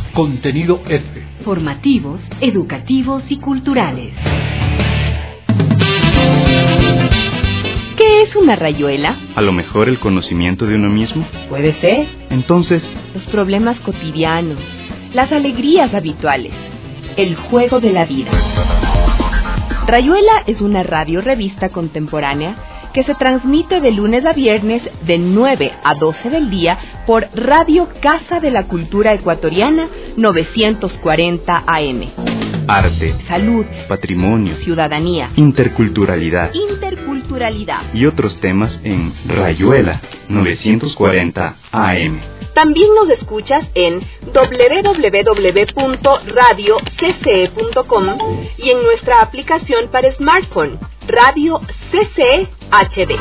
Contenido F. Formativos, educativos y culturales. ¿Qué es una rayuela? A lo mejor el conocimiento de uno mismo. Puede ser. Entonces, los problemas cotidianos, las alegrías habituales, el juego de la vida. Rayuela es una radio-revista contemporánea que se transmite de lunes a viernes de 9 a 12 del día por Radio Casa de la Cultura Ecuatoriana 940 AM. Arte, salud, patrimonio, ciudadanía, interculturalidad y otros temas en Rayuela 940 AM. También nos escuchas en www.radiocce.com y en nuestra aplicación para smartphone, Radio CC HD.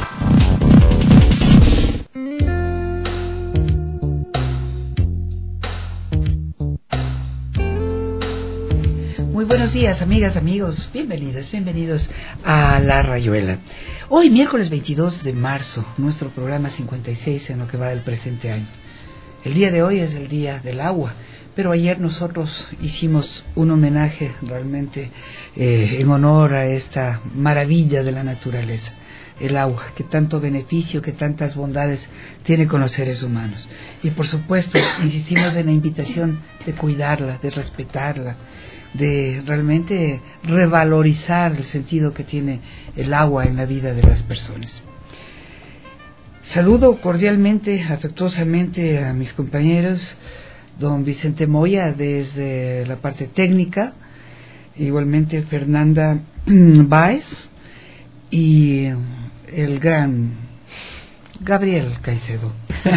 Muy buenos días, amigas, amigos. Bienvenidos a La Rayuela. Hoy, miércoles 22 de marzo, nuestro programa 56 en lo que va del presente año. El día de hoy es el Día del Agua, pero ayer nosotros hicimos un homenaje realmente en honor a esta maravilla de la naturaleza, el agua, que tanto beneficio, que tantas bondades tiene con los seres humanos. Y por supuesto, insistimos en la invitación de cuidarla, de respetarla, de realmente revalorizar el sentido que tiene el agua en la vida de las personas. Saludo cordialmente, afectuosamente a mis compañeros, don Vicente Moya desde la parte técnica, igualmente Fernanda Báez y el gran Gabriel Caicedo.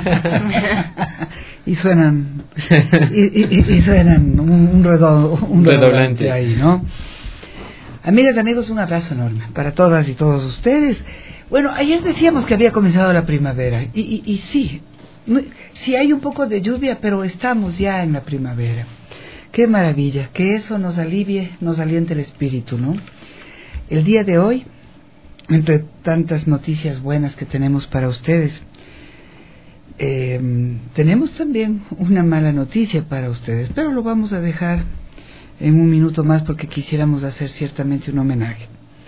y suenan un redoblante ahí, ¿no? Amigas y amigos, un abrazo enorme para todas y todos ustedes. Bueno, ayer decíamos que había comenzado la primavera y sí hay un poco de lluvia, pero estamos ya en la primavera. Qué maravilla, que eso nos alivie, nos aliente el espíritu, ¿no? El día de hoy, entre tantas noticias buenas que tenemos para ustedes, tenemos también una mala noticia para ustedes, pero lo vamos a dejar en un minuto más porque quisiéramos hacer ciertamente un homenaje.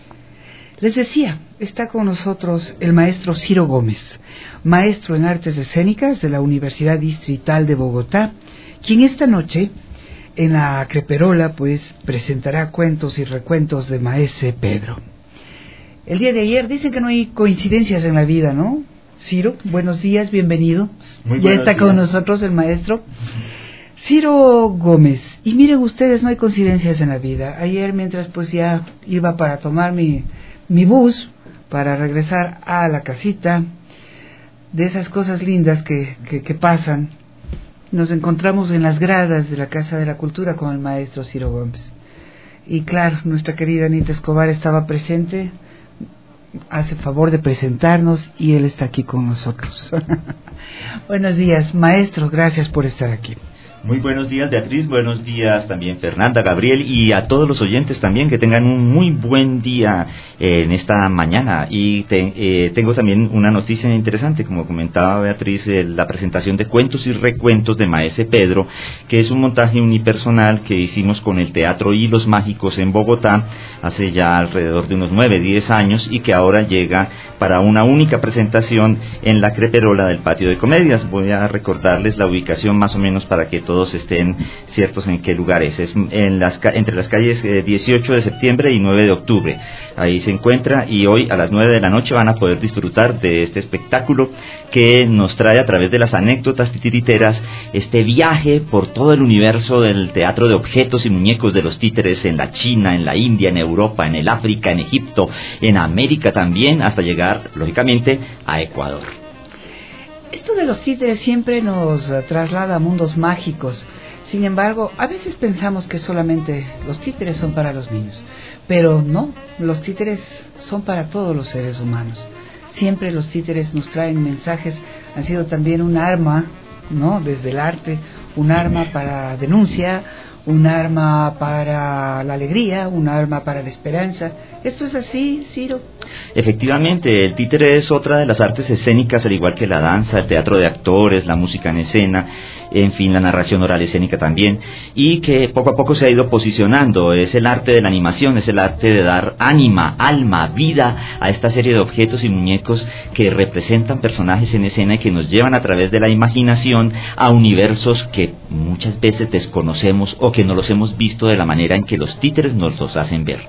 Les decía, está con nosotros el maestro Ciro Gómez, maestro en artes escénicas de la Universidad Distrital de Bogotá, quien esta noche en la Creperola pues presentará cuentos y recuentos de Maese Pedro. El día de ayer dicen que no hay coincidencias en la vida, ¿no? Ciro, buenos días, bienvenido. Muy ya está días. con nosotros el maestro Ciro Gómez. Y miren ustedes, no hay coincidencias en la vida. Ayer mientras pues ya iba para tomar mi bus para regresar a la casita, de esas cosas lindas que pasan, nos encontramos en las gradas de la Casa de la Cultura con el maestro Ciro Gómez. Y claro, nuestra querida Anita Escobar estaba presente, hace favor de presentarnos y él está aquí con nosotros. Buenos días, maestro, gracias por estar aquí. Muy buenos días, Beatriz, buenos días también Fernanda, Gabriel y a todos los oyentes también, que tengan un muy buen día en esta mañana. Y tengo también una noticia interesante, como comentaba Beatriz, la presentación de cuentos y recuentos de Maese Pedro, que es un montaje unipersonal que hicimos con el Teatro Hilos Mágicos en Bogotá hace ya alrededor de unos 9-10 años y que ahora llega para una única presentación en la Creperola del Patio de Comedias. Voy a recordarles la ubicación más o menos para que todos estén ciertos en qué lugar es. Es entre las calles 18 de septiembre y 9 de octubre. Ahí se encuentra y hoy a las 9 de la noche van a poder disfrutar de este espectáculo que nos trae a través de las anécdotas titiriteras este viaje por todo el universo del teatro de objetos y muñecos de los títeres en la China, en la India, en Europa, en el África, en Egipto, en América también, hasta llegar, lógicamente, a Ecuador. Esto de los títeres siempre nos traslada a mundos mágicos. Sin embargo, a veces pensamos que solamente los títeres son para los niños. Pero no, los títeres son para todos los seres humanos. Siempre los títeres nos traen mensajes, han sido también un arma, ¿no? Desde el arte, un arma para denuncia, un arma para la alegría, un arma para la esperanza. ¿Esto es así, Ciro? Efectivamente, el títere es otra de las artes escénicas, al igual que la danza, el teatro de actores, la música en escena, en fin, la narración oral escénica también, y que poco a poco se ha ido posicionando. Es el arte de la animación, es el arte de dar ánima, alma, vida a esta serie de objetos y muñecos que representan personajes en escena y que nos llevan a través de la imaginación a universos que muchas veces desconocemos o que no los hemos visto de la manera en que los títeres nos los hacen ver.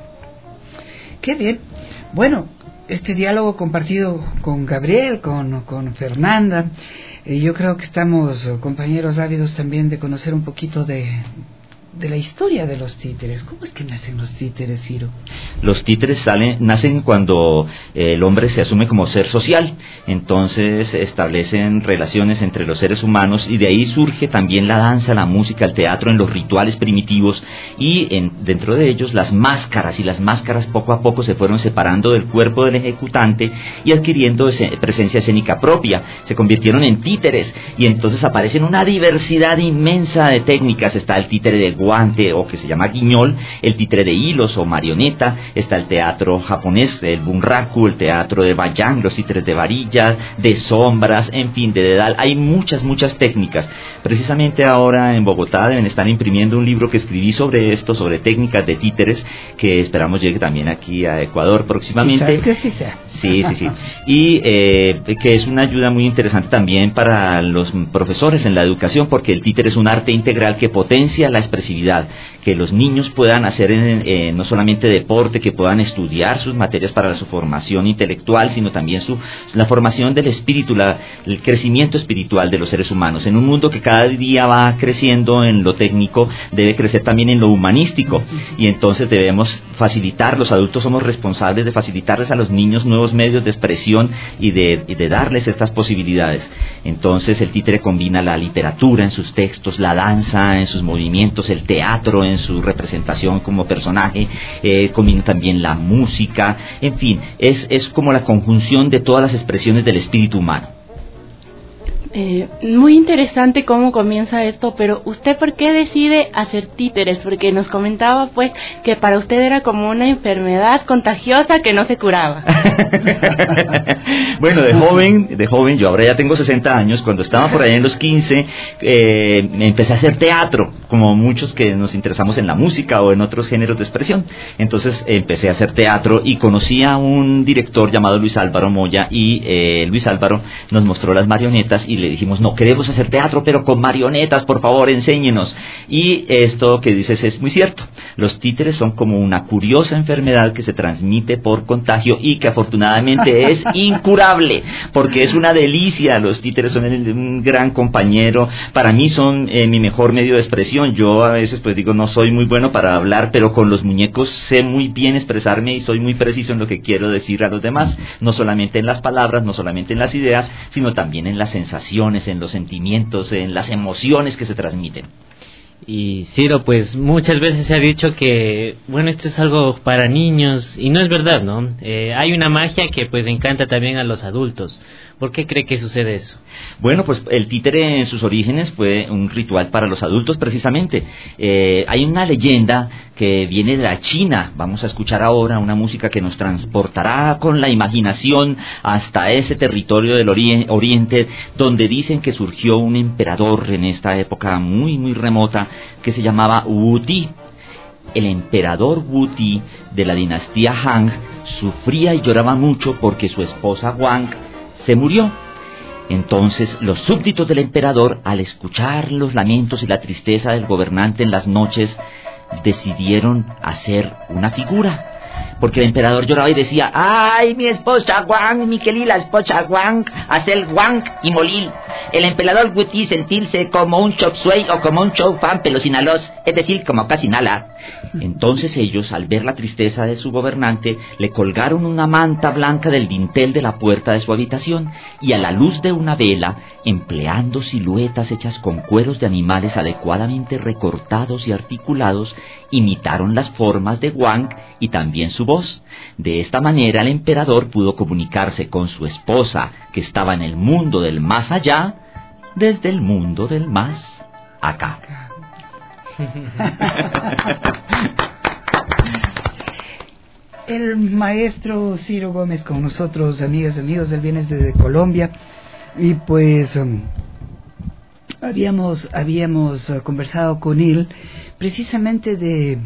Qué bien. Bueno, este diálogo compartido con Gabriel, con Fernanda, yo creo que estamos, compañeros, ávidos también de conocer un poquito de la historia de los títeres. ¿Cómo es que nacen los títeres, Ciro? Los títeres nacen cuando el hombre se asume como ser social, entonces establecen relaciones entre los seres humanos y de ahí surge también la danza, la música, el teatro en los rituales primitivos y dentro de ellos las máscaras, y las máscaras poco a poco se fueron separando del cuerpo del ejecutante y adquiriendo presencia escénica propia, se convirtieron en títeres y entonces aparecen una diversidad inmensa de técnicas. Está el títere de guante o que se llama guiñol, el títere de hilos o marioneta, está el teatro japonés, el bunraku, el teatro de bayang, los títeres de varillas, de sombras, en fin, de dedal. Hay muchas técnicas. Precisamente ahora en Bogotá deben estar imprimiendo un libro que escribí sobre esto, sobre técnicas de títeres, que esperamos llegue también aquí a Ecuador próximamente. ¿Sabes que sí sea? Sí. Y que es una ayuda muy interesante también para los profesores en la educación, porque el títere es un arte integral que potencia la expresividad, que los niños puedan hacer no solamente deporte, que puedan estudiar sus materias para su formación intelectual, sino también la formación del espíritu, el crecimiento espiritual de los seres humanos. En un mundo que cada día va creciendo en lo técnico, debe crecer también en lo humanístico, y entonces debemos facilitar, los adultos somos responsables de facilitarles a los niños nuevos medios de expresión y de darles estas posibilidades. Entonces el títere combina la literatura en sus textos, la danza en sus movimientos, el teatro en su representación como personaje, combina también la música, en fin, es como la conjunción de todas las expresiones del espíritu humano. Muy interesante cómo comienza esto, pero ¿usted por qué decide hacer títeres? Porque nos comentaba pues que para usted era como una enfermedad contagiosa que no se curaba. Bueno, de joven, yo ahora ya tengo 60 años, cuando estaba por ahí en los 15, empecé a hacer teatro, como muchos que nos interesamos en la música o en otros géneros de expresión. Entonces empecé a hacer teatro y conocí a un director llamado Luis Álvaro Moya, y Luis Álvaro nos mostró las marionetas y le dijimos, no, queremos hacer teatro, pero con marionetas, por favor, enséñenos. Y esto que dices es muy cierto. Los títeres son como una curiosa enfermedad que se transmite por contagio y que afortunadamente es incurable, porque es una delicia. Los títeres son un gran compañero. Para mí son mi mejor medio de expresión. Yo a veces pues digo, no soy muy bueno para hablar, pero con los muñecos sé muy bien expresarme y soy muy preciso en lo que quiero decir a los demás, no solamente en las palabras, no solamente en las ideas, sino también en las sensaciones, en los sentimientos, en las emociones que se transmiten. Y Ciro, pues muchas veces se ha dicho que, bueno, esto es algo para niños, y no es verdad, ¿no? Hay una magia que pues encanta también a los adultos. ¿Por qué cree que sucede eso? Bueno, pues el títere en sus orígenes fue un ritual para los adultos precisamente. Hay una leyenda que viene de la China. Vamos a escuchar ahora una música que nos transportará con la imaginación hasta ese territorio del oriente, donde dicen que surgió un emperador en esta época muy, muy remota, que se llamaba Wu Ti. El emperador Wu Ti de la dinastía Han sufría y lloraba mucho porque su esposa Wang se murió. Entonces los súbditos del emperador, al escuchar los lamentos y la tristeza del gobernante en las noches, decidieron hacer una figura. Porque el emperador lloraba y decía, ¡ay, mi esposa Wang, mi querida esposa Wang, hacer Wang y morir! El emperador Wu Ti sentirse como un chop suey o como un chop fan pero sin alos, es decir, como casi nada. Entonces ellos, al ver la tristeza de su gobernante, le colgaron una manta blanca del dintel de la puerta de su habitación y a la luz de una vela, empleando siluetas hechas con cueros de animales adecuadamente recortados y articulados, imitaron las formas de Wang y también su voz. De esta manera el emperador pudo comunicarse con su esposa, que estaba en el mundo del más allá, desde el mundo del más acá. El maestro Ciro Gómez con nosotros, amigas y amigos, él viene desde Colombia y pues habíamos conversado con él precisamente de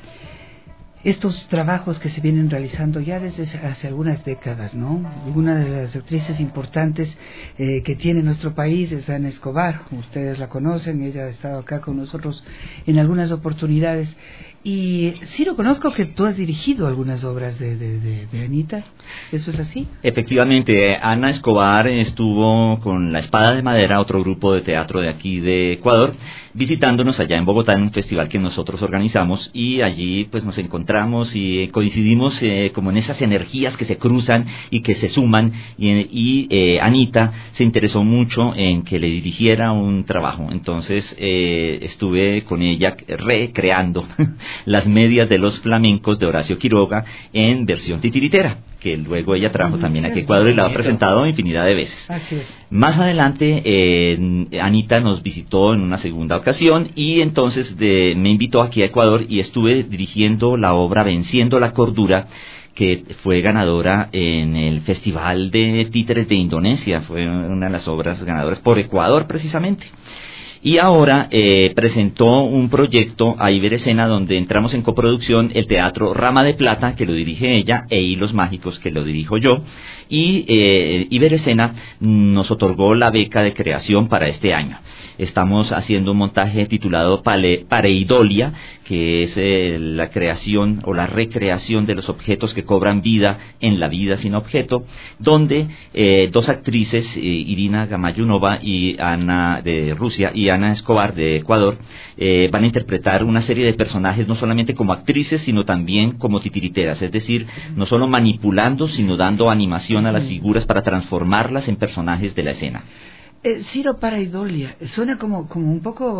estos trabajos que se vienen realizando ya desde hace algunas décadas, ¿no? Una de las actrices importantes que tiene nuestro país es Ana Escobar. Ustedes la conocen, ella ha estado acá con nosotros en algunas oportunidades. Y Ciro, conozco que tú has dirigido algunas obras de Anita. ¿Eso es así? Efectivamente, Ana Escobar estuvo con La Espada de Madera, otro grupo de teatro de aquí de Ecuador, visitándonos allá en Bogotá en un festival que nosotros organizamos, y allí pues nos encontramos y coincidimos como en esas energías que se cruzan y que se suman, y Anita se interesó mucho en que le dirigiera un trabajo. Entonces estuve con ella recreando las medias de los flamencos de Horacio Quiroga en versión titiritera, que luego ella trajo también aquí a Ecuador y la ha presentado infinidad de veces. Así es. Más adelante Anita nos visitó en una segunda ocasión y entonces me invitó aquí a Ecuador y estuve dirigiendo la obra Venciendo la Cordura, que fue ganadora en el Festival de Títeres de Indonesia. Fue una de las obras ganadoras por Ecuador precisamente. Y ahora presentó un proyecto a Iberescena, donde entramos en coproducción el Teatro Rama de Plata, que lo dirige ella, e Hilos Mágicos, que lo dirijo yo. Y Iberescena nos otorgó la beca de creación para este año. Estamos haciendo un montaje titulado Pareidolia, que es la creación o la recreación de los objetos que cobran vida en la vida sin objeto, donde dos actrices, Irina Gamayunova y Ana de Rusia y Ana Escobar de Ecuador, van a interpretar una serie de personajes no solamente como actrices, sino también como titiriteras, es decir, no solo manipulando, sino dando animación a las figuras para transformarlas en personajes de la escena. Ciro, pareidolia, suena como un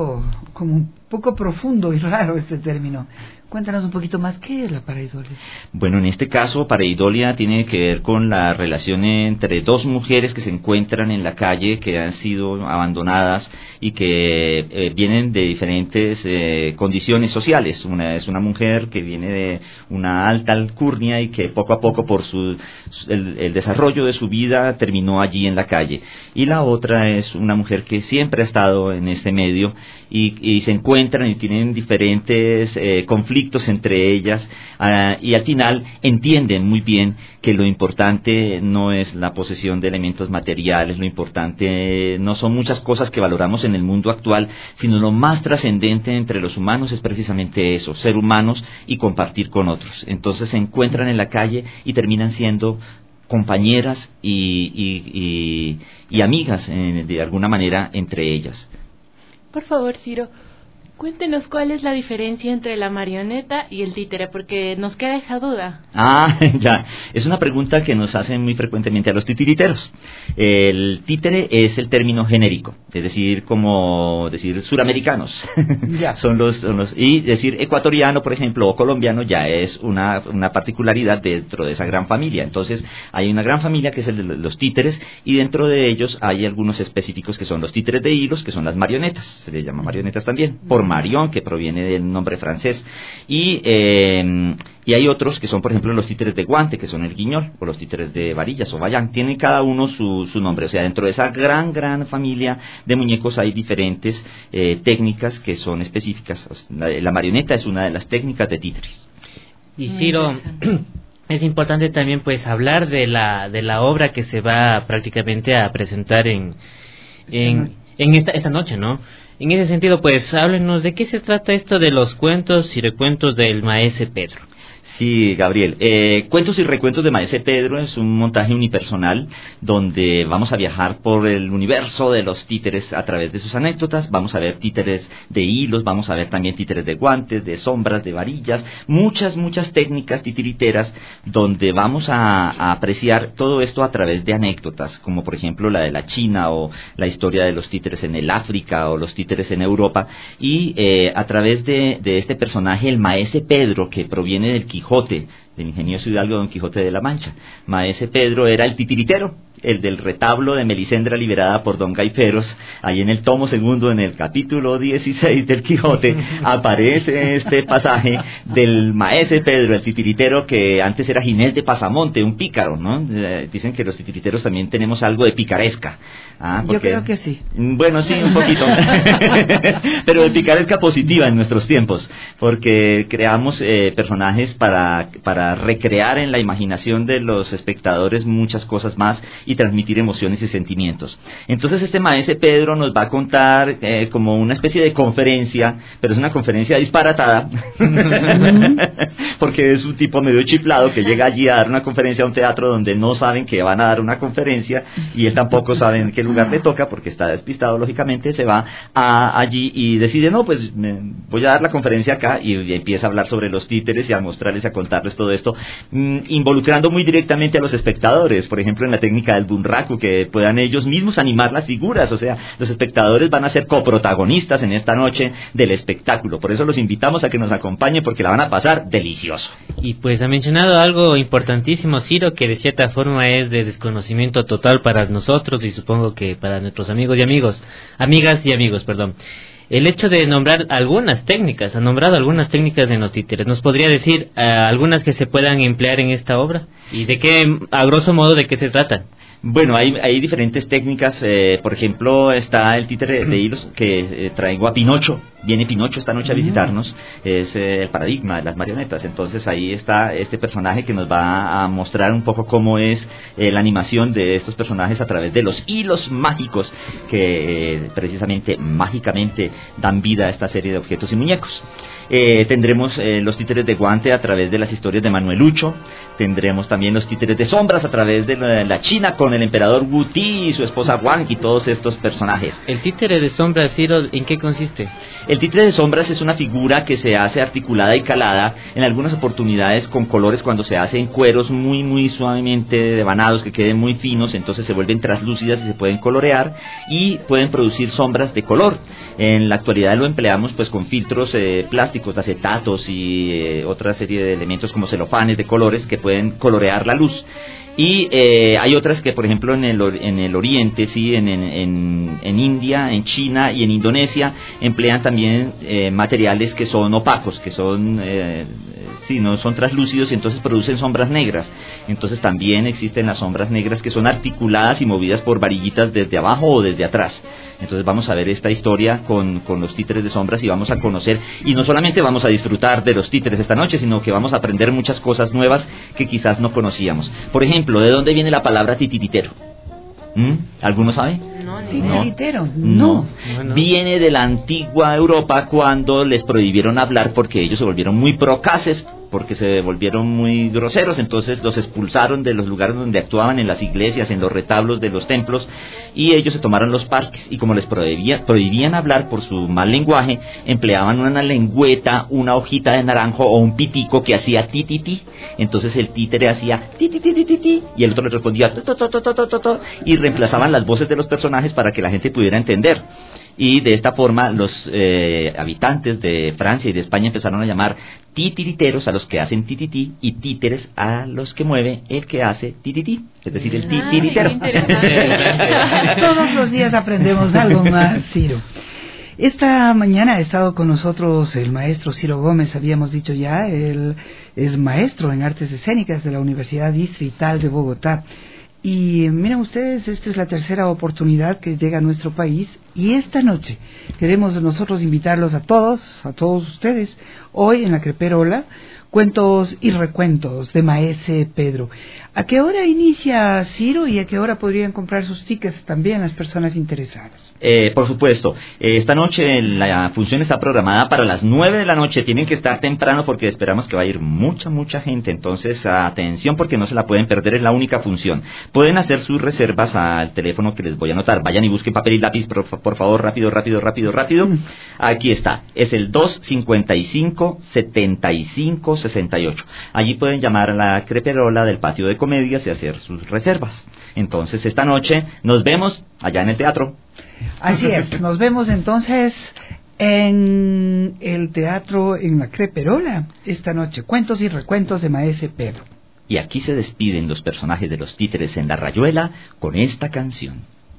poco profundo y raro este término. Cuéntanos un poquito más, ¿qué es la pareidolia? Bueno, en este caso, pareidolia tiene que ver con la relación entre dos mujeres que se encuentran en la calle, que han sido abandonadas y que vienen de diferentes condiciones sociales. Una es una mujer que viene de una alta alcurnia y que poco a poco por el desarrollo de su vida terminó allí en la calle. Y la otra es una mujer que siempre ha estado en este medio y se encuentran y tienen diferentes conflictos entre ellas, y al final entienden muy bien que lo importante no es la posesión de elementos materiales, lo importante no son muchas cosas que valoramos en el mundo actual, sino lo más trascendente entre los humanos es precisamente eso, ser humanos y compartir con otros. Entonces se encuentran en la calle y terminan siendo compañeras y amigas de alguna manera entre ellas. Por favor, Ciro, cuéntenos cuál es la diferencia entre la marioneta y el títere, porque nos queda esa duda. Ya, es una pregunta que nos hacen muy frecuentemente a los titiriteros. El títere es el término genérico, es decir, como decir suramericanos. Ya. son los y decir ecuatoriano, por ejemplo, o colombiano ya es una particularidad dentro de esa gran familia. Entonces, hay una gran familia que es el de los títeres, y dentro de ellos hay algunos específicos que son los títeres de hilos, que son las marionetas, se les llama marionetas también, por Marion, que proviene del nombre francés, y hay otros que son, por ejemplo, los títeres de guante, que son el guiñol, o los títeres de varillas o bayán. Tienen cada uno su nombre. O sea, dentro de esa gran familia de muñecos hay diferentes técnicas que son específicas. La marioneta es una de las técnicas de títeres. Y Ciro, es importante también pues hablar de la obra que se va prácticamente a presentar en esta noche, ¿no? En ese sentido, pues háblenos de qué se trata esto de los cuentos y recuentos del Maese Pedro. Sí, Gabriel. Cuentos y recuentos de Maese Pedro es un montaje unipersonal donde vamos a viajar por el universo de los títeres a través de sus anécdotas. Vamos a ver títeres de hilos, vamos a ver también títeres de guantes, de sombras, de varillas, muchas técnicas titiriteras donde vamos a apreciar todo esto a través de anécdotas, como por ejemplo la de la China o la historia de los títeres en el África o los títeres en Europa, y a través de este personaje, el Maese Pedro, que proviene del Quijote, del ingenioso hidalgo Don Quijote de la Mancha. Maese Pedro era el titiritero, el del retablo de Melisendra liberada por Don Gaiferos. Ahí en el tomo segundo, en el capítulo 16 del Quijote, aparece este pasaje del maese Pedro, el titiritero que antes era Ginés de Pasamonte, un pícaro, ¿no? Dicen que los titiriteros también tenemos algo de picaresca. Yo creo que sí. Bueno, sí, un poquito. Pero de picaresca positiva en nuestros tiempos, porque creamos personajes para recrear en la imaginación de los espectadores muchas cosas más y transmitir emociones y sentimientos. Entonces este maese Pedro nos va a contar como una especie de conferencia, pero es una conferencia disparatada, porque es un tipo medio chiflado que llega allí a dar una conferencia a un teatro donde no saben que van a dar una conferencia y él tampoco sabe en qué lugar le toca porque está despistado, lógicamente. Se va allí y decide, no, pues voy a dar la conferencia acá, y empieza a hablar sobre los títeres y a mostrarles, a contarles todo esto, involucrando muy directamente a los espectadores, por ejemplo en la técnica del bunraku, que puedan ellos mismos animar las figuras. O sea, los espectadores van a ser coprotagonistas en esta noche del espectáculo. Por eso los invitamos a que nos acompañen, porque la van a pasar delicioso. Y pues ha mencionado algo importantísimo, Ciro, que de cierta forma es de desconocimiento total para nosotros y supongo que para nuestros amigas y amigos, perdón. El hecho de nombrar algunas técnicas, ha nombrado algunas técnicas en los títeres. ¿Nos podría decir algunas que se puedan emplear en esta obra? ¿Y de qué, a grosso modo, de qué se tratan? Bueno, hay diferentes técnicas. Por ejemplo, está el títere de hilos que traigo a Pinocho. Viene Pinocho esta noche a visitarnos. Es el paradigma de las marionetas. Entonces ahí está este personaje que nos va a mostrar un poco cómo es la animación de estos personajes a través de los hilos mágicos que precisamente mágicamente dan vida a esta serie de objetos y muñecos. Tendremos los títeres de guante a través de las historias de Manuelucho. Tendremos también los títeres de sombras a través de la China con el emperador Wu Ti y su esposa Wang y todos estos personajes. ¿El títere de sombras, Ciro, en qué consiste? El títere de sombras es una figura que se hace articulada y calada en algunas oportunidades con colores cuando se hace en cueros muy suavemente devanados, que queden muy finos, entonces se vuelven translúcidas y se pueden colorear y pueden producir sombras de color. En la actualidad lo empleamos pues con filtros plásticos, acetatos y otra serie de elementos como celofanes de colores que pueden colorear la luz. Y hay otras que, por ejemplo, en el Oriente, sí, en India, en China y en Indonesia, emplean también materiales que son opacos, que son, no son translúcidos, y entonces producen sombras negras. Entonces también existen las sombras negras que son articuladas y movidas por varillitas desde abajo o desde atrás. Entonces vamos a ver esta historia con los títeres de sombras y vamos a conocer, y no solamente vamos a disfrutar de los títeres esta noche, sino que vamos a aprender muchas cosas nuevas que quizás no conocíamos. Por ejemplo, ¿de dónde viene la palabra titiritero? ¿Alguno sabe? Titiritero, no. Viene de la antigua Europa, cuando les prohibieron hablar porque ellos se volvieron muy procaces, porque se volvieron muy groseros. Entonces los expulsaron de los lugares donde actuaban, en las iglesias, en los retablos de los templos, y ellos se tomaron los parques, y como les prohibían hablar por su mal lenguaje, empleaban una lengüeta, una hojita de naranjo o un pitico que hacía ti ti ti. Entonces el títere hacía ti ti ti ti ti ti, y el otro le respondía to to to to to to to, y reemplazaban las voces de los personajes para que la gente pudiera entender. Y de esta forma los habitantes de Francia y de España empezaron a llamar titiriteros a los que hacen tititi, y títeres a los que mueve el que hace tititi, es decir, el titiritero. Todos los días aprendemos algo más, Ciro. Esta mañana ha estado con nosotros el maestro Ciro Gómez, habíamos dicho ya, él es maestro en artes escénicas de la Universidad Distrital de Bogotá. Y miren ustedes, esta es la tercera oportunidad que llega a nuestro país, y esta noche queremos nosotros invitarlos a todos ustedes, hoy en la Creperola, cuentos y recuentos de maese Pedro. ¿A qué hora inicia, Ciro, y a qué hora podrían comprar sus tickets también las personas interesadas? Por supuesto, esta noche la función está programada para las 9 de la noche, tienen que estar temprano porque esperamos que va a ir mucha gente, entonces atención porque no se la pueden perder, es la única función. Pueden hacer sus reservas al teléfono que les voy a anotar, vayan y busquen papel y lápiz, por favor, rápido. Aquí está, es el 255-7568. Allí pueden llamar a la Creperola del Patio de Comedias y hacer sus reservas. Entonces esta noche nos vemos allá en el teatro. Así es, nos vemos entonces en el teatro, en la Creperola, esta noche. Cuentos y recuentos de maese Pedro. Y aquí se despiden los personajes de los títeres en La Rayuela con esta canción.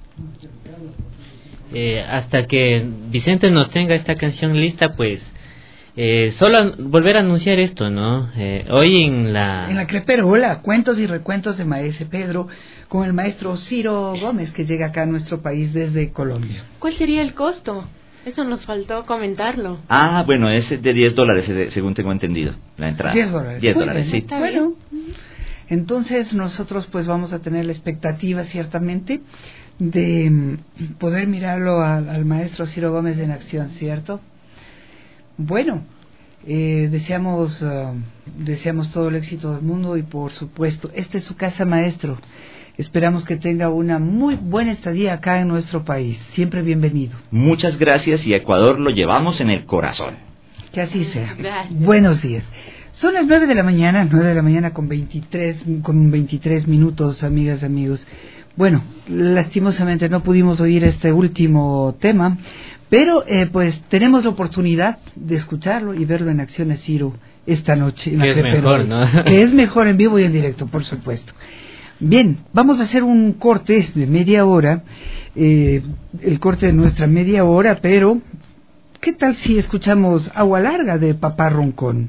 Hasta que Vicente nos tenga esta canción lista, pues solo volver a anunciar esto, ¿no? Hoy en la Creperola, cuentos y recuentos de Maese Pedro, con el maestro Ciro Gómez, que llega acá a nuestro país desde Colombia. ¿Cuál sería el costo? Eso nos faltó comentarlo. Ah, bueno, es de $10, según tengo entendido, la entrada. $10. $10, sí. Bueno, entonces nosotros pues vamos a tener la expectativa, ciertamente, de poder mirarlo al maestro Ciro Gómez en acción, ¿cierto? Bueno, deseamos todo el éxito del mundo y, por supuesto, esta es su casa, maestro. Esperamos que tenga una muy buena estadía acá en nuestro país. Siempre bienvenido. Muchas gracias, y a Ecuador lo llevamos en el corazón. Que así sea. Gracias. Buenos días. Son las 9 de la mañana con 23 minutos, amigas, amigos. Bueno, lastimosamente no pudimos oír este último tema, pero pues tenemos la oportunidad de escucharlo y verlo en acción a Ciro esta noche. En que es mejor, ¿no? Que es mejor en vivo y en directo, por supuesto. Bien, vamos a hacer un corte de media hora, el corte de nuestra media hora, pero ¿qué tal si escuchamos Agua Larga de Papá Roncón?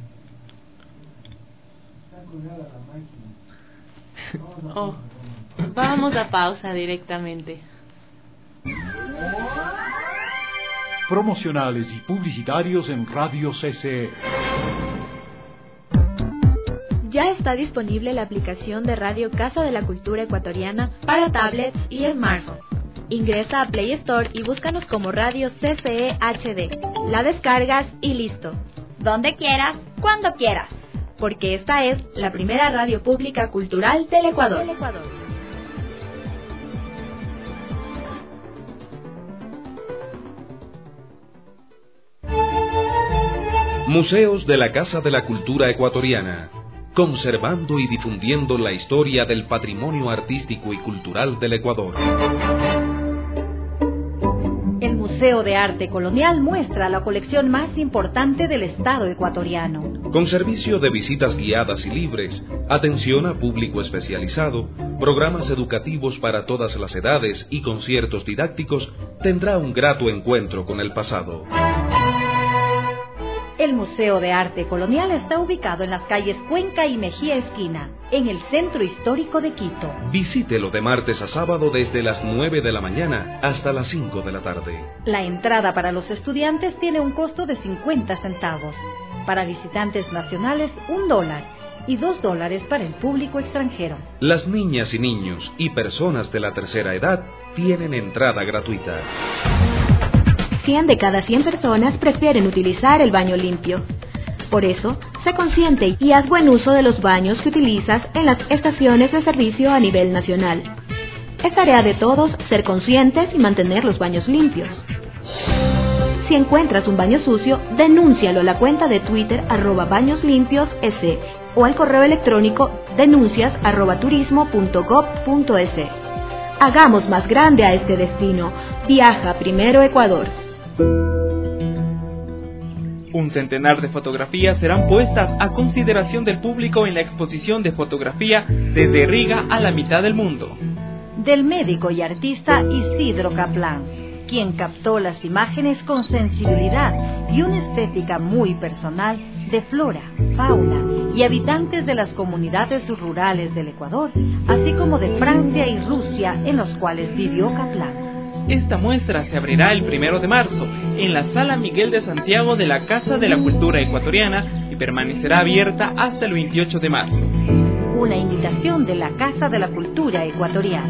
Oh, vamos a pausa directamente. Promocionales y publicitarios en Radio CC. Ya está disponible la aplicación de Radio Casa de la Cultura Ecuatoriana para tablets y smartphones. Ingresa a Play Store y búscanos como Radio CCE HD. La descargas y listo. Donde quieras, cuando quieras. Porque esta es la primera radio pública cultural del Ecuador. Museos de la Casa de la Cultura Ecuatoriana, conservando y difundiendo la historia del patrimonio artístico y cultural del Ecuador. El Museo de Arte Colonial muestra la colección más importante del Estado ecuatoriano. Con servicio de visitas guiadas y libres, atención a público especializado, programas educativos para todas las edades y conciertos didácticos, tendrá un grato encuentro con el pasado. El Museo de Arte Colonial está ubicado en las calles Cuenca y Mejía Esquina, en el centro histórico de Quito. Visítelo de martes a sábado desde las 9 de la mañana hasta las 5 de la tarde. La entrada para los estudiantes tiene un costo de 50 centavos. Para visitantes nacionales, $1 y $2 para el público extranjero. Las niñas y niños y personas de la tercera edad tienen entrada gratuita. 100 de cada 100 personas prefieren utilizar el baño limpio. Por eso, sé consciente y haz buen uso de los baños que utilizas en las estaciones de servicio a nivel nacional. Es tarea de todos ser conscientes y mantener los baños limpios. Si encuentras un baño sucio, denúncialo a la cuenta de Twitter @bañoslimpios.es o al correo electrónico denuncias@turismo.gov.es. Hagamos más grande a este destino. Viaja primero Ecuador. Un centenar de fotografías serán puestas a consideración del público en la exposición de fotografía Desde Riga a la mitad del mundo. Del médico y artista Isidro Kaplan, quien captó las imágenes con sensibilidad y una estética muy personal de flora, fauna y habitantes de las comunidades rurales del Ecuador, así como de Francia y Rusia en los cuales vivió Kaplan. Esta muestra se abrirá el 1 de marzo en la Sala Miguel de Santiago de la Casa de la Cultura Ecuatoriana y permanecerá abierta hasta el 28 de marzo. Una invitación de la Casa de la Cultura Ecuatoriana.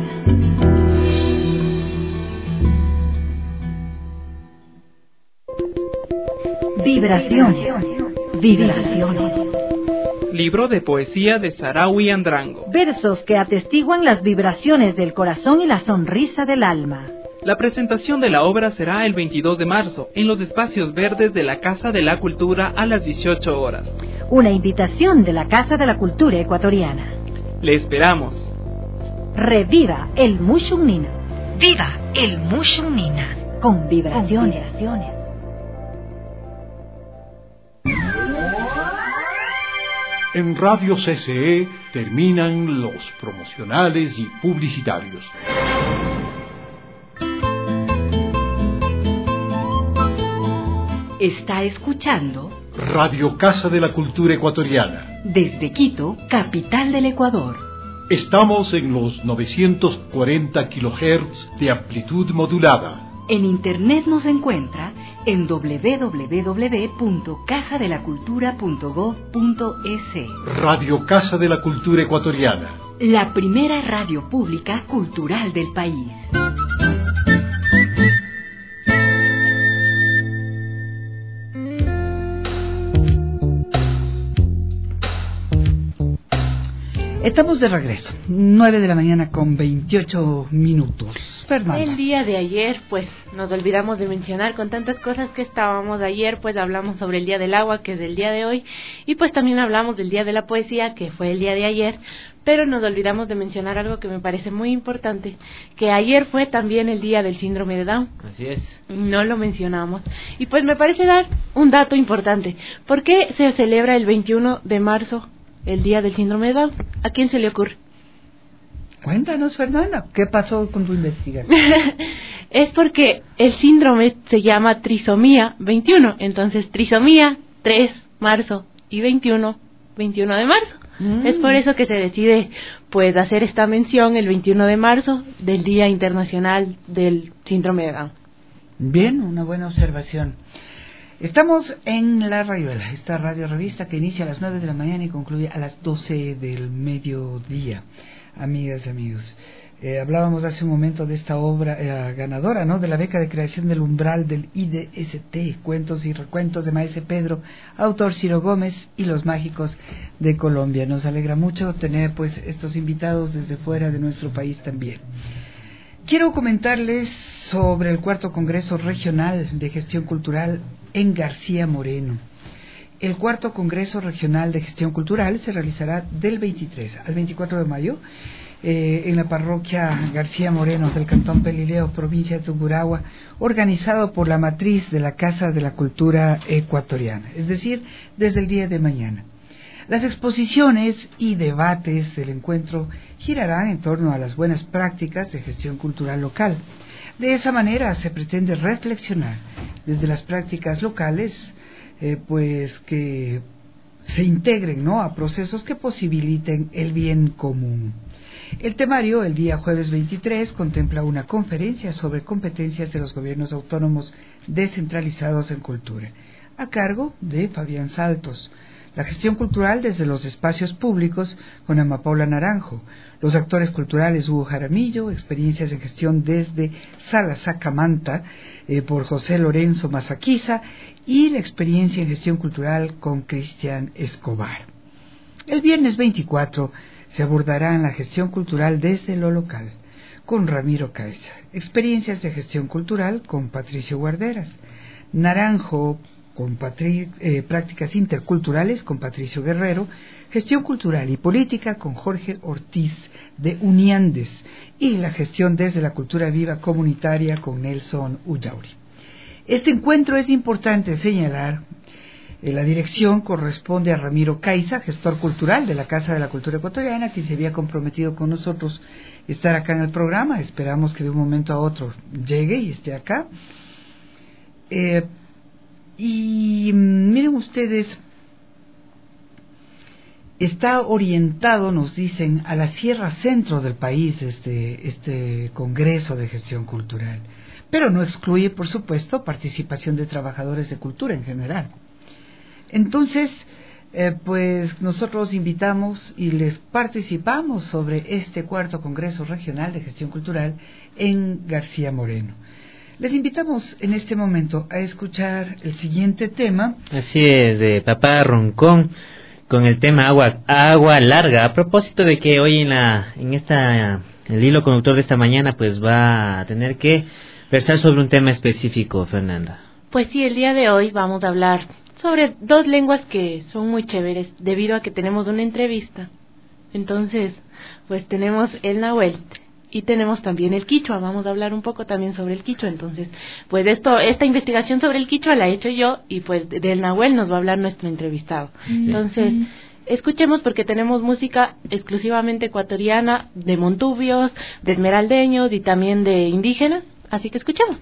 Vibraciones. Vibraciones. Libro de poesía de Sarawi Andrango. Versos que atestiguan las vibraciones del corazón y la sonrisa del alma. La presentación de la obra será el 22 de marzo en los espacios verdes de la Casa de la Cultura a las 18 horas. Una invitación de la Casa de la Cultura Ecuatoriana. Le esperamos. Reviva el Mushungnina. Viva el Mushungnina. Con vibraciones. En Radio CCE terminan los promocionales y publicitarios. Está escuchando Radio Casa de la Cultura Ecuatoriana. Desde Quito, capital del Ecuador. Estamos en los 940 kHz de amplitud modulada. En internet nos encuentra en www.casadelacultura.gov.es. Radio Casa de la Cultura Ecuatoriana. La primera radio pública cultural del país. Estamos de regreso, 9 de la mañana con 28 minutos. Fernanda. El día de ayer, pues, nos olvidamos de mencionar con tantas cosas que estábamos ayer, pues hablamos sobre el Día del Agua, que es el día de hoy, y pues también hablamos del Día de la Poesía, que fue el día de ayer, pero nos olvidamos de mencionar algo que me parece muy importante, que ayer fue también el Día del Síndrome de Down. Así es. No lo mencionamos. Y pues me parece dar un dato importante. ¿Por qué se celebra el 21 de marzo el Día del Síndrome de Down? ¿A quién se le ocurre? Cuéntanos, Fernanda, ¿qué pasó con tu investigación? Es porque el síndrome se llama trisomía 21, entonces trisomía, 3, marzo y 21 de marzo. Es por eso que se decide pues hacer esta mención el 21 de marzo del Día Internacional del Síndrome de Down. Bien, una buena observación. Estamos en La Rayuela, esta radio revista que inicia a las 9 de la mañana y concluye a las 12 del mediodía. Amigas y amigos, hablábamos hace un momento de esta obra ganadora, ¿no?, de la beca de creación del umbral del IDST, Cuentos y Recuentos de Maese Pedro, autor Ciro Gómez y Los Mágicos de Colombia. Nos alegra mucho tener pues estos invitados desde fuera de nuestro país también. Quiero comentarles sobre el 4º Congreso Regional de Gestión Cultural en García Moreno. El 4º Congreso Regional de Gestión Cultural se realizará del 23 al 24 de mayo en la parroquia García Moreno del Cantón Pelileo, provincia de Tungurahua, organizado por la matriz de la Casa de la Cultura Ecuatoriana, es decir, desde el día de mañana. Las exposiciones y debates del encuentro girarán en torno a las buenas prácticas de gestión cultural local. De esa manera se pretende reflexionar desde las prácticas locales, pues que se integren, ¿no?, a procesos que posibiliten el bien común. El temario, el día jueves 23, contempla una conferencia sobre competencias de los gobiernos autónomos descentralizados en cultura, a cargo de Fabián Saltos. La gestión cultural desde los espacios públicos con Ana Paula Naranjo, los actores culturales Hugo Jaramillo, experiencias en gestión desde Sala Sacamanta por José Lorenzo Mazaquiza y la experiencia en gestión cultural con Cristian Escobar. El viernes 24 se abordará en la gestión cultural desde lo local con Ramiro Caiza, experiencias de gestión cultural con Patricio Guarderas, Naranjo con prácticas interculturales con Patricio Guerrero, gestión cultural y política con Jorge Ortiz de Uniandes y la gestión desde la cultura viva comunitaria con Nelson Ullauri. Este encuentro es importante señalar, la dirección corresponde a Ramiro Caiza, gestor cultural de la Casa de la Cultura Ecuatoriana, quien se había comprometido con nosotros estar acá en el programa. Esperamos que de un momento a otro llegue y esté acá. Y miren ustedes, está orientado, nos dicen, a la sierra centro del país este Congreso de Gestión Cultural, pero no excluye, por supuesto, participación de trabajadores de cultura en general. Entonces, pues nosotros invitamos y les participamos sobre este 4º Congreso Regional de Gestión Cultural en García Moreno. Les invitamos en este momento a escuchar el siguiente tema. Así es, de Papá Roncón, con el tema agua larga. A propósito de que hoy el hilo conductor de esta mañana, pues va a tener que versar sobre un tema específico, Fernanda. Pues sí, el día de hoy vamos a hablar sobre 2 lenguas que son muy chéveres, debido a que tenemos una entrevista. Entonces, pues tenemos el náhuatl y tenemos también el quichua. Vamos a hablar un poco también sobre el quichua. Entonces, pues esta investigación sobre el quichua la he hecho yo, y pues del náhuatl nos va a hablar nuestro entrevistado. Entonces, escuchemos porque tenemos música exclusivamente ecuatoriana, de montubios, de esmeraldeños y también de indígenas, así que escuchemos.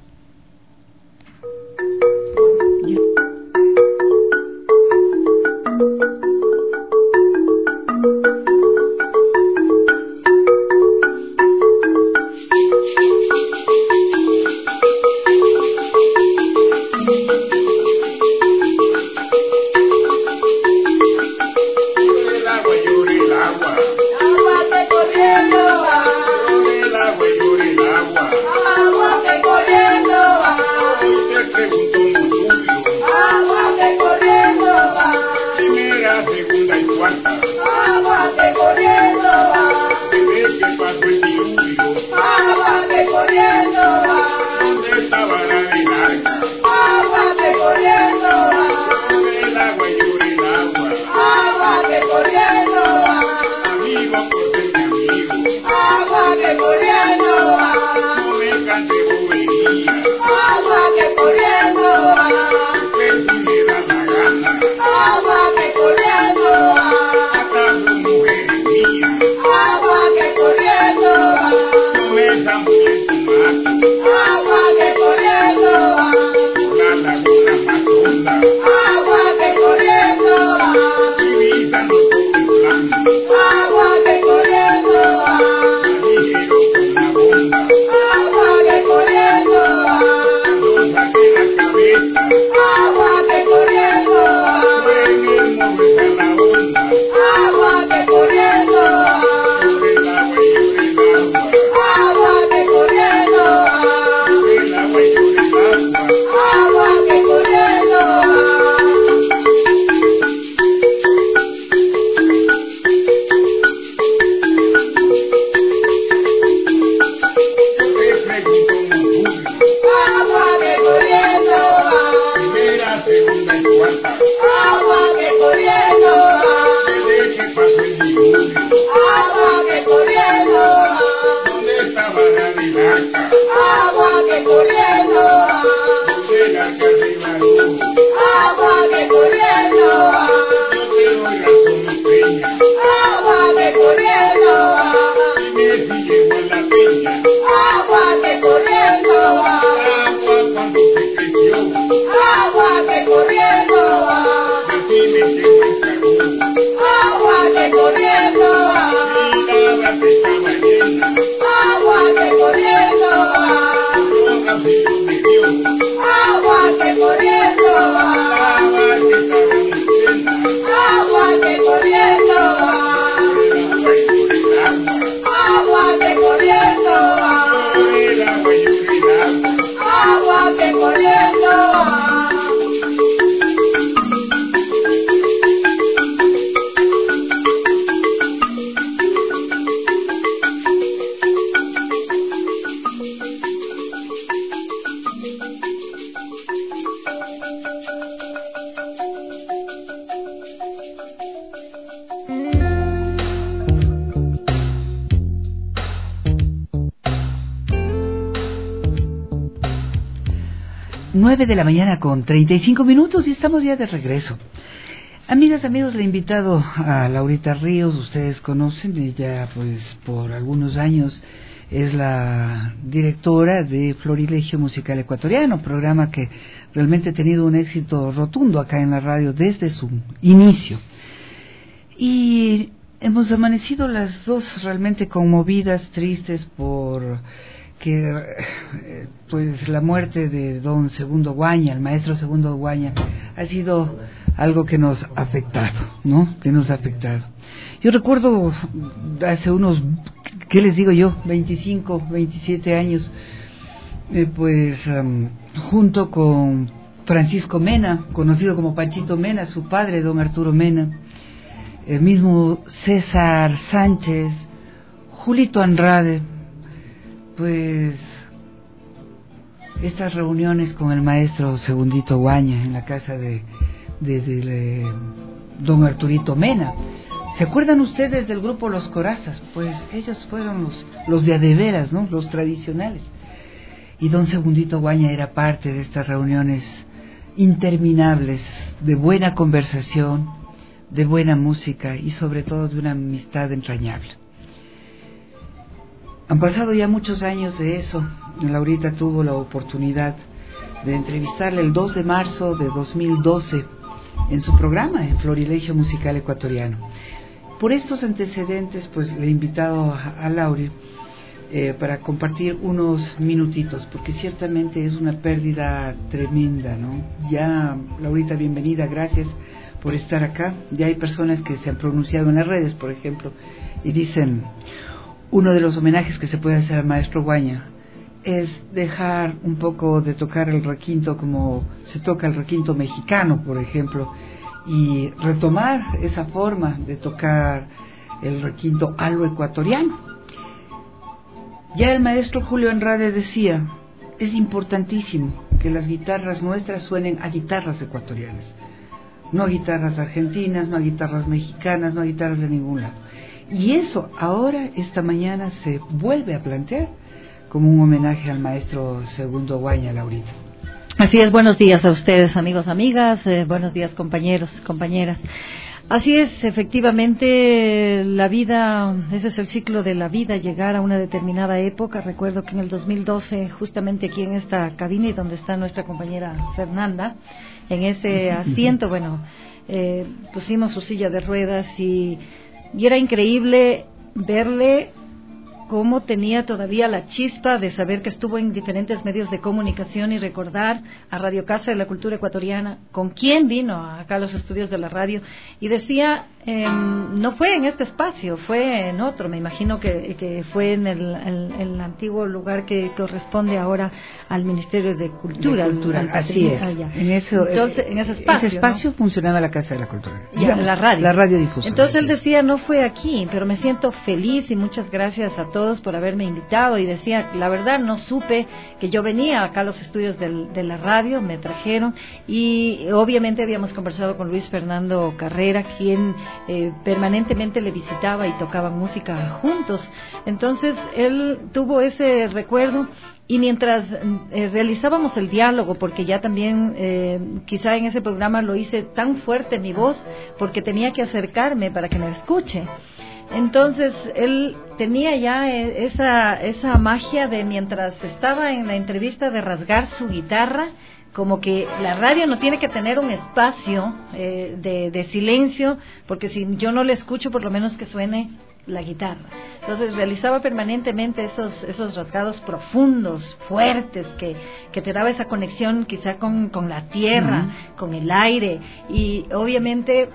De la mañana con 35 minutos y estamos ya de regreso. Amigas, amigos, le he invitado a Laurita Ríos. Ustedes conocen, ella pues por algunos años es la directora de Florilegio Musical Ecuatoriano, programa que realmente ha tenido un éxito rotundo acá en la radio desde su inicio. Y hemos amanecido las dos realmente conmovidas, tristes por que pues la muerte de don Segundo Guaña, el maestro Segundo Guaña, ha sido algo que nos ha afectado, ¿no? Que nos ha afectado. Yo recuerdo hace unos, ¿qué les digo yo? 25, 27 años, junto con Francisco Mena, conocido como Panchito Mena, su padre, don Arturo Mena, el mismo César Sánchez, Julito Andrade, pues estas reuniones con el maestro Segundito Guaña en la casa de don Arturito Mena. ¿Se acuerdan ustedes del grupo Los Corazas? Pues ellos fueron los de adeveras, ¿no? Los tradicionales. Y don Segundito Guaña era parte de estas reuniones interminables de buena conversación, de buena música y sobre todo de una amistad entrañable. Han pasado ya muchos años de eso. Laurita tuvo la oportunidad de entrevistarle el 2 de marzo de 2012 en su programa, en Florilegio Musical Ecuatoriano. Por estos antecedentes, pues le he invitado a Lauri para compartir unos minutitos, porque ciertamente es una pérdida tremenda, ¿no? Ya, Laurita, bienvenida, gracias por estar acá. Ya hay personas que se han pronunciado en las redes, por ejemplo, y dicen, uno de los homenajes que se puede hacer al maestro Guaña es dejar un poco de tocar el requinto como se toca el requinto mexicano, por ejemplo, y retomar esa forma de tocar el requinto a lo ecuatoriano. Ya el maestro Julio Andrade decía, es importantísimo que las guitarras nuestras suenen a guitarras ecuatorianas, no a guitarras argentinas, no a guitarras mexicanas, no a guitarras de ningún lado. Y eso ahora, esta mañana, se vuelve a plantear como un homenaje al maestro Segundo Guaña, Laurita. Así es, buenos días a ustedes, amigos, amigas, buenos días, compañeros, compañeras. Así es, efectivamente, la vida, ese es el ciclo de la vida, llegar a una determinada época. Recuerdo que en el 2012, justamente aquí en esta cabina y donde está nuestra compañera Fernanda, en ese asiento, pusimos su silla de ruedas y era increíble verle cómo tenía todavía la chispa de saber que estuvo en diferentes medios de comunicación y recordar a Radio Casa de la Cultura Ecuatoriana, con quién vino acá a los estudios de la radio, y decía, no fue en este espacio, fue en otro, me imagino que fue en el antiguo lugar que corresponde ahora al Ministerio de Cultura. Así es. Entonces, en ese espacio, ¿no? Funcionaba la Casa de la Cultura. La radio. La radiodifusión. Entonces él decía, no fue aquí, pero me siento feliz y muchas gracias a todos por haberme invitado, y decía, la verdad no supe que yo venía acá a los estudios de la radio, me trajeron, y obviamente habíamos conversado con Luis Fernando Carrera, quien permanentemente le visitaba y tocaban música juntos. Entonces él tuvo ese recuerdo, y mientras realizábamos el diálogo, porque ya también quizá en ese programa lo hice tan fuerte mi voz, porque tenía que acercarme para que me escuche. Entonces él tenía ya esa magia de, mientras estaba en la entrevista, de rasgar su guitarra, como que la radio no tiene que tener un espacio de silencio, porque si yo no le escucho, por lo menos que suene la guitarra. Entonces realizaba permanentemente esos rasgados profundos, fuertes, que te daba esa conexión quizá con la tierra, con el aire, y obviamente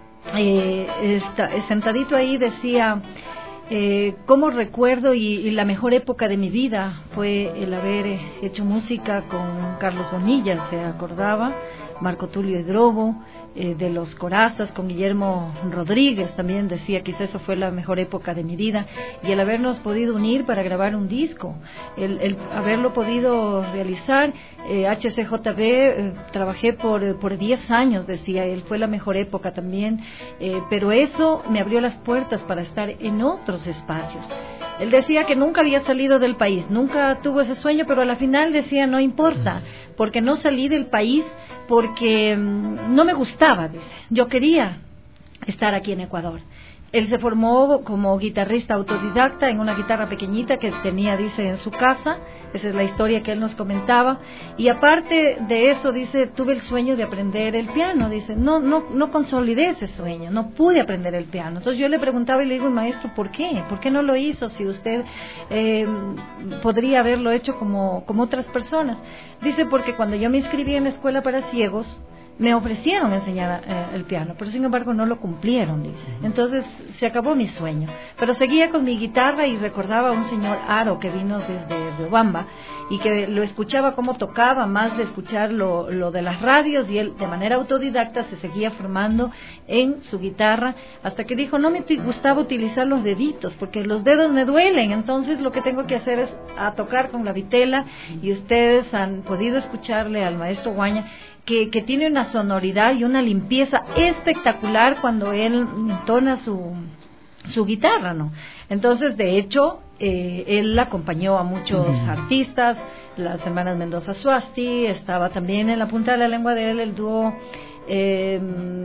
sentadito ahí decía, cómo recuerdo y la mejor época de mi vida fue el haber hecho música con Carlos Bonilla, se acordaba, Marco Tulio Hidrobo, de los Corazas, con Guillermo Rodríguez también decía, quizá eso fue la mejor época de mi vida, y el habernos podido unir para grabar un disco, el haberlo podido realizar. HCJB, trabajé por 10 años, decía él, fue la mejor época también, pero eso me abrió las puertas para estar en otros espacios. Él decía que nunca había salido del país, nunca tuvo ese sueño, pero a la final decía, no importa, porque no salí del país porque no me gustaba, dice, yo quería estar aquí en Ecuador. Él se formó como guitarrista autodidacta en una guitarra pequeñita que tenía, dice, en su casa. Esa es la historia que él nos comentaba. Y aparte de eso, dice, tuve el sueño de aprender el piano. Dice, no consolidé ese sueño, no pude aprender el piano. Entonces yo le preguntaba y le digo, maestro, ¿por qué? ¿Por qué no lo hizo si usted podría haberlo hecho como otras personas? Dice, porque cuando yo me inscribí en la escuela para ciegos, me ofrecieron enseñar el piano, pero sin embargo no lo cumplieron, dice. Entonces se acabó mi sueño, pero seguía con mi guitarra y recordaba a un señor Aro que vino desde Riobamba y que lo escuchaba cómo tocaba, más de escuchar lo de las radios, y él de manera autodidacta se seguía formando en su guitarra hasta que dijo, no me gustaba utilizar los deditos porque los dedos me duelen, entonces lo que tengo que hacer es a tocar con la vitela, y ustedes han podido escucharle al maestro Guaña que tiene una sonoridad y una limpieza espectacular cuando él entona su guitarra, ¿no? Entonces, de hecho, él acompañó a muchos artistas, las hermanas Mendoza Suasti, estaba también en la punta de la lengua de él el dúo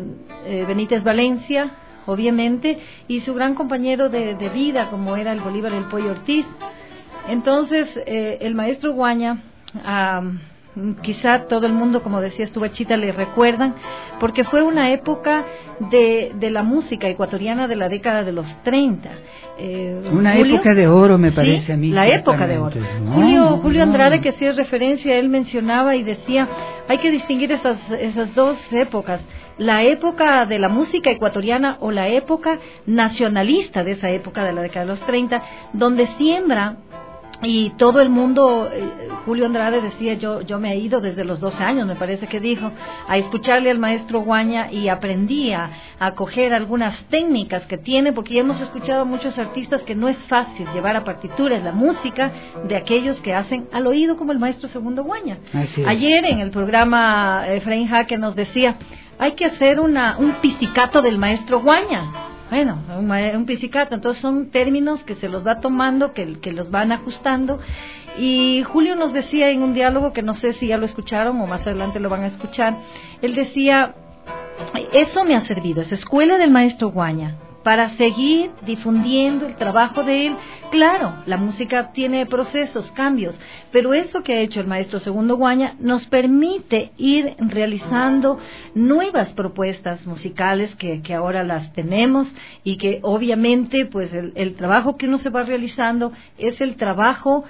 Benítez Valencia, obviamente, y su gran compañero de vida, como era el Bolívar el Pollo Ortiz. Entonces, el maestro Guaña, quizá todo el mundo, como decía Estubachita, le recuerdan, porque fue una época de la música ecuatoriana de la década de los 30. Una Julio, época de oro, me parece, sí, a mí. la época de oro. Julio Andrade, que hacía referencia, él mencionaba y decía, hay que distinguir esas dos épocas. La época de la música ecuatoriana o la época nacionalista de esa época de la década de los 30, donde siembra. Y todo el mundo, Julio Andrade decía, yo me he ido desde los 12 años, me parece que dijo, a escucharle al maestro Guaña y aprendí a coger algunas técnicas que tiene, porque ya hemos escuchado a muchos artistas que no es fácil llevar a partituras la música de aquellos que hacen al oído, como el maestro Segundo Guaña. Ayer en el programa Efraín Jaque nos decía, hay que hacer un pizzicato del maestro Guaña. Bueno, un pizzicato, entonces son términos que se los va tomando, que los van ajustando. Y Julio nos decía en un diálogo, que no sé si ya lo escucharon o más adelante lo van a escuchar, él decía, eso me ha servido, esa escuela del maestro Guaña, para seguir difundiendo el trabajo de él. Claro, la música tiene procesos, cambios, pero eso que ha hecho el maestro Segundo Guaña nos permite ir realizando nuevas propuestas musicales que ahora las tenemos, y que obviamente pues el trabajo que uno se va realizando es el trabajo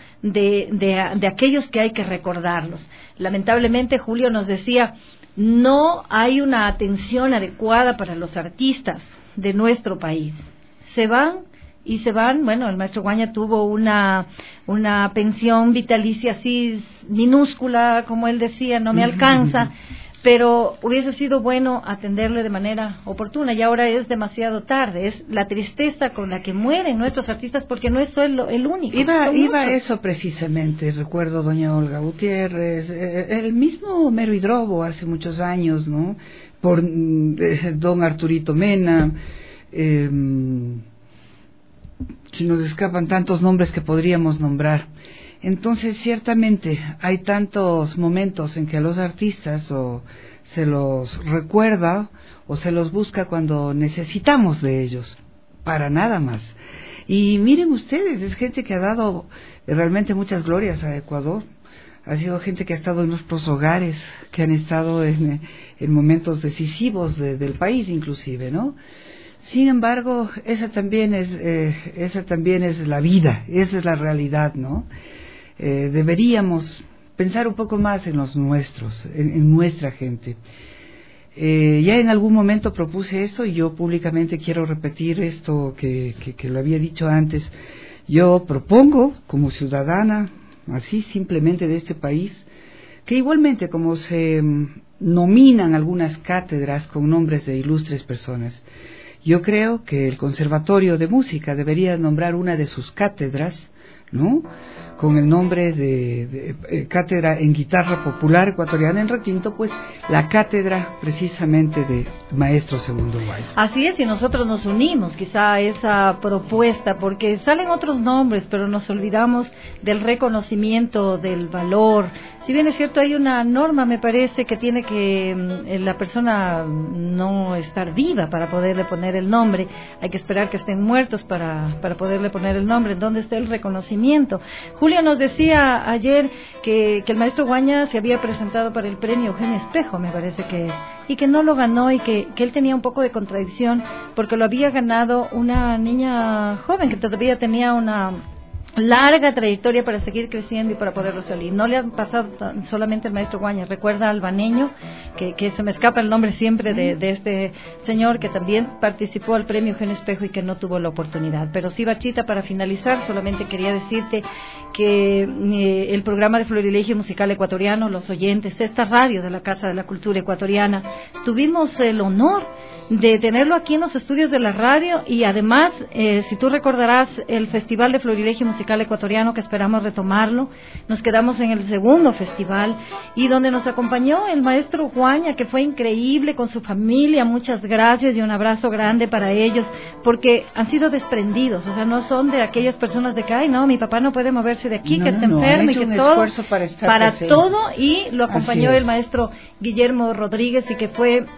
de aquellos que hay que recordarlos. Lamentablemente Julio nos decía, no hay una atención adecuada para los artistas de nuestro país. Se van, bueno, el maestro Guaña tuvo una pensión vitalicia así minúscula, como él decía, no me alcanza, pero hubiese sido bueno atenderle de manera oportuna, y ahora es demasiado tarde. Es la tristeza con la que mueren nuestros artistas, porque no es solo el único. Iba eso precisamente, recuerdo doña Olga Gutiérrez, el mismo Homero Hidrobo hace muchos años, ¿no? Por don Arturito Mena, si nos escapan tantos nombres que podríamos nombrar. Entonces, ciertamente, hay tantos momentos en que a los artistas o se los recuerda o se los busca cuando necesitamos de ellos, para nada más. Y miren ustedes, es gente que ha dado realmente muchas glorias a Ecuador. Ha sido gente que ha estado en nuestros hogares, que han estado en momentos decisivos del país, inclusive, ¿no? Sin embargo, esa también es la vida, esa es la realidad, ¿no? Deberíamos pensar un poco más en los nuestros, en nuestra gente. Ya en algún momento propuse esto, y yo públicamente quiero repetir esto que lo había dicho antes. Yo propongo, como ciudadana, así simplemente de este país, que igualmente como se nominan algunas cátedras con nombres de ilustres personas, yo creo que el Conservatorio de Música debería nombrar una de sus cátedras, ¿no?, con el nombre de cátedra en guitarra popular ecuatoriana en requinto, pues la cátedra precisamente de maestro Segundo Guaña. Así es, y nosotros nos unimos quizá a esa propuesta, porque salen otros nombres, pero nos olvidamos del reconocimiento, del valor. Si bien es cierto, hay una norma, me parece, que tiene que la persona no estar viva para poderle poner el nombre, hay que esperar que estén muertos para poderle poner el nombre. ¿Dónde está el reconocimiento? Julio nos decía ayer que el maestro Guaña se había presentado para el premio Eugenio Espejo, me parece y que no lo ganó, y que él tenía un poco de contradicción, porque lo había ganado una niña joven que todavía tenía una larga trayectoria para seguir creciendo y para poderlo salir. No le ha pasado solamente al maestro Guaña. Recuerda al Baneño, que se me escapa el nombre siempre de este señor, que también participó al premio Eugenio Espejo y que no tuvo la oportunidad. Pero sí, Bachita, para finalizar, solamente quería decirte que el programa de Florilegio Musical Ecuatoriano, los oyentes, esta radio de la Casa de la Cultura Ecuatoriana, tuvimos el honor de tenerlo aquí en los estudios de la radio, y además, si tú recordarás, el Festival de Florilegio Musical Ecuatoriano, que esperamos retomarlo, nos quedamos en el segundo festival, y donde nos acompañó el maestro Guaña, que fue increíble con su familia. Muchas gracias y un abrazo grande para ellos, porque han sido desprendidos, o sea, no son de aquellas personas de que, ay, no, mi papá no puede moverse de aquí, que está enfermo, y que todo, para todo, y lo acompañó el maestro Guillermo Rodríguez, y que fue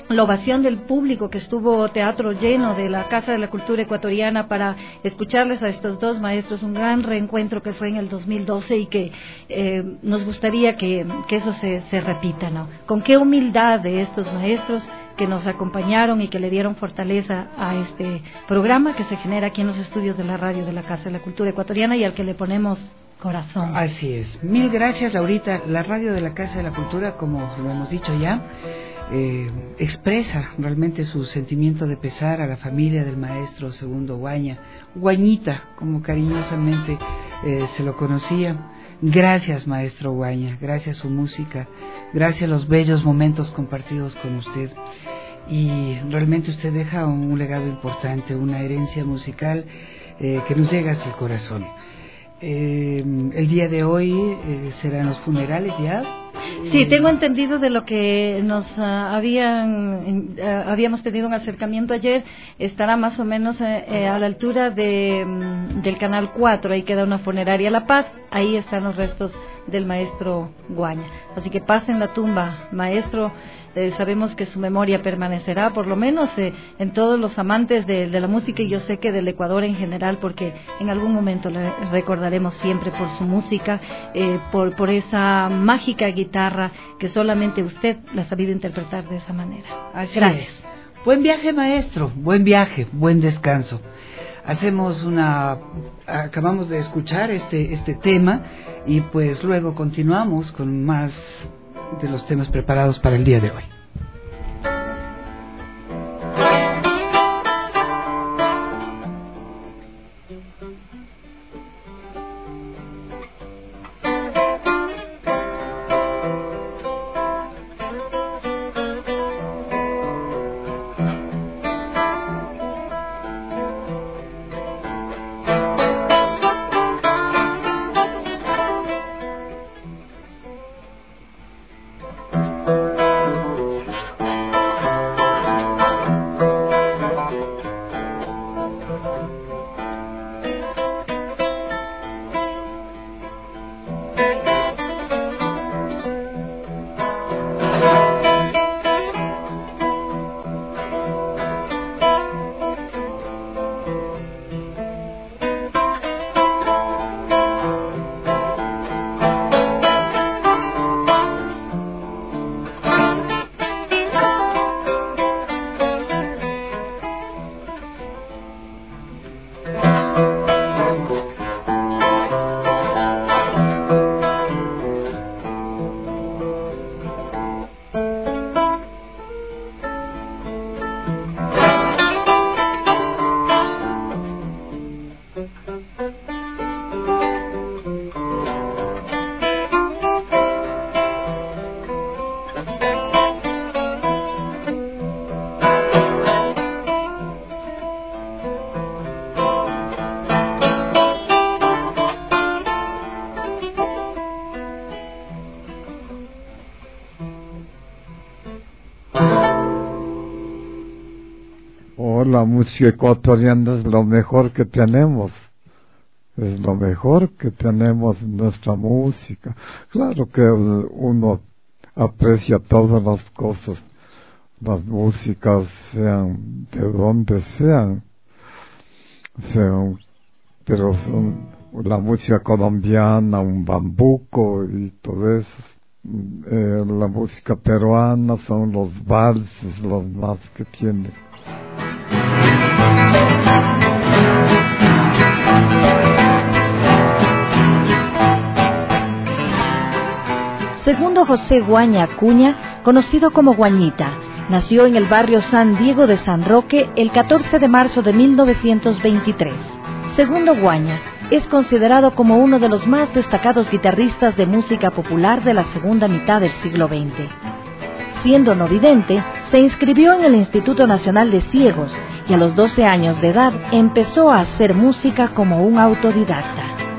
la ovación del público, que estuvo teatro lleno de la Casa de la Cultura Ecuatoriana para escucharles a estos dos maestros, un gran reencuentro que fue en el 2012 y que nos gustaría que eso se repita, ¿no? Con qué humildad de estos maestros que nos acompañaron y que le dieron fortaleza a este programa que se genera aquí en los estudios de la radio de la Casa de la Cultura Ecuatoriana y al que le ponemos corazón. Así es. Mil gracias, Laurita. La radio de la Casa de la Cultura, como lo hemos dicho ya, expresa realmente su sentimiento de pesar a la familia del maestro Segundo Guaña, Guañita, como cariñosamente se lo conocía. Gracias, maestro Guaña, gracias a su música, gracias a los bellos momentos compartidos con usted. Y realmente usted deja un legado importante, una herencia musical que nos llega hasta el corazón. El día de hoy serán los funerales ya. Sí, tengo entendido de lo que nos habíamos tenido un acercamiento ayer. Estará más o menos a la altura del Canal 4. Ahí queda una funeraria La Paz. Ahí están los restos del maestro Guaña. Así que pasen la tumba, maestro. Sabemos que su memoria permanecerá, por lo menos en todos los amantes de la música, y yo sé que del Ecuador en general, porque en algún momento le recordaremos siempre por su música, por esa mágica guitarra que solamente usted la ha sabido interpretar de esa manera. Así Gracias. Es. Buen viaje, maestro, buen viaje, buen descanso. Acabamos de escuchar este tema y pues luego continuamos con más de los temas preparados para el día de hoy. La música ecuatoriana es lo mejor que tenemos, es lo mejor que tenemos en nuestra música. Claro que uno aprecia todas las cosas, las músicas sean de donde sean, pero son la música colombiana, un bambuco y todo eso. La música peruana son los valses, los más que tiene. Segundo José Guaña Acuña, conocido como Guañita, nació en el barrio San Diego de San Roque el 14 de marzo de 1923. Segundo Guaña es considerado como uno de los más destacados guitarristas de música popular de la segunda mitad del siglo XX. Siendo no vidente, se inscribió en el Instituto Nacional de Ciegos y a los 12 años de edad empezó a hacer música como un autodidacta.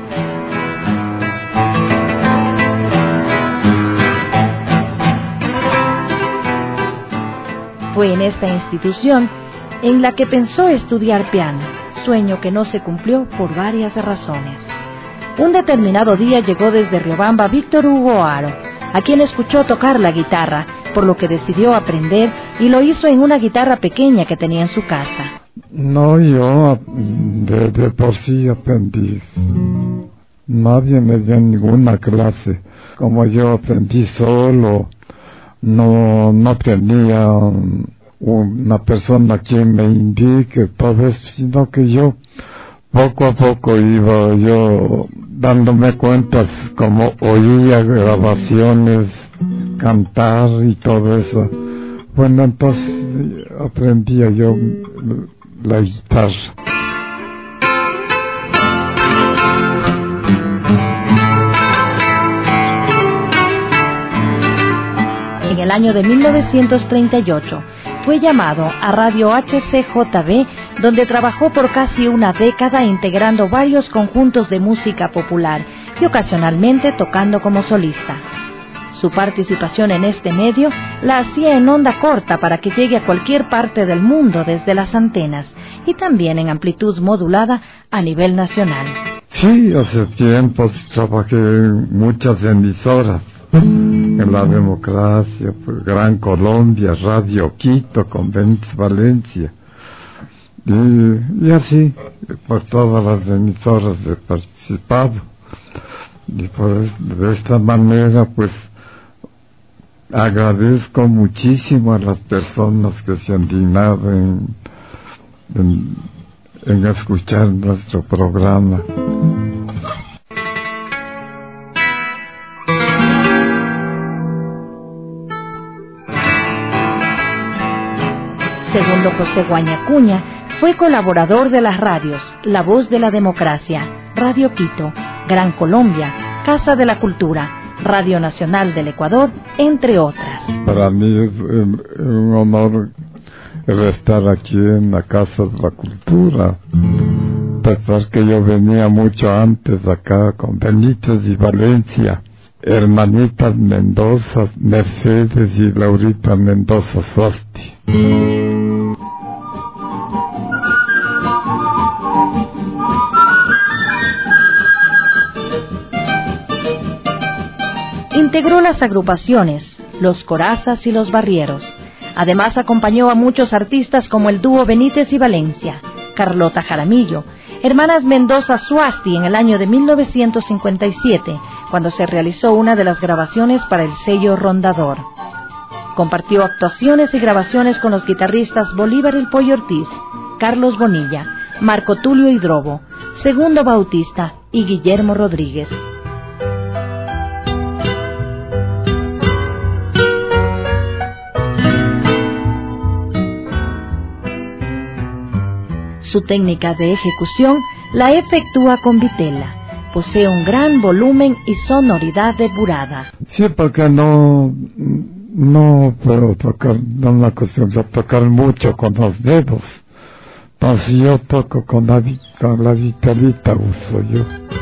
Fue en esta institución en la que pensó estudiar piano, sueño que no se cumplió por varias razones. Un determinado día llegó desde Riobamba Víctor Hugo Aro, a quien escuchó tocar la guitarra, por lo que decidió aprender y lo hizo en una guitarra pequeña que tenía en su casa. No, yo de por sí aprendí. Nadie me dio ninguna clase. Como yo aprendí solo, no tenía una persona quien me indique todo eso, sino que yo poco a poco iba yo dándome cuentas, como oía grabaciones, cantar y todo eso. Bueno, entonces aprendía yo la guitarra. En el año de 1938 fue llamado a Radio HCJB, donde trabajó por casi una década integrando varios conjuntos de música popular y ocasionalmente tocando como solista. Su participación en este medio la hacía en onda corta para que llegue a cualquier parte del mundo desde las antenas y también en amplitud modulada a nivel nacional. Sí, hace tiempo trabajé en muchas emisoras. En La Democracia, Gran Colombia, Radio Quito, Conventos Valencia, y así, por todas las emisoras he participado. Y de esta manera, pues, agradezco muchísimo a las personas que se han dignado en escuchar nuestro programa. Segundo José Guañacuña, fue colaborador de las radios La Voz de la Democracia, Radio Quito, Gran Colombia, Casa de la Cultura, Radio Nacional del Ecuador, entre otras. Para mí es un honor el estar aquí en la Casa de la Cultura. Pensar que yo venía mucho antes acá con Benítez y Valencia, hermanitas Mendoza, Mercedes y Laurita Mendoza Suasti. Integró las agrupaciones, los Corazas y los Barrieros. Además acompañó a muchos artistas como el dúo Benítez y Valencia, Carlota Jaramillo, hermanas Mendoza Suasti en el año de 1957, cuando se realizó una de las grabaciones para el sello Rondador. Compartió actuaciones y grabaciones con los guitarristas Bolívar el Pollo Ortiz, Carlos Bonilla, Marco Tulio Hidrobo, Segundo Bautista y Guillermo Rodríguez. Su técnica de ejecución la efectúa con vitela. Posee un gran volumen y sonoridad depurada. Sí, porque no puedo tocar, no me acostumbro a tocar mucho con los dedos. Entonces yo toco con la vitelita, uso yo.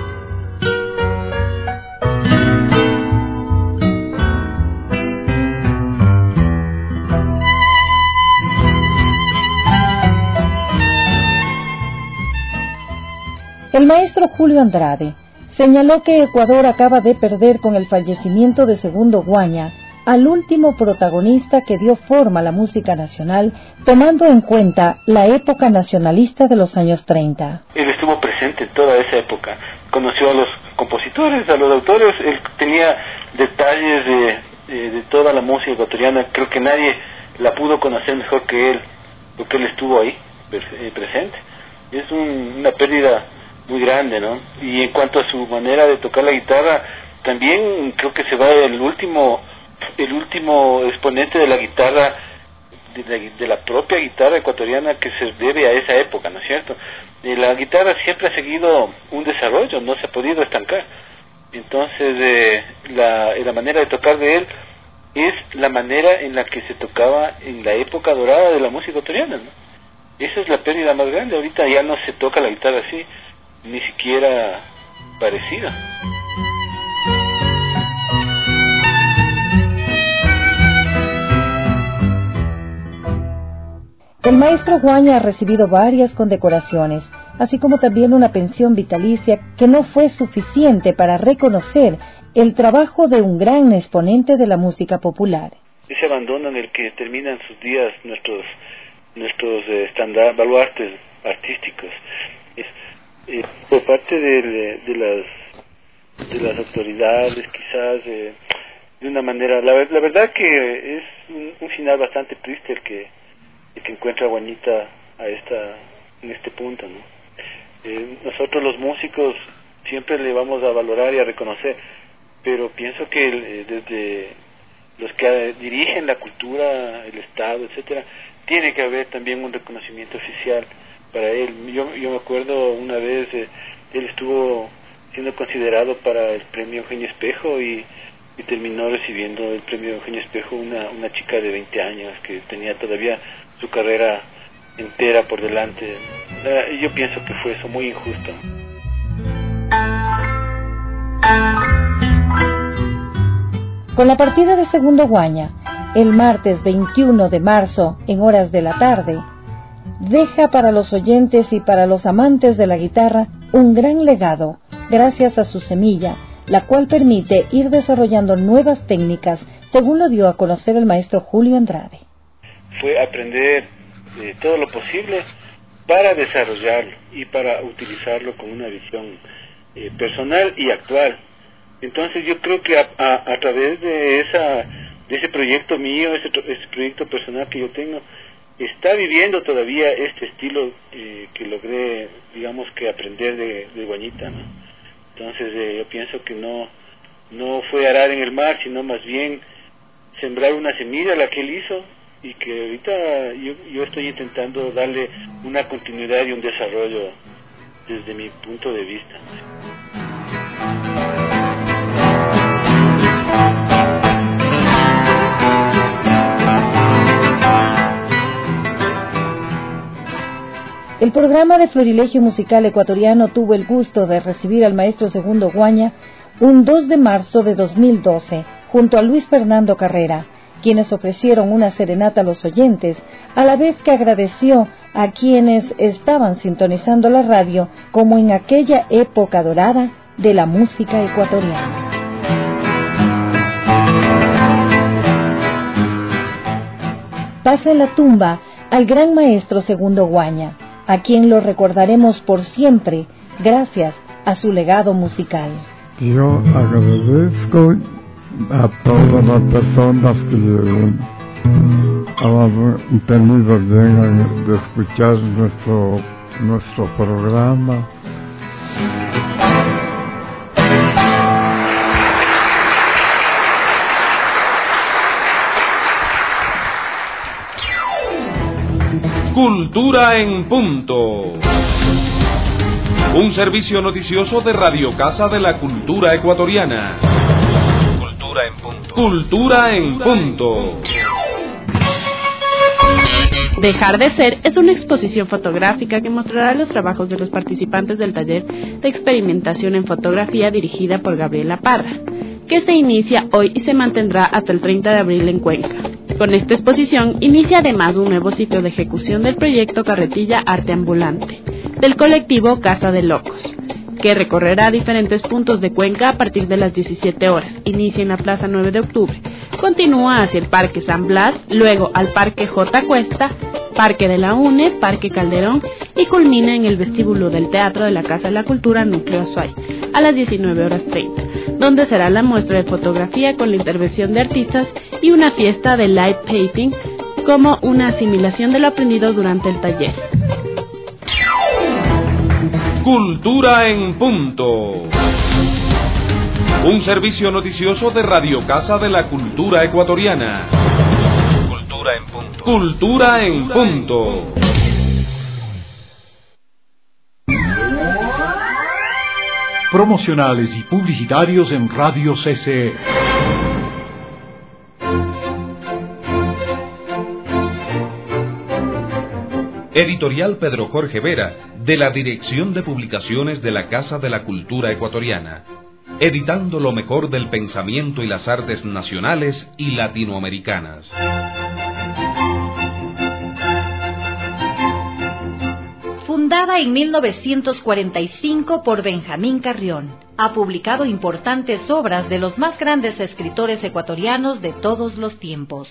El maestro Julio Andrade señaló que Ecuador acaba de perder con el fallecimiento de Segundo Guaña al último protagonista que dio forma a la música nacional, tomando en cuenta la época nacionalista de los años 30. Él estuvo presente en toda esa época, conoció a los compositores, a los autores, él tenía detalles de toda la música ecuatoriana, creo que nadie la pudo conocer mejor que él, porque él estuvo ahí, presente. Es una pérdida muy grande, ¿no? Y en cuanto a su manera de tocar la guitarra, también creo que se va el último exponente de la guitarra, de la propia guitarra ecuatoriana, que se debe a esa época, ¿no es cierto? La guitarra siempre ha seguido un desarrollo, no se ha podido estancar. Entonces, la manera de tocar de él es la manera en la que se tocaba en la época dorada de la música ecuatoriana, ¿no? Esa es la pérdida más grande. Ahorita ya no se toca la guitarra así, ni siquiera parecida. El maestro Guaña ha recibido varias condecoraciones, así como también una pensión vitalicia que no fue suficiente para reconocer el trabajo de un gran exponente de la música popular. ese abandono en el que terminan sus días nuestros baluartes artísticos. Por parte de las autoridades, quizás de una manera, la verdad que es un final bastante triste el que encuentra a Guañita en este punto, ¿no? Nosotros los músicos siempre le vamos a valorar y a reconocer, pero pienso que desde los que dirigen la cultura, el Estado, etcétera, tiene que haber también un reconocimiento oficial para él. Yo me acuerdo una vez, él estuvo siendo considerado para el premio Eugenio Espejo y terminó recibiendo el premio Eugenio Espejo una chica de 20 años que tenía todavía su carrera entera por delante. Yo pienso que fue eso muy injusto. Con la partida de Segundo Guaña, el martes 21 de marzo, en horas de la tarde, deja para los oyentes y para los amantes de la guitarra un gran legado, gracias a su semilla, la cual permite ir desarrollando nuevas técnicas, según lo dio a conocer el maestro Julio Andrade. Fue aprender todo lo posible para desarrollarlo y para utilizarlo con una visión personal y actual. Entonces yo creo que a través de ese proyecto mío, ese proyecto personal que yo tengo, está viviendo todavía este estilo que logré, digamos, que aprender de Guañita, ¿no? Entonces yo pienso que no fue arar en el mar, sino más bien sembrar una semilla la que él hizo, y que ahorita yo estoy intentando darle una continuidad y un desarrollo desde mi punto de vista. El programa de Florilegio Musical Ecuatoriano tuvo el gusto de recibir al maestro Segundo Guaña un 2 de marzo de 2012, junto a Luis Fernando Carrera, quienes ofrecieron una serenata a los oyentes, a la vez que agradeció a quienes estaban sintonizando la radio como en aquella época dorada de la música ecuatoriana. Pasa en la tumba al gran maestro Segundo Guaña, a quien lo recordaremos por siempre gracias a su legado musical. Yo agradezco a todas las personas que han tenido bien de escuchar nuestro programa. Cultura en punto. Un servicio noticioso de Radio Casa de la Cultura Ecuatoriana. Cultura en punto. Cultura en punto. Dejar de ser es una exposición fotográfica que mostrará los trabajos de los participantes del taller de experimentación en fotografía dirigida por Gabriela Parra, que se inicia hoy y se mantendrá hasta el 30 de abril en Cuenca. Con esta exposición inicia además un nuevo ciclo de ejecución del proyecto Carretilla Arte Ambulante, del colectivo Casa de Locos, que recorrerá diferentes puntos de Cuenca a partir de las 17 horas. Inicia en la Plaza 9 de Octubre, continúa hacia el Parque San Blas, luego al Parque J. Cuesta, Parque de la UNE, Parque Calderón y culmina en el vestíbulo del Teatro de la Casa de la Cultura Núcleo Azuay, a las 19:30, donde será la muestra de fotografía con la intervención de artistas y una fiesta de light painting como una asimilación de lo aprendido durante el taller. Cultura en punto. Un servicio noticioso de Radio Casa de la Cultura Ecuatoriana. Cultura en punto. Cultura en punto. Promocionales y publicitarios en Radio CCE. Editorial Pedro Jorge Vera, de la Dirección de Publicaciones de la Casa de la Cultura Ecuatoriana, editando lo mejor del pensamiento y las artes nacionales y latinoamericanas. Fundar Publicada en 1945 por Benjamín Carrión, ha publicado importantes obras de los más grandes escritores ecuatorianos de todos los tiempos.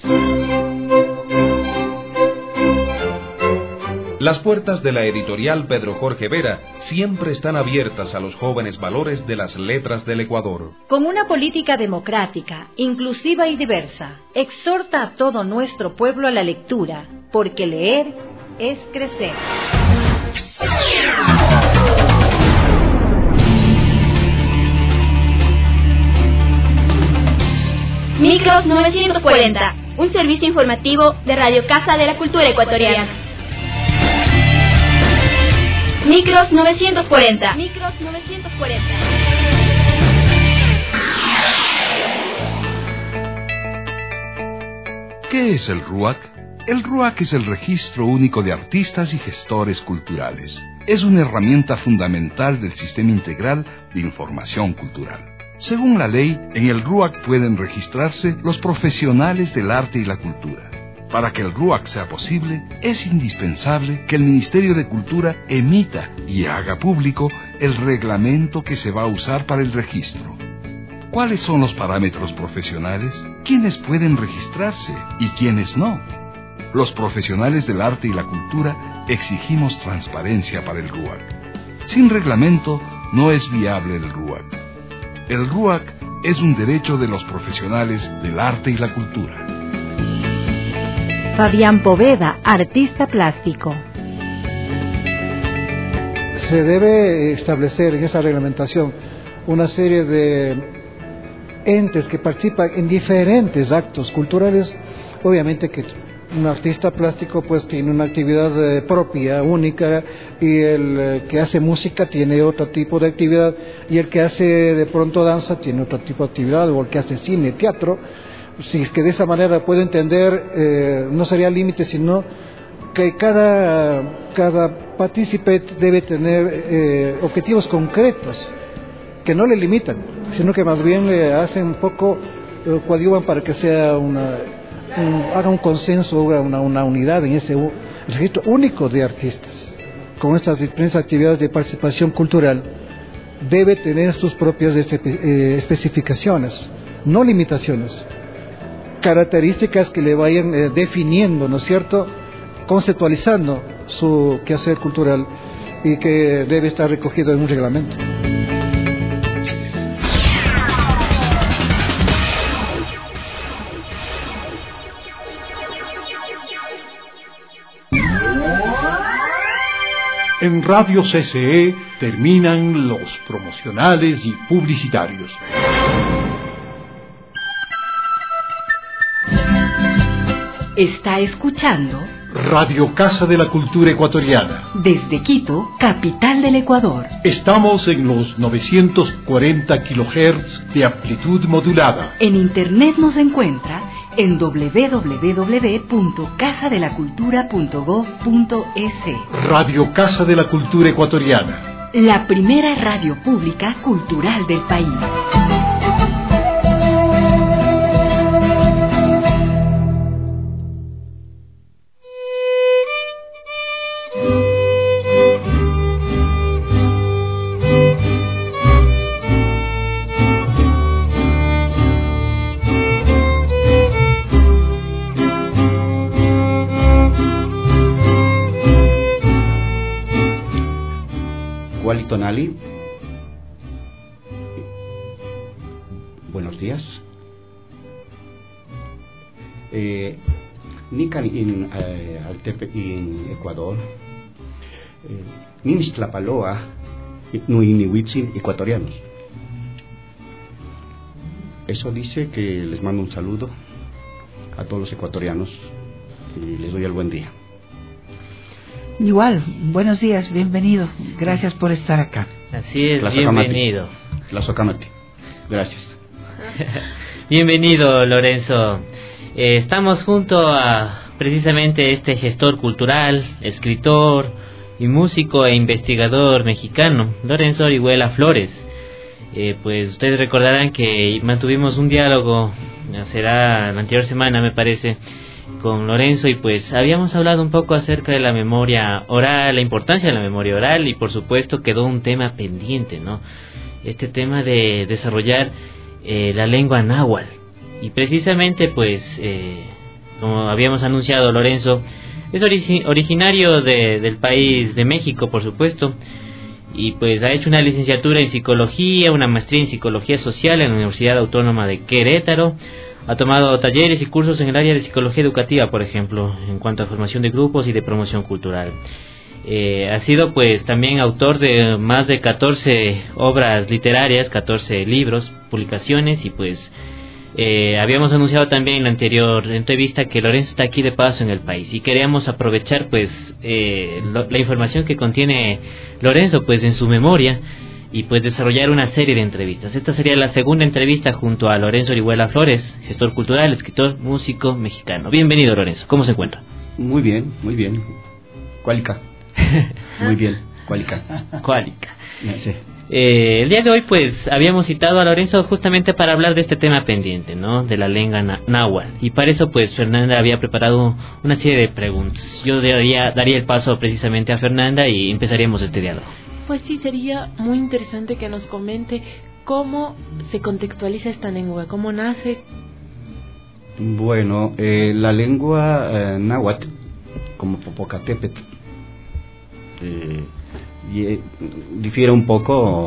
Las puertas de la editorial Pedro Jorge Vera siempre están abiertas a los jóvenes valores de las letras del Ecuador. Con una política democrática, inclusiva y diversa, exhorta a todo nuestro pueblo a la lectura, porque leer es crecer. Micros 940, un servicio informativo de Radio Casa de la Cultura Ecuatoriana. Micros 940. Micros 940. ¿Qué es el RUAC? El RUAC es el Registro Único de Artistas y Gestores Culturales. Es una herramienta fundamental del Sistema Integral de Información Cultural. Según la ley, en el RUAC pueden registrarse los profesionales del arte y la cultura. Para que el RUAC sea posible, es indispensable que el Ministerio de Cultura emita y haga público el reglamento que se va a usar para el registro. ¿Cuáles son los parámetros profesionales? ¿Quiénes pueden registrarse y quiénes no? Los profesionales del arte y la cultura exigimos transparencia para el RUAC. Sin reglamento no es viable el RUAC. El RUAC es un derecho de los profesionales del arte y la cultura. Fabián Poveda, artista plástico. Se debe establecer en esa reglamentación una serie de entes que participan en diferentes actos culturales. Obviamente que un artista plástico pues tiene una actividad propia, única, y el que hace música tiene otro tipo de actividad, y el que hace de pronto danza tiene otro tipo de actividad, o el que hace cine, teatro. Si es que de esa manera puedo entender, no sería límite, sino que cada partícipe debe tener objetivos concretos que no le limitan, sino que más bien le hacen un poco, coadyuvan para que sea haga un consenso, una unidad en ese registro único de artistas. Con estas diferentes actividades de participación cultural debe tener sus propias especificaciones, no limitaciones, características que le vayan definiendo, ¿no es cierto?, conceptualizando su quehacer cultural, y que debe estar recogido en un reglamento. En Radio CCE terminan los promocionales y publicitarios. Está escuchando Radio Casa de la Cultura Ecuatoriana. Desde Quito, capital del Ecuador. Estamos en los 940 kHz de amplitud modulada. En internet nos encuentra en www.casadelacultura.gov.es. Radio Casa de la Cultura Ecuatoriana. La primera radio pública cultural del país. Tonali. Buenos días. Nican in Ecuador. Nimis Tlapaloa, Nuinihuitzin ecuatorianos. Eso dice que les mando un saludo a todos los ecuatorianos y les doy el buen día. Igual, buenos días, bienvenido, gracias por estar acá. Así es, bienvenido. Gracias. Bienvenido, Lorenzo. Estamos junto a precisamente este gestor cultural, escritor y músico e investigador mexicano, Lorenzo Orihuela Flores. Pues ustedes recordarán que mantuvimos un diálogo, será la anterior semana me parece, con Lorenzo, y pues habíamos hablado un poco acerca de la memoria oral, la importancia de la memoria oral, y por supuesto quedó un tema pendiente, ¿no? Este tema de desarrollar la lengua náhuatl. Y precisamente pues como habíamos anunciado, Lorenzo es originario del país de México, por supuesto, y pues ha hecho una licenciatura en psicología, una maestría en psicología social en la Universidad Autónoma de Querétaro. Ha tomado talleres y cursos en el área de psicología educativa, por ejemplo, en cuanto a formación de grupos y de promoción cultural. Ha sido pues también autor de más de 14 obras literarias, 14 libros, publicaciones, y pues habíamos anunciado también en la anterior entrevista que Lorenzo está aquí de paso en el país, y queríamos aprovechar pues la información que contiene Lorenzo pues en su memoria, y pues desarrollar una serie de entrevistas. Esta sería la segunda entrevista junto a Lorenzo Orihuela Flores, gestor cultural, escritor, músico mexicano. Bienvenido, Lorenzo, ¿cómo se encuentra? Muy bien, muy bien. Cuálica. Muy bien, cuálica. Cuálica. Sí. El día de hoy pues habíamos citado a Lorenzo justamente para hablar de este tema pendiente, ¿no? De la lengua náhuatl, y para eso pues Fernanda había preparado una serie de preguntas. Yo daría el paso precisamente a Fernanda y empezaríamos este diálogo. Pues sí, sería muy interesante que nos comente cómo se contextualiza esta lengua, cómo nace. Bueno, la lengua náhuatl, como Popocatépetl, difiere un poco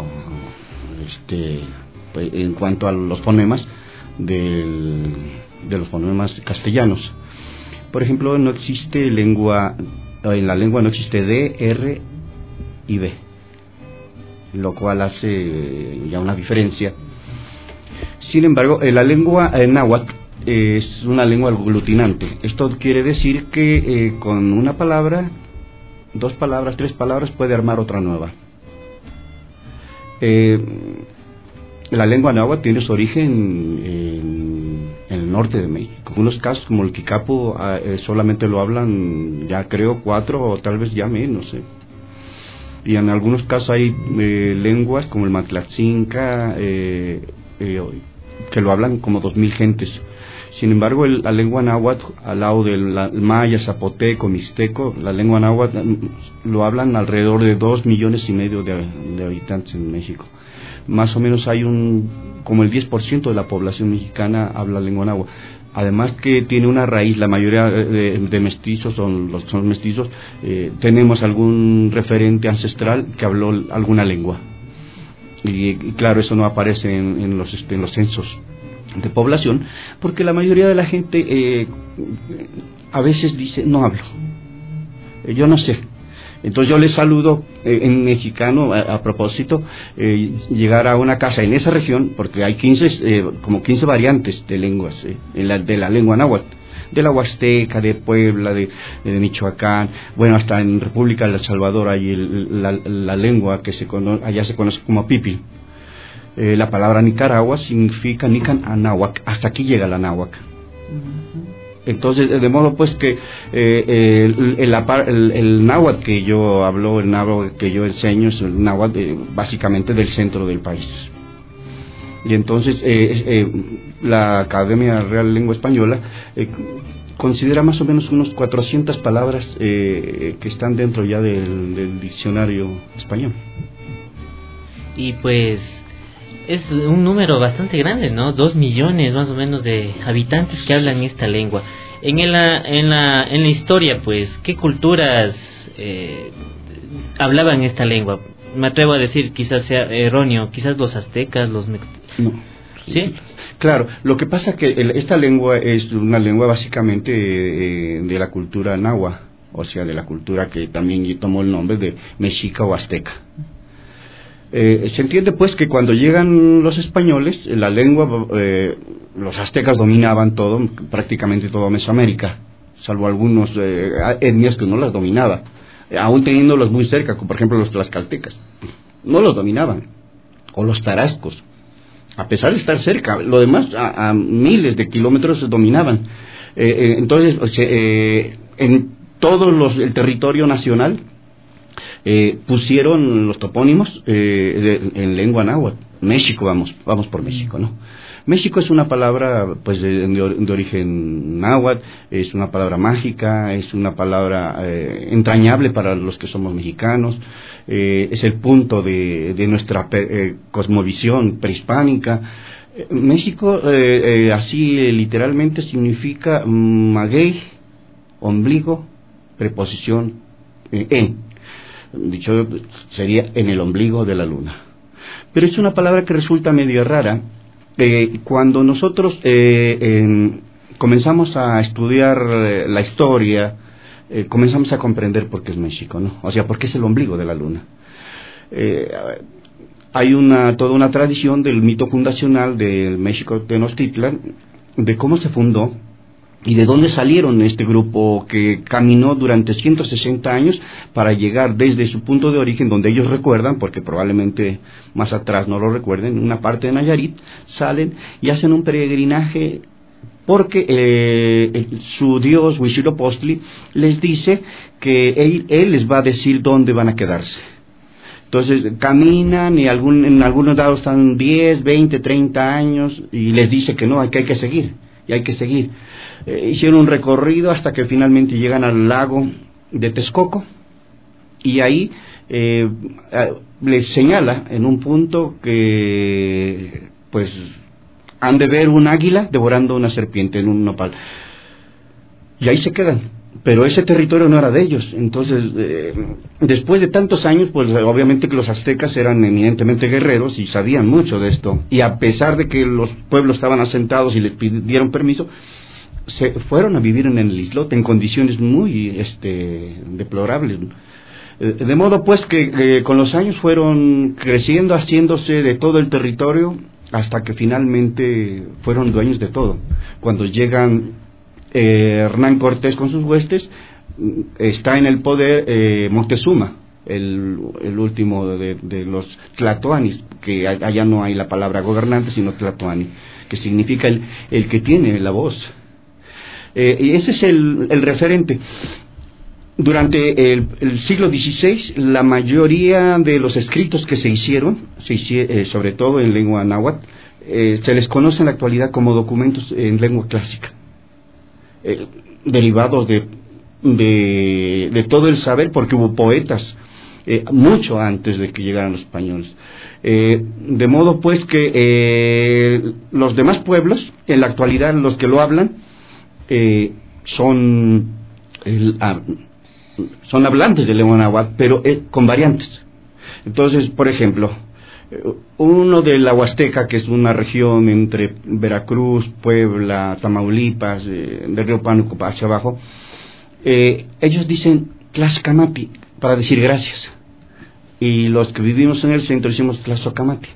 pues, en cuanto a los fonemas de los fonemas castellanos. Por ejemplo, no existe lengua, en la lengua no existe D, R y B, lo cual hace ya una diferencia. Sin embargo, la lengua náhuatl es una lengua aglutinante. Esto quiere decir que con una palabra, 2 palabras, 3 palabras puede armar otra nueva. La lengua náhuatl tiene su origen en el norte de México. En algunos casos, como el Kikapu, solamente lo hablan, ya creo, 4 o tal vez ya menos. Y en algunos casos hay lenguas como el Matlatzinca, que lo hablan como 2,000 gentes. Sin embargo, la lengua náhuatl, al lado del maya, zapoteco, mixteco, la lengua náhuatl lo hablan alrededor de 2,5 millones de habitantes en México. Más o menos hay como el 10% de la población mexicana habla lengua náhuatl. Además que tiene una raíz, la mayoría de mestizos son mestizos, tenemos algún referente ancestral que habló alguna lengua. Y claro, eso no aparece en los censos de población, porque la mayoría de la gente a veces dice, no hablo, yo no sé. Entonces yo les saludo en mexicano, a propósito, llegar a una casa en esa región, porque hay como 15 variantes de lenguas, de la lengua náhuatl, de la Huasteca, de Puebla, de Michoacán, bueno, hasta en República de El Salvador hay la lengua que allá se conoce como pipil. La palabra Nicaragua significa Nican Anáhuac, hasta aquí llega la náhuac. Entonces, de modo pues que el náhuatl que yo hablo, el náhuatl que yo enseño, es el náhuatl básicamente del centro del país. Y entonces la Academia Real Lengua Española considera más o menos unos 400 palabras que están dentro ya del diccionario español. Y pues es un número bastante grande, ¿no? 2 millones más o menos de habitantes que hablan esta lengua. En la historia, pues, ¿qué culturas hablaban esta lengua? Me atrevo a decir, quizás sea erróneo, quizás los aztecas, los no. ¿Sí? Claro, lo que pasa que esta lengua es una lengua básicamente de la cultura náhuatl, o sea, de la cultura que también tomó el nombre de mexica o azteca. Se entiende pues que cuando llegan los españoles, la lengua, los aztecas dominaban prácticamente toda Mesoamérica, salvo algunos etnias que no las dominaban, aún teniéndolos muy cerca, como por ejemplo los tlaxcaltecas, no los dominaban, o los tarascos, a pesar de estar cerca, lo demás a miles de kilómetros se dominaban. Entonces, en todo el territorio nacional, pusieron los topónimos en lengua náhuatl. México, vamos por México, ¿no? México es una palabra pues de origen náhuatl, es una palabra mágica, es una palabra entrañable para los que somos mexicanos, es el punto de nuestra cosmovisión prehispánica. México, así literalmente significa maguey, ombligo, preposición en. Dicho sería en el ombligo de la luna. Pero es una palabra que resulta medio rara. Cuando nosotros comenzamos a estudiar la historia, comenzamos a comprender por qué es México, ¿no? O sea, por qué es el ombligo de la luna. Hay toda una tradición del mito fundacional del México Tenochtitlan, de cómo se fundó y de dónde salieron este grupo que caminó durante 160 años para llegar desde su punto de origen, donde ellos recuerdan, porque probablemente más atrás no lo recuerden, una parte de Nayarit, salen y hacen un peregrinaje porque su dios Huitzilopochtli les dice que él les va a decir dónde van a quedarse. Entonces caminan y en algunos lados están 10, 20, 30 años y les dice que no, que hay que seguir, y hay que seguir. Hicieron un recorrido hasta que finalmente llegan al lago de Texcoco y ahí les señala en un punto que pues han de ver un águila devorando una serpiente en un nopal. Y ahí se quedan. Pero ese territorio no era de ellos. Entonces, después de tantos años, pues obviamente que los aztecas eran eminentemente guerreros y sabían mucho de esto. Y a pesar de que los pueblos estaban asentados y les pidieron permiso, se fueron a vivir en el islote en condiciones muy deplorables. De modo pues que con los años fueron creciendo, haciéndose de todo el territorio, hasta que finalmente fueron dueños de todo. Cuando llegan Hernán Cortés con sus huestes, está en el poder Moctezuma, el último de los tlatoanis, que allá no hay la palabra gobernante sino tlatoani, que significa el que tiene la voz. Y ese es el referente. Durante el siglo XVI, la mayoría de los escritos que se hicieron sobre todo en lengua náhuatl, se les conoce en la actualidad como documentos en lengua clásica, derivados de todo el saber, porque hubo poetas mucho antes de que llegaran los españoles. De modo pues que los demás pueblos, en la actualidad los que lo hablan, son hablantes de lengua náhuatl, pero con variantes. Entonces, por ejemplo, uno de la Huasteca, que es una región entre Veracruz, Puebla, Tamaulipas, de Río Pánuco hacia abajo, ellos dicen Tlaxcamati para decir gracias, y los que vivimos en el centro decimos Tlaxocamati.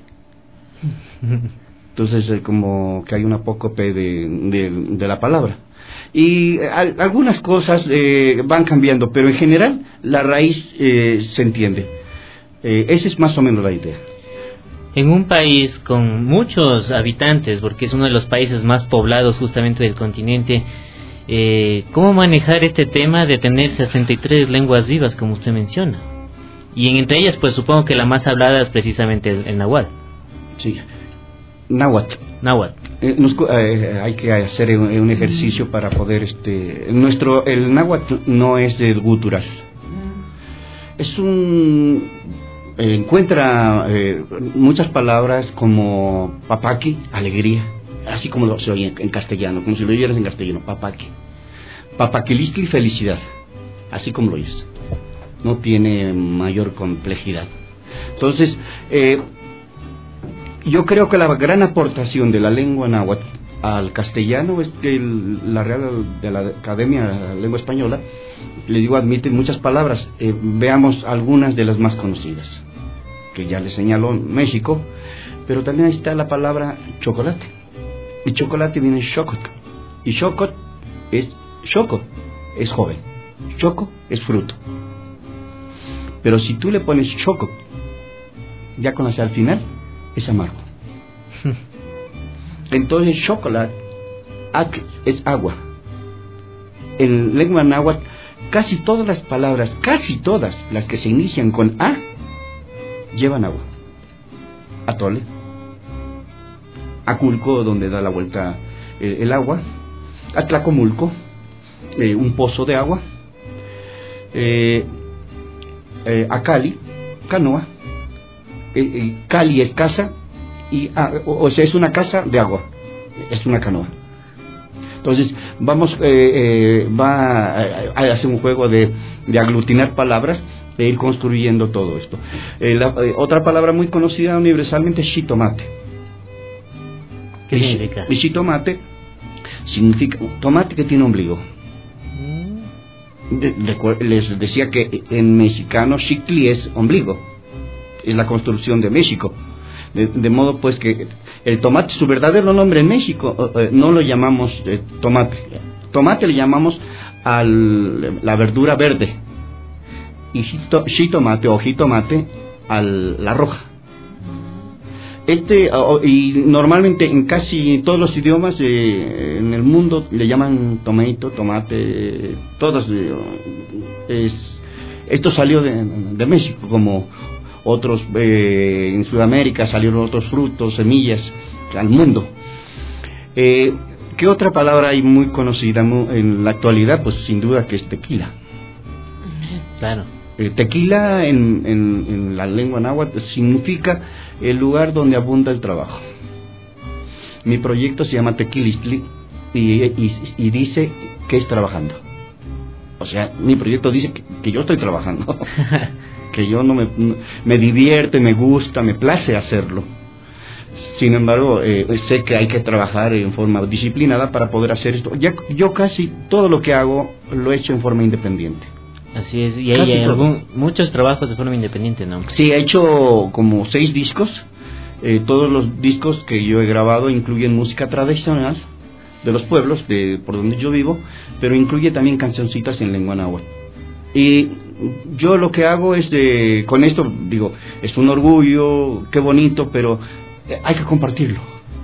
Entonces como que hay un apócope de la palabra, y algunas cosas van cambiando, pero en general la raíz se entiende. Esa es más o menos la idea. En un país con muchos habitantes, porque es uno de los países más poblados justamente del continente, ¿cómo manejar este tema de tener 63 lenguas vivas, como usted menciona? Y entre ellas, pues supongo que la más hablada es precisamente el náhuatl. Sí, náhuatl. Hay que hacer un ejercicio para poder... el náhuatl no es gutural. Es encuentra muchas palabras como papaqui, alegría, así como se oye en castellano, como si lo oyeras en castellano, papaqui. Papaquilistli, felicidad, así como lo oyes. No tiene mayor complejidad. Entonces, yo creo que la gran aportación de la lengua náhuatl al castellano es que la Real de la Academia de la Lengua Española, les digo, admite muchas palabras. Veamos algunas de las más conocidas, que ya les señaló México, pero también ahí está la palabra chocolate, y chocolate viene de xocot, y xocot es xoco, es joven, choco es fruto, pero si tú le pones choco ya con la C al final, es amargo. Entonces chocolate es agua. En lengua náhuatl casi todas las palabras, casi todas las que se inician con A llevan agua. Atole, Aculco, donde da la vuelta el agua, Atlacomulco, un pozo de agua, Acali, canoa, Cali es casa, o sea, es una casa de agua, es una canoa. Entonces, vamos a hacer un juego de aglutinar palabras, de ir construyendo todo esto. Otra palabra muy conocida universalmente es shitomate. ¿Qué significa? Shitomate significa tomate que tiene ombligo. Les decía que en mexicano xictli es ombligo, es la construcción de México. De modo pues que el tomate, su verdadero nombre en México, no lo llamamos tomate. Tomate le llamamos a la verdura verde, y shitomate o jitomate a la roja. Y normalmente en casi todos los idiomas en el mundo le llaman tomate, todas. Esto salió de México, como otros en Sudamérica salieron otros frutos, semillas al mundo. ¿Qué otra palabra hay muy conocida en la actualidad? Pues sin duda que es tequila. Claro. Tequila en la lengua náhuatl significa el lugar donde abunda el trabajo. Mi proyecto se llama Tequilistli y dice que es trabajando. O sea, mi proyecto dice que yo estoy trabajando. Que yo me divierte, me gusta, me place hacerlo. Sin embargo, sé que hay que trabajar en forma disciplinada para poder hacer esto. Yo casi todo lo que hago lo he hecho en forma independiente. Así es, y hay muchos trabajos de forma independiente, ¿no? Sí, he hecho como 6 discos. Todos los discos que yo he grabado incluyen música tradicional de los pueblos por donde yo vivo, pero incluye también cancioncitas en lengua náhuatl. Y yo lo que hago es, con esto digo, es un orgullo, qué bonito, pero hay que compartirlo.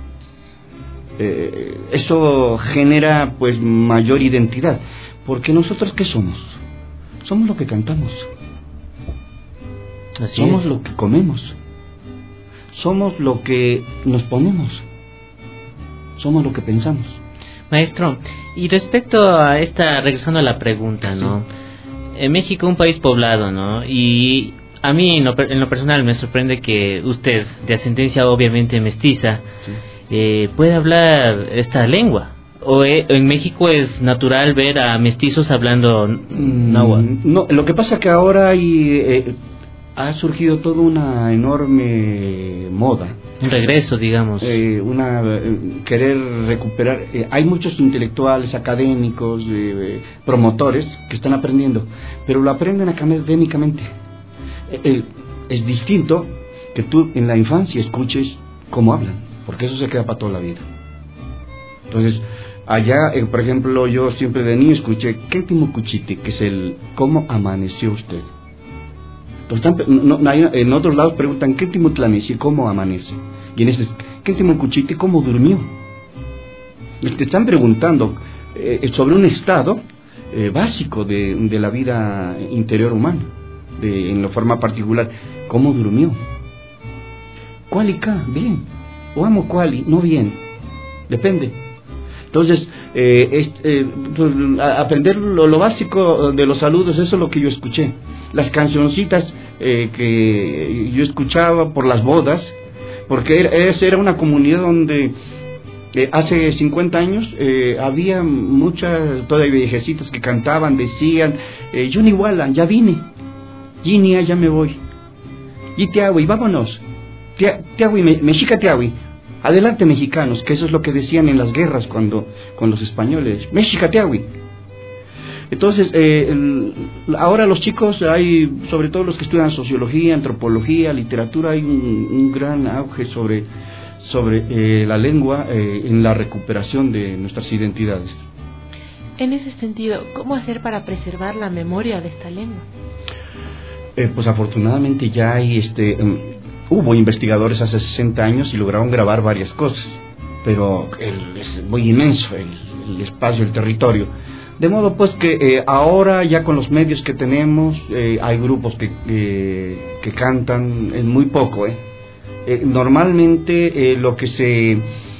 Eso genera pues mayor identidad, porque nosotros ¿qué somos? Somos lo que cantamos. Somos lo que comemos. Somos lo que nos ponemos. Somos lo que pensamos. Maestro, y respecto a regresando a la pregunta, ¿no? En México, un país poblado, ¿no? Y a mí, en lo personal, me sorprende que usted, de ascendencia obviamente mestiza, puede hablar esta lengua. ¿O en México es natural ver a mestizos hablando náhuatl? No, lo que pasa es que ahora ha surgido toda una enorme moda. Un regreso, digamos. Querer recuperar. Hay muchos intelectuales, académicos, promotores que están aprendiendo, pero lo aprenden académicamente. Es distinto que tú en la infancia escuches cómo hablan, porque eso se queda para toda la vida. Entonces, allá, por ejemplo, yo siempre de niño escuché Kentimucuchiti, que es el ¿cómo amaneció usted? Entonces, en otros lados preguntan Kentimutlanesi, ¿cómo amanece? Y en este Kentimucuchiti, ¿cómo durmió? Te están preguntando sobre un estado básico de la vida interior humana, en la forma particular, ¿cómo durmió? ¿Cuál y ca? Bien. O amo cuál, no bien. Depende. Entonces, aprender lo básico de los saludos, eso es lo que yo escuché. Las cancioncitas que yo escuchaba por las bodas, porque esa era una comunidad donde hace 50 años había muchas, todavía viejecitas que cantaban, decían, Yuniwalan, ya vine, Yinia, ya me voy, Yitiawi, vámonos, Tiawi, Mexica Tiawi. Adelante mexicanos, que eso es lo que decían en las guerras con los españoles. Mexicateawi. Entonces, ahora los chicos, sobre todo los que estudian sociología, antropología, literatura, hay un gran auge sobre la lengua en la recuperación de nuestras identidades. En ese sentido, ¿cómo hacer para preservar la memoria de esta lengua? Pues afortunadamente ya hay hubo investigadores hace 60 años y lograron grabar varias cosas, pero es muy inmenso el espacio, el territorio. De modo pues que ahora ya con los medios que tenemos, hay grupos que cantan, muy poco. Normalmente lo que se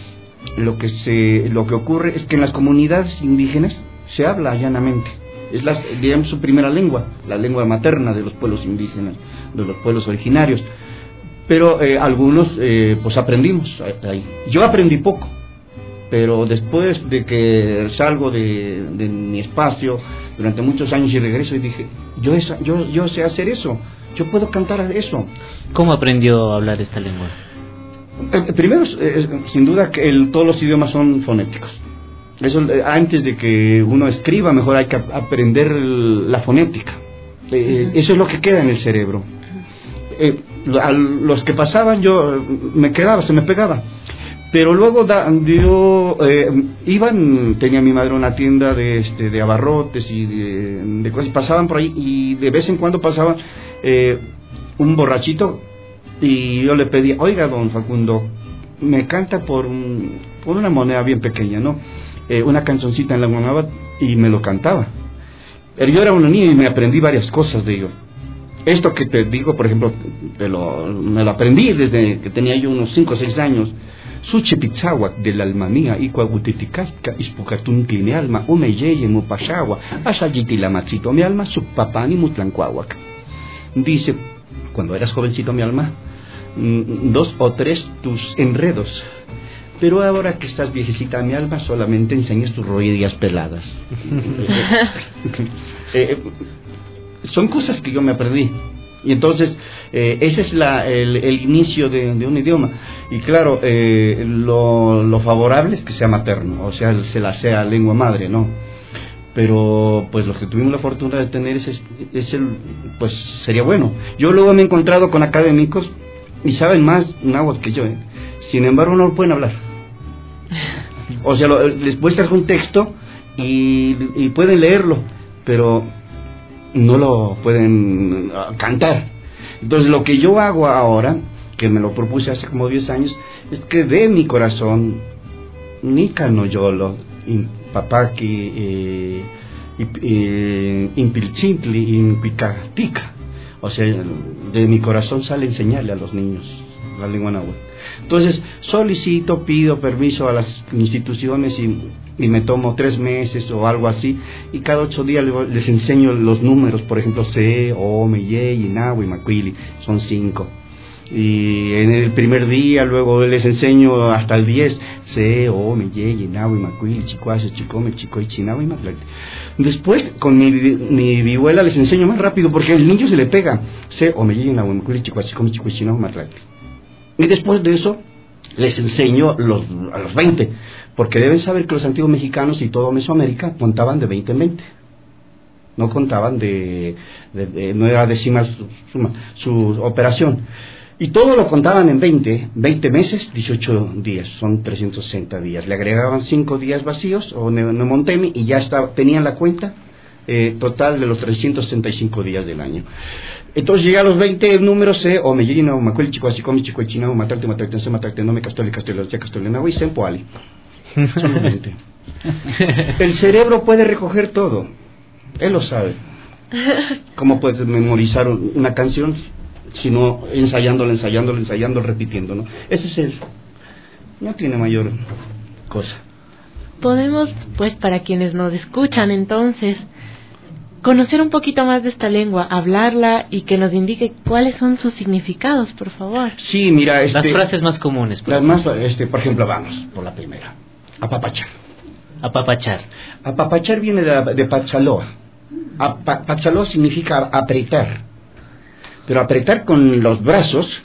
lo que ocurre es que en las comunidades indígenas se habla llanamente. Es digamos, su primera lengua, la lengua materna de los pueblos indígenas, de los pueblos originarios. Pero algunos pues aprendimos ahí. Yo aprendí poco, pero después de que salgo de mi espacio durante muchos años y regreso y dije, yo sé hacer eso, yo puedo cantar eso. ¿Cómo aprendió a hablar esta lengua? Primero, sin duda que todos los idiomas son fonéticos. Eso, antes de que uno escriba, mejor hay que aprender la fonética. Eso es lo que queda en el cerebro. A los que pasaban yo me quedaba, se me pegaba. Pero luego tenía mi madre una tienda de abarrotes y de cosas, pasaban por ahí y de vez en cuando pasaba un borrachito y yo le pedía, oiga don Facundo, me canta por una moneda bien pequeña, ¿no? Una cancioncita en lengua náhuatl, y me lo cantaba. Pero yo era un niño y me aprendí varias cosas de ello. Esto que te digo, por ejemplo, me lo aprendí desde que tenía yo unos 5 o 6 años. Suche pitzawak del alma mía, icua gutiticasca, ispucatuntli mi alma, umeyeye mupashawa, ashayitila machito mi alma, subpapani mutlancuahuac. Dice, cuando eras jovencito mi alma, 2 o 3 tus enredos, pero ahora que estás viejecita mi alma, solamente enseñas tus rodillas peladas. Son cosas que yo me aprendí. Y entonces, ese es el inicio de un idioma. Y claro, lo favorable es que sea materno, o sea, sea lengua madre, ¿no? Pero, pues, los que tuvimos la fortuna de tener pues, sería bueno. Yo luego me he encontrado con académicos y saben más náhuatl que yo, ¿eh? Sin embargo, no lo pueden hablar. O sea, les muestras un texto y pueden leerlo, pero no lo pueden cantar. Entonces lo que yo hago ahora, que me lo propuse hace como 10 años, es que de mi corazón Nica Noyolo, Papaki, Impilchintli, Impicatica. O sea, de mi corazón sale enseñarle a los niños la lengua náhuatl. Entonces pido permiso a las instituciones y me tomo 3 meses o algo así, y cada 8 días les enseño los números, por ejemplo, C, O, Meye, Inawi, Macuili, son 5. Y en el primer día luego les enseño hasta el 10, C, O, Meye, Inawi, Macuili, Chicuase, Chicome, Chicoy, Chinawi, Matlacti. Después con mi vihuela les enseño más rápido porque el niño se le pega, C, O, Meye, Inawi, Macuili, Chicuase, Chicome, Chicoy, Chinawi, Matlacti. Y después de eso les enseño a los 20, porque deben saber que los antiguos mexicanos y todo Mesoamérica contaban de 20 en 20. No contaban no era decimal su operación. Y todo lo contaban en 20 meses, 18 días, son 360 días. Le agregaban 5 días vacíos, o Nemontemi, y ya tenían la cuenta total de los 365 días del año. Entonces llegué a los 20 números, o Mellina, o Macuel, Chico, así como Chico, China, o Matarte, no me castole, ya castole, y Sempoali. Son 20. El cerebro puede recoger todo, él lo sabe. ¿Cómo puedes memorizar una canción? Sino ensayándola, repitiendo, ¿no? Ese es no tiene mayor cosa. Podemos, pues, para quienes nos escuchan, entonces, conocer un poquito más de esta lengua, hablarla y que nos indique cuáles son sus significados, por favor. Sí, mira, las frases más comunes. Las más, por ejemplo, vamos por la primera. Apapachar. Apapachar. Apapachar viene de Pachaloa. Pachaloa significa apretar. Pero apretar con los brazos,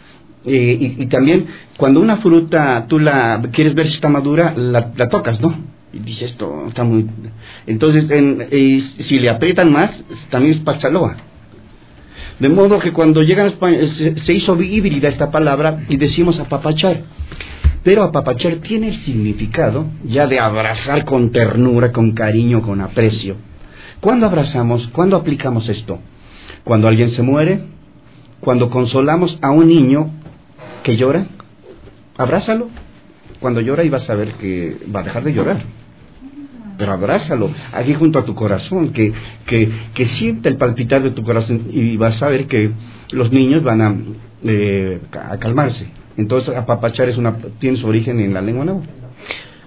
y también cuando una fruta tú la quieres ver si está madura, la tocas, ¿no? Y dices, esto está muy... Entonces, si le aprietan más, también es pachaloa. De modo que cuando llegan a España, se hizo híbrida esta palabra y decimos apapachar. Pero apapachar tiene el significado ya de abrazar con ternura, con cariño, con aprecio. ¿Cuándo abrazamos? ¿Cuándo aplicamos esto? Cuando alguien se muere, cuando consolamos a un niño que llora, abrázalo. Cuando llora y vas a ver que va a dejar de llorar. Pero abrázalo, aquí junto a tu corazón, que sienta el palpitar de tu corazón, y vas a ver que los niños van a calmarse. Entonces apapachar tiene su origen en la lengua náhuatl.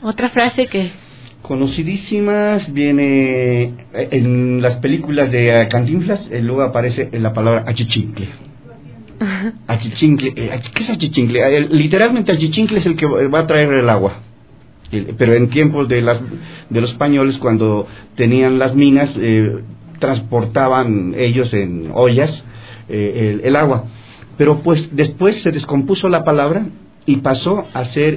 Otra frase que... Conocidísimas, viene en las películas de Cantinflas, luego aparece la palabra achichincle. Achichincle, ¿qué es achichincle? Literalmente achichincle es el que va a traer el agua. Pero en tiempos de los españoles, cuando tenían las minas, transportaban ellos en ollas el agua. Pero pues después se descompuso la palabra y pasó a ser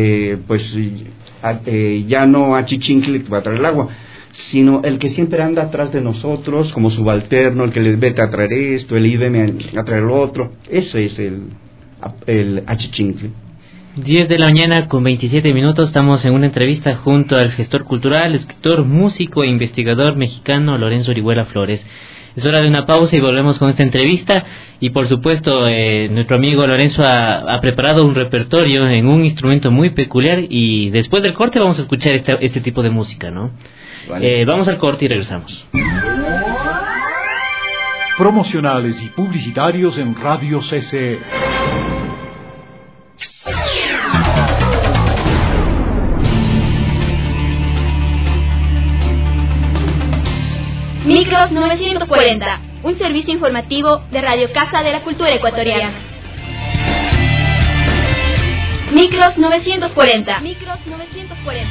ya no achichincle que va a traer el agua, sino el que siempre anda atrás de nosotros como subalterno, el que le vete a traer esto, el íbeme a traer lo otro. Eso es el achichincle. 10 de la mañana con 27 minutos, estamos en una entrevista junto al gestor cultural, escritor, músico e investigador mexicano Lorenzo Orihuela Flores. Es hora de una pausa y volvemos con esta entrevista. Y por supuesto, nuestro amigo Lorenzo ha preparado un repertorio en un instrumento muy peculiar. Y después del corte vamos a escuchar este tipo de música, ¿no? Vale. Vamos al corte y regresamos. Promocionales y publicitarios en Radio CCE. Micros 940, un servicio informativo de Radio Casa de la Cultura Ecuatoriana. Micros 940. Micros 940.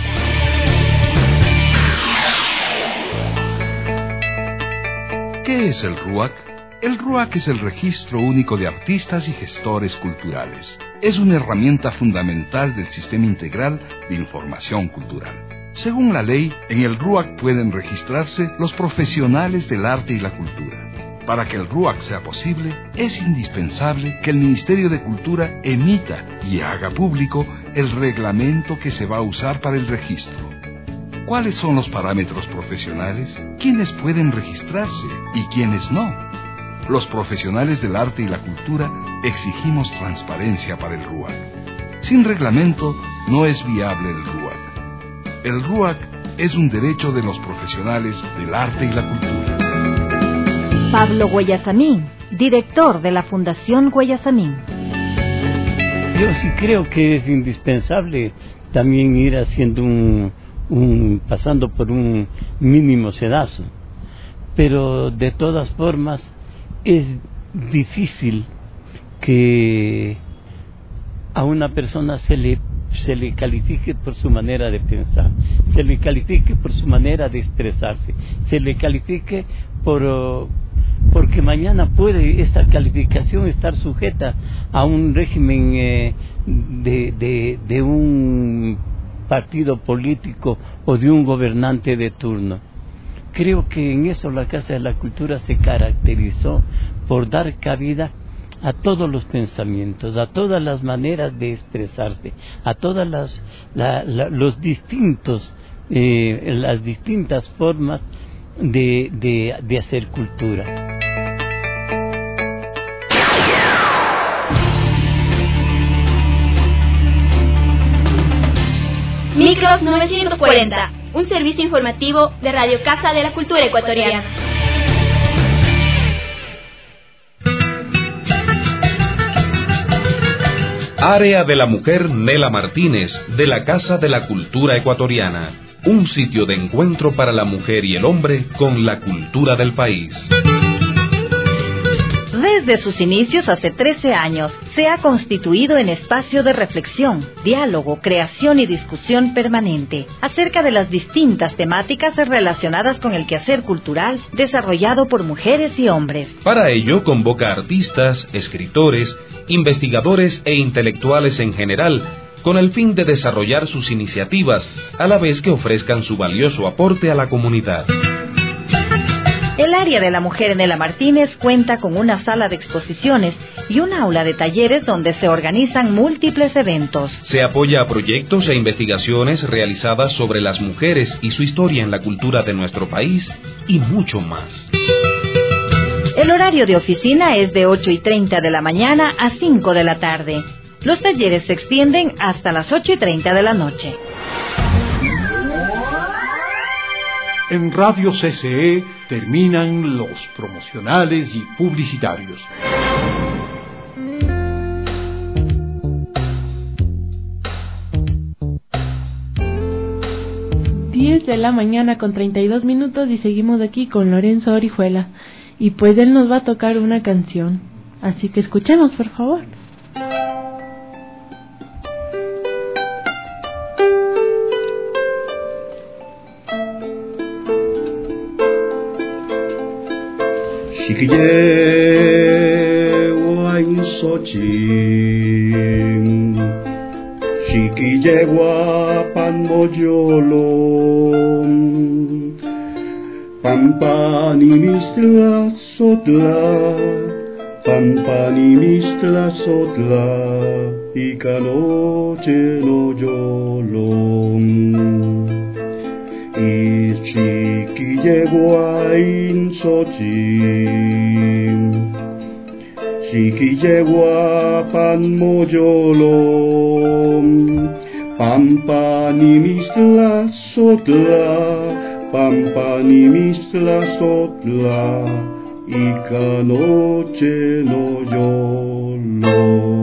¿Qué es el RUAC? El RUAC es el Registro Único de Artistas y Gestores Culturales. Es una herramienta fundamental del Sistema Integral de Información Cultural. Según la ley, en el RUAC pueden registrarse los profesionales del arte y la cultura. Para que el RUAC sea posible, es indispensable que el Ministerio de Cultura emita y haga público el reglamento que se va a usar para el registro. ¿Cuáles son los parámetros profesionales? ¿Quiénes pueden registrarse y quiénes no? Los profesionales del arte y la cultura exigimos transparencia para el RUAC. Sin reglamento, no es viable el RUAC. El RUAC es un derecho de los profesionales del arte y la cultura. Pablo Guayasamín, director de la Fundación Guayasamín. Yo sí creo que es indispensable también ir haciendo pasando por un mínimo sedazo, pero de todas formas es difícil que a una persona se le califique por su manera de pensar, se le califique por su manera de expresarse, se le califique porque mañana puede esta calificación estar sujeta a un régimen de un partido político o de un gobernante de turno. Creo que en eso la Casa de la Cultura se caracterizó por dar cabida a todos los pensamientos, a todas las maneras de expresarse, a todas las distintas formas de hacer cultura. Micros 940, un servicio informativo de Radio Casa de la Cultura Ecuatoriana. Área de la Mujer Nela Martínez, de la Casa de la Cultura Ecuatoriana. Un sitio de encuentro para la mujer y el hombre con la cultura del país. Desde sus inicios hace 13 años, se ha constituido en espacio de reflexión, diálogo, creación y discusión permanente acerca de las distintas temáticas relacionadas con el quehacer cultural desarrollado por mujeres y hombres. Para ello convoca a artistas, escritores, investigadores e intelectuales en general, con el fin de desarrollar sus iniciativas, a la vez que ofrezcan su valioso aporte a la comunidad. El área de la mujer Nela Martínez cuenta con una sala de exposiciones y un aula de talleres donde se organizan múltiples eventos. Se apoya a proyectos e investigaciones realizadas sobre las mujeres y su historia en la cultura de nuestro país y mucho más. El horario de oficina es de 8:30 de la mañana a 5 de la tarde. Los talleres se extienden hasta las 8:30 de la noche. En Radio CCE terminan los promocionales y publicitarios. 6 de la mañana con 32 minutos y seguimos aquí con Lorenzo Orihuela. Y pues él nos va a tocar una canción. Así que escuchemos, por favor. Chiquillewa insochin, chiquillewa panmoyolom, pampani mistla sotla, y canoche no yolom. Y chiquillewa insochin, chiquillewa panmoyolom, pampani mistla sotla, y canoche no yolo.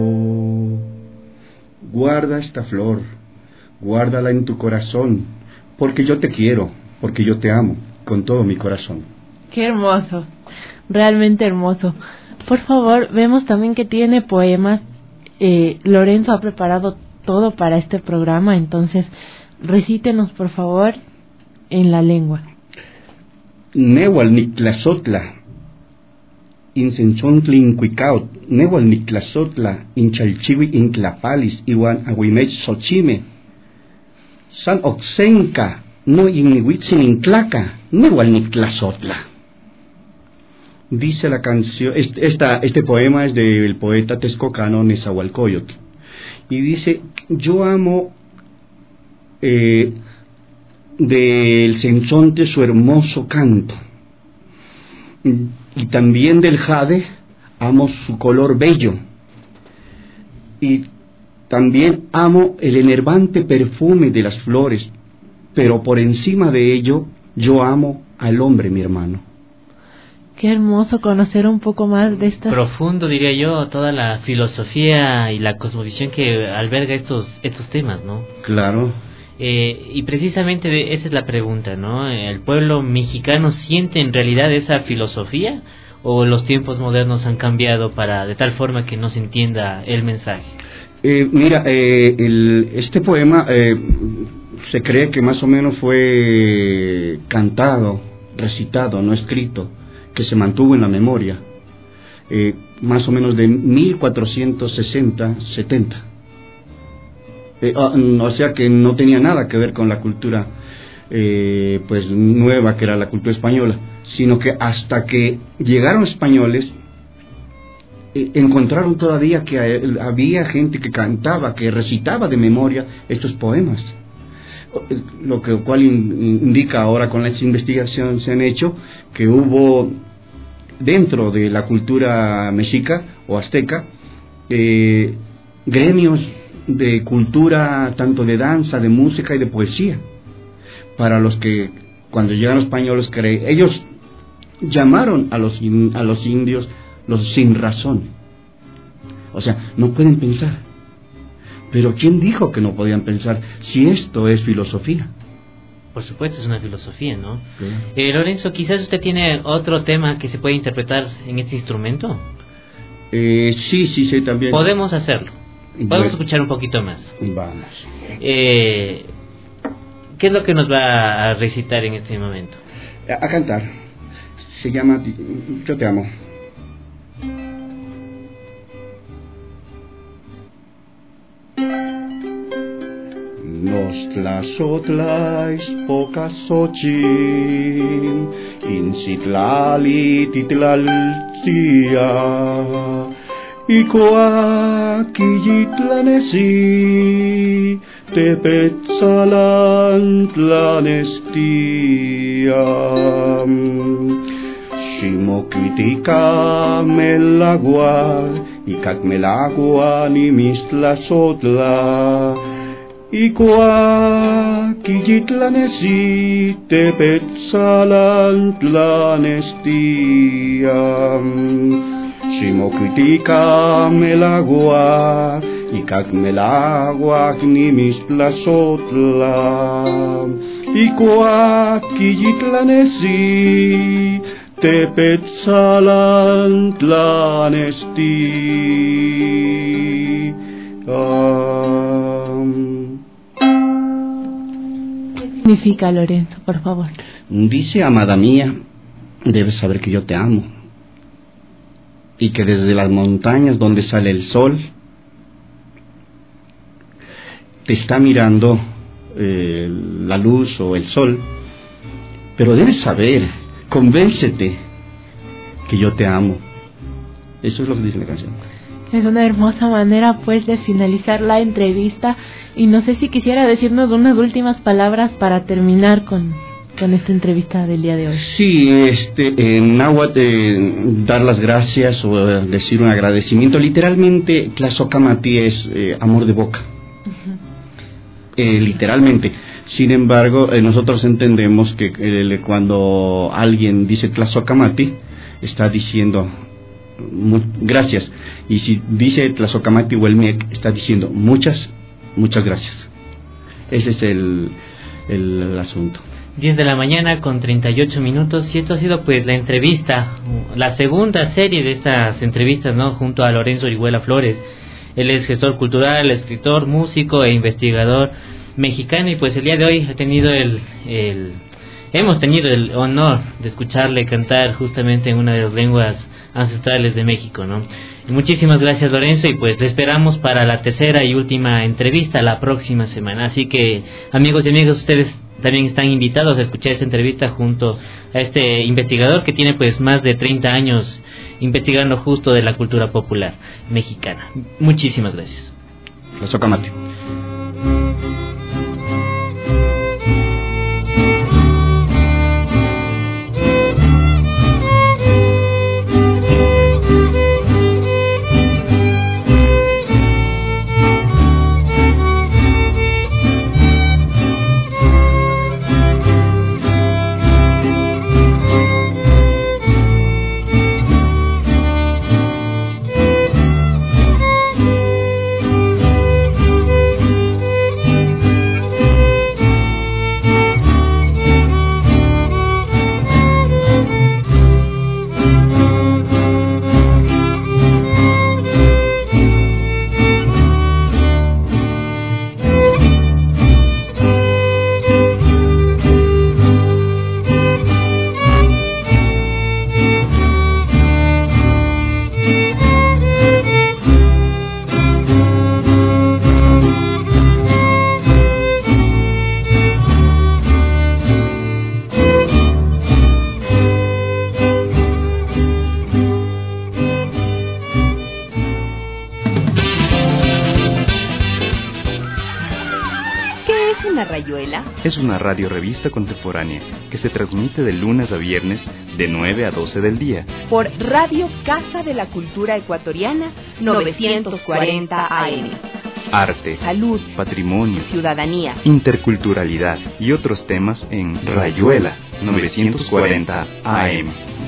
Guarda esta flor, guárdala en tu corazón, porque yo te quiero, porque yo te amo, con todo mi corazón. Qué hermoso, realmente hermoso. Por favor, vemos también que tiene poemas. Lorenzo ha preparado todo para este programa, entonces recítenos por favor en la lengua. Newal nictlasotla, insenchontli incuicaut, newal nictlasotla, inchalchiwi inclapalis, iwan aguimech xochime, san oxenca, no innihuitzin inclaca, newal nictlasotla. Dice la canción, este poema es del poeta texcocano Nezahualcóyotl, y dice: yo amo del cenzonte su hermoso canto, y también del jade amo su color bello, y también amo el enervante perfume de las flores, pero por encima de ello yo amo al hombre, mi hermano. Qué hermoso conocer un poco más de esta... Profundo, diría yo, toda la filosofía y la cosmovisión que alberga estos temas, ¿no? Claro. Y precisamente esa es la pregunta, ¿no? ¿El pueblo mexicano siente en realidad esa filosofía o los tiempos modernos han cambiado de tal forma que no se entienda el mensaje? Mira, este poema se cree que más o menos fue cantado, recitado, no escrito, que se mantuvo en la memoria, más o menos de 1460-70. O sea que no tenía nada que ver con la cultura pues nueva, que era la cultura española, sino que hasta que llegaron españoles encontraron todavía que había gente que cantaba, que recitaba de memoria estos poemas, lo cual indica ahora, con las investigaciones se han hecho, que hubo dentro de la cultura mexica o azteca gremios de cultura, tanto de danza, de música y de poesía, para los que cuando llegan los españoles ellos llamaron a los indios los sin razón, o sea, no pueden pensar. Pero ¿quién dijo que no podían pensar si esto es filosofía? Por supuesto, es una filosofía, ¿no? Sí. Lorenzo, quizás usted tiene otro tema que se puede interpretar en este instrumento. Sí, también. Podemos hacerlo. Podemos escuchar un poquito más. Vamos. ¿Qué es lo que nos va a recitar en este momento? A cantar. Se llama Yo te amo. Nos tlasotlais pokasochim, insitlali titlaltia, ikoakiyitlanesi, tepetzalan-tlanestia. Ximoquitica melagua, icacmelagua nimistlasotla, ikoakiyitlanesi, tepetzalan-tlanestia. Ximoquitica melagua, icacmelagua nimistlasotla, Icuaquillitlanesi, Tepetzalantlanesti. ¿Qué significa, Lorenzo, por favor? Dice, amada mía, debes saber que yo te amo y que desde las montañas donde sale el sol te está mirando la luz o el sol, pero debes saber, convéncete que yo te amo. Eso es lo que dice la canción. Es una hermosa manera, pues, de finalizar la entrevista, y no sé si quisiera decirnos unas últimas palabras para terminar con esta entrevista del día de hoy. Sí, en náhuatl, dar las gracias o decir un agradecimiento. Literalmente, Tlazocamati es amor de boca. Literalmente. Sin embargo, nosotros entendemos que cuando alguien dice Tlazocamati, está diciendo gracias. Y si dice Tlazocamati o el MEC, está diciendo muchas gracias. Ese es el asunto. 10 de la mañana con 38 minutos, y esto ha sido pues la entrevista, la segunda serie de estas entrevistas, ¿no? Junto a Lorenzo Orihuela Flores. Él es gestor cultural, escritor, músico e investigador mexicano, y pues el día de hoy hemos tenido el honor de escucharle cantar justamente en una de las lenguas ancestrales de México, ¿no? Y muchísimas gracias, Lorenzo, y pues le esperamos para la tercera y última entrevista la próxima semana. Así que, amigos y amigas, ustedes también están invitados a escuchar esta entrevista junto a este investigador que tiene pues más de 30 años investigando justo de la cultura popular mexicana. Muchísimas gracias. Tlazocamati. Es una radiorevista contemporánea que se transmite de lunes a viernes de 9 a 12 del día. Por Radio Casa de la Cultura Ecuatoriana, 940 AM. Arte, salud, patrimonio, ciudadanía, interculturalidad y otros temas en Rayuela 940 AM.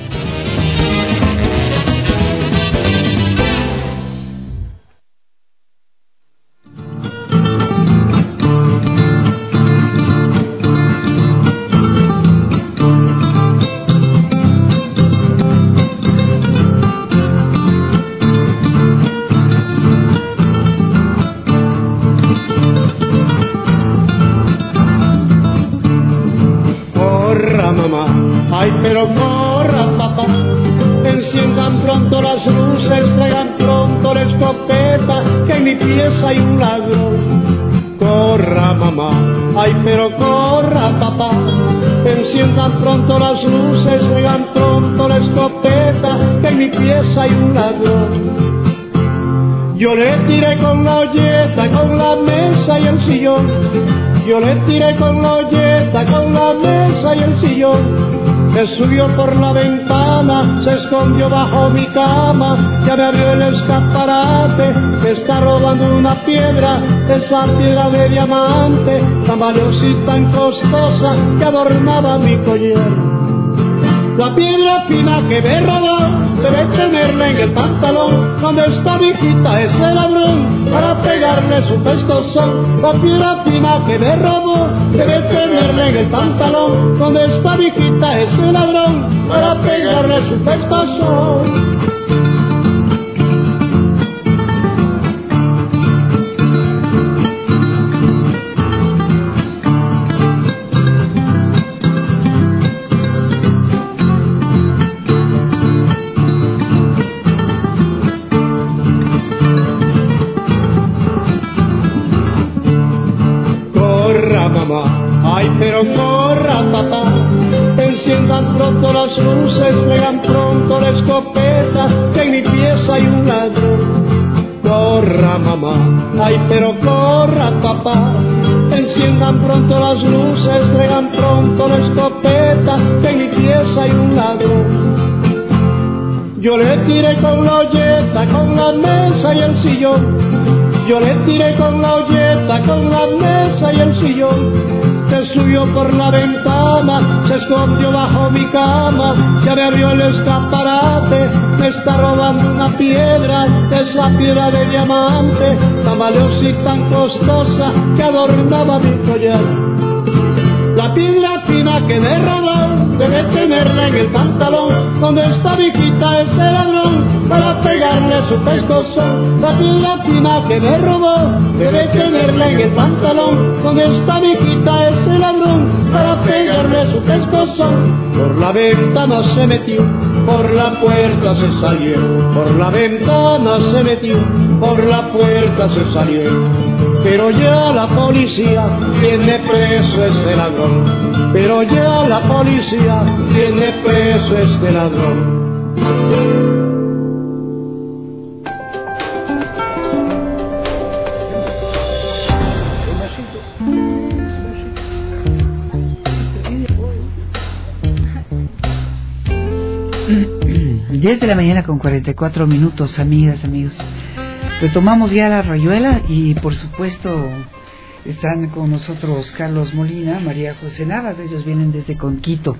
Hay un ladrón, corra mamá, ay pero corra papá, enciendan pronto las luces, traigan pronto la escopeta, que en mi pieza hay un ladrón. Yo le tiré con la olleta, con la mesa y el sillón, yo le tiré con la olleta, con la mesa y el sillón. Me subió por la ventana, se escondió bajo mi cama, ya me abrió el escaparate, me está robando una piedra, esa piedra de diamante, tan valiosa y tan costosa que adornaba mi collar. La piedra fina que me robó debe tenerla en el pantalón. Donde está viejita ese ladrón para pegarle su pescozón. La piedra fina que me robó debe tenerla en el pantalón. Donde está viejita ese ladrón para pegarle su pescozón. Ay, pero corra, papá, enciendan pronto las luces, legan pronto la escopeta, que en mi pieza hay un ladrón. Corra, mamá, ay, pero corra, papá, enciendan pronto las luces, legan pronto la escopeta, que en mi pieza hay un ladrón. Yo le tiré con la olleta, con la mesa y el sillón. Yo le tiré con la olleta, con la mesa y el sillón. Se subió por la ventana, se escondió bajo mi cama, ya me abrió el escaparate, me está robando una piedra, esa piedra de diamante, tan valiosa y tan costosa que adornaba mi collar. La piedra fina que me robó debe tenerla en el pantalón. Donde está viejita ese ladrón para pegarle su pescozón. La piedra fina que me robó debe tenerla en el pantalón. Donde está viejita ese ladrón para pegarle su pescozón. Por la ventana se metió, por la puerta se salió. Por la ventana se metió, por la puerta se salió. Pero ya la policía tiene preso ese ladrón. Pero ya la policía tiene preso este ladrón. Desde la mañana con 44 minutos, amigas, amigos. Retomamos ya la rayuela y por supuesto están con nosotros Carlos Molina, María José Navas, ellos vienen desde Conquito.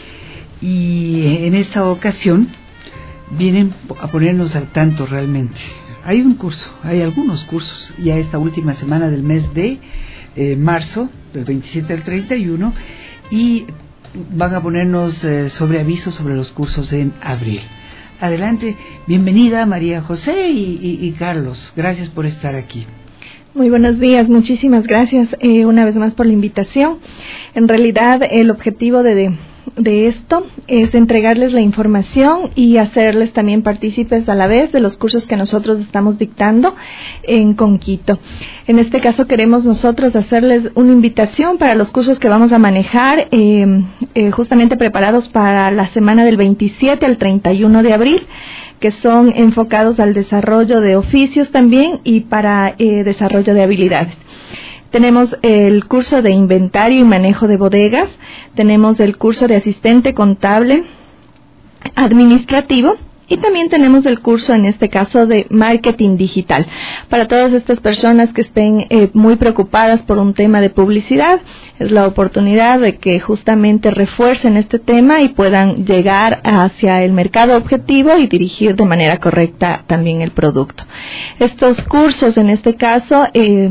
Y en esta ocasión vienen a ponernos al tanto realmente. Hay un curso, hay algunos cursos ya esta última semana del mes de marzo, del 27 al 31, y van a ponernos sobre aviso sobre los cursos en abril. Adelante, bienvenida María José y Carlos, gracias por estar aquí. Muy buenos días, muchísimas gracias una vez más por la invitación. En realidad el objetivo de esto es entregarles la información y hacerles también partícipes a la vez de los cursos que nosotros estamos dictando en Conquito. En este caso queremos nosotros hacerles una invitación para los cursos que vamos a manejar justamente preparados para la semana del 27 al 31 de abril, que son enfocados al desarrollo de oficios también y para desarrollo de habilidades. Tenemos el curso de inventario y manejo de bodegas, tenemos el curso de asistente contable administrativo y también tenemos el curso en este caso de marketing digital. Para todas estas personas que estén muy preocupadas por un tema de publicidad, es la oportunidad de que justamente refuercen este tema y puedan llegar hacia el mercado objetivo y dirigir de manera correcta también el producto. Estos cursos en este caso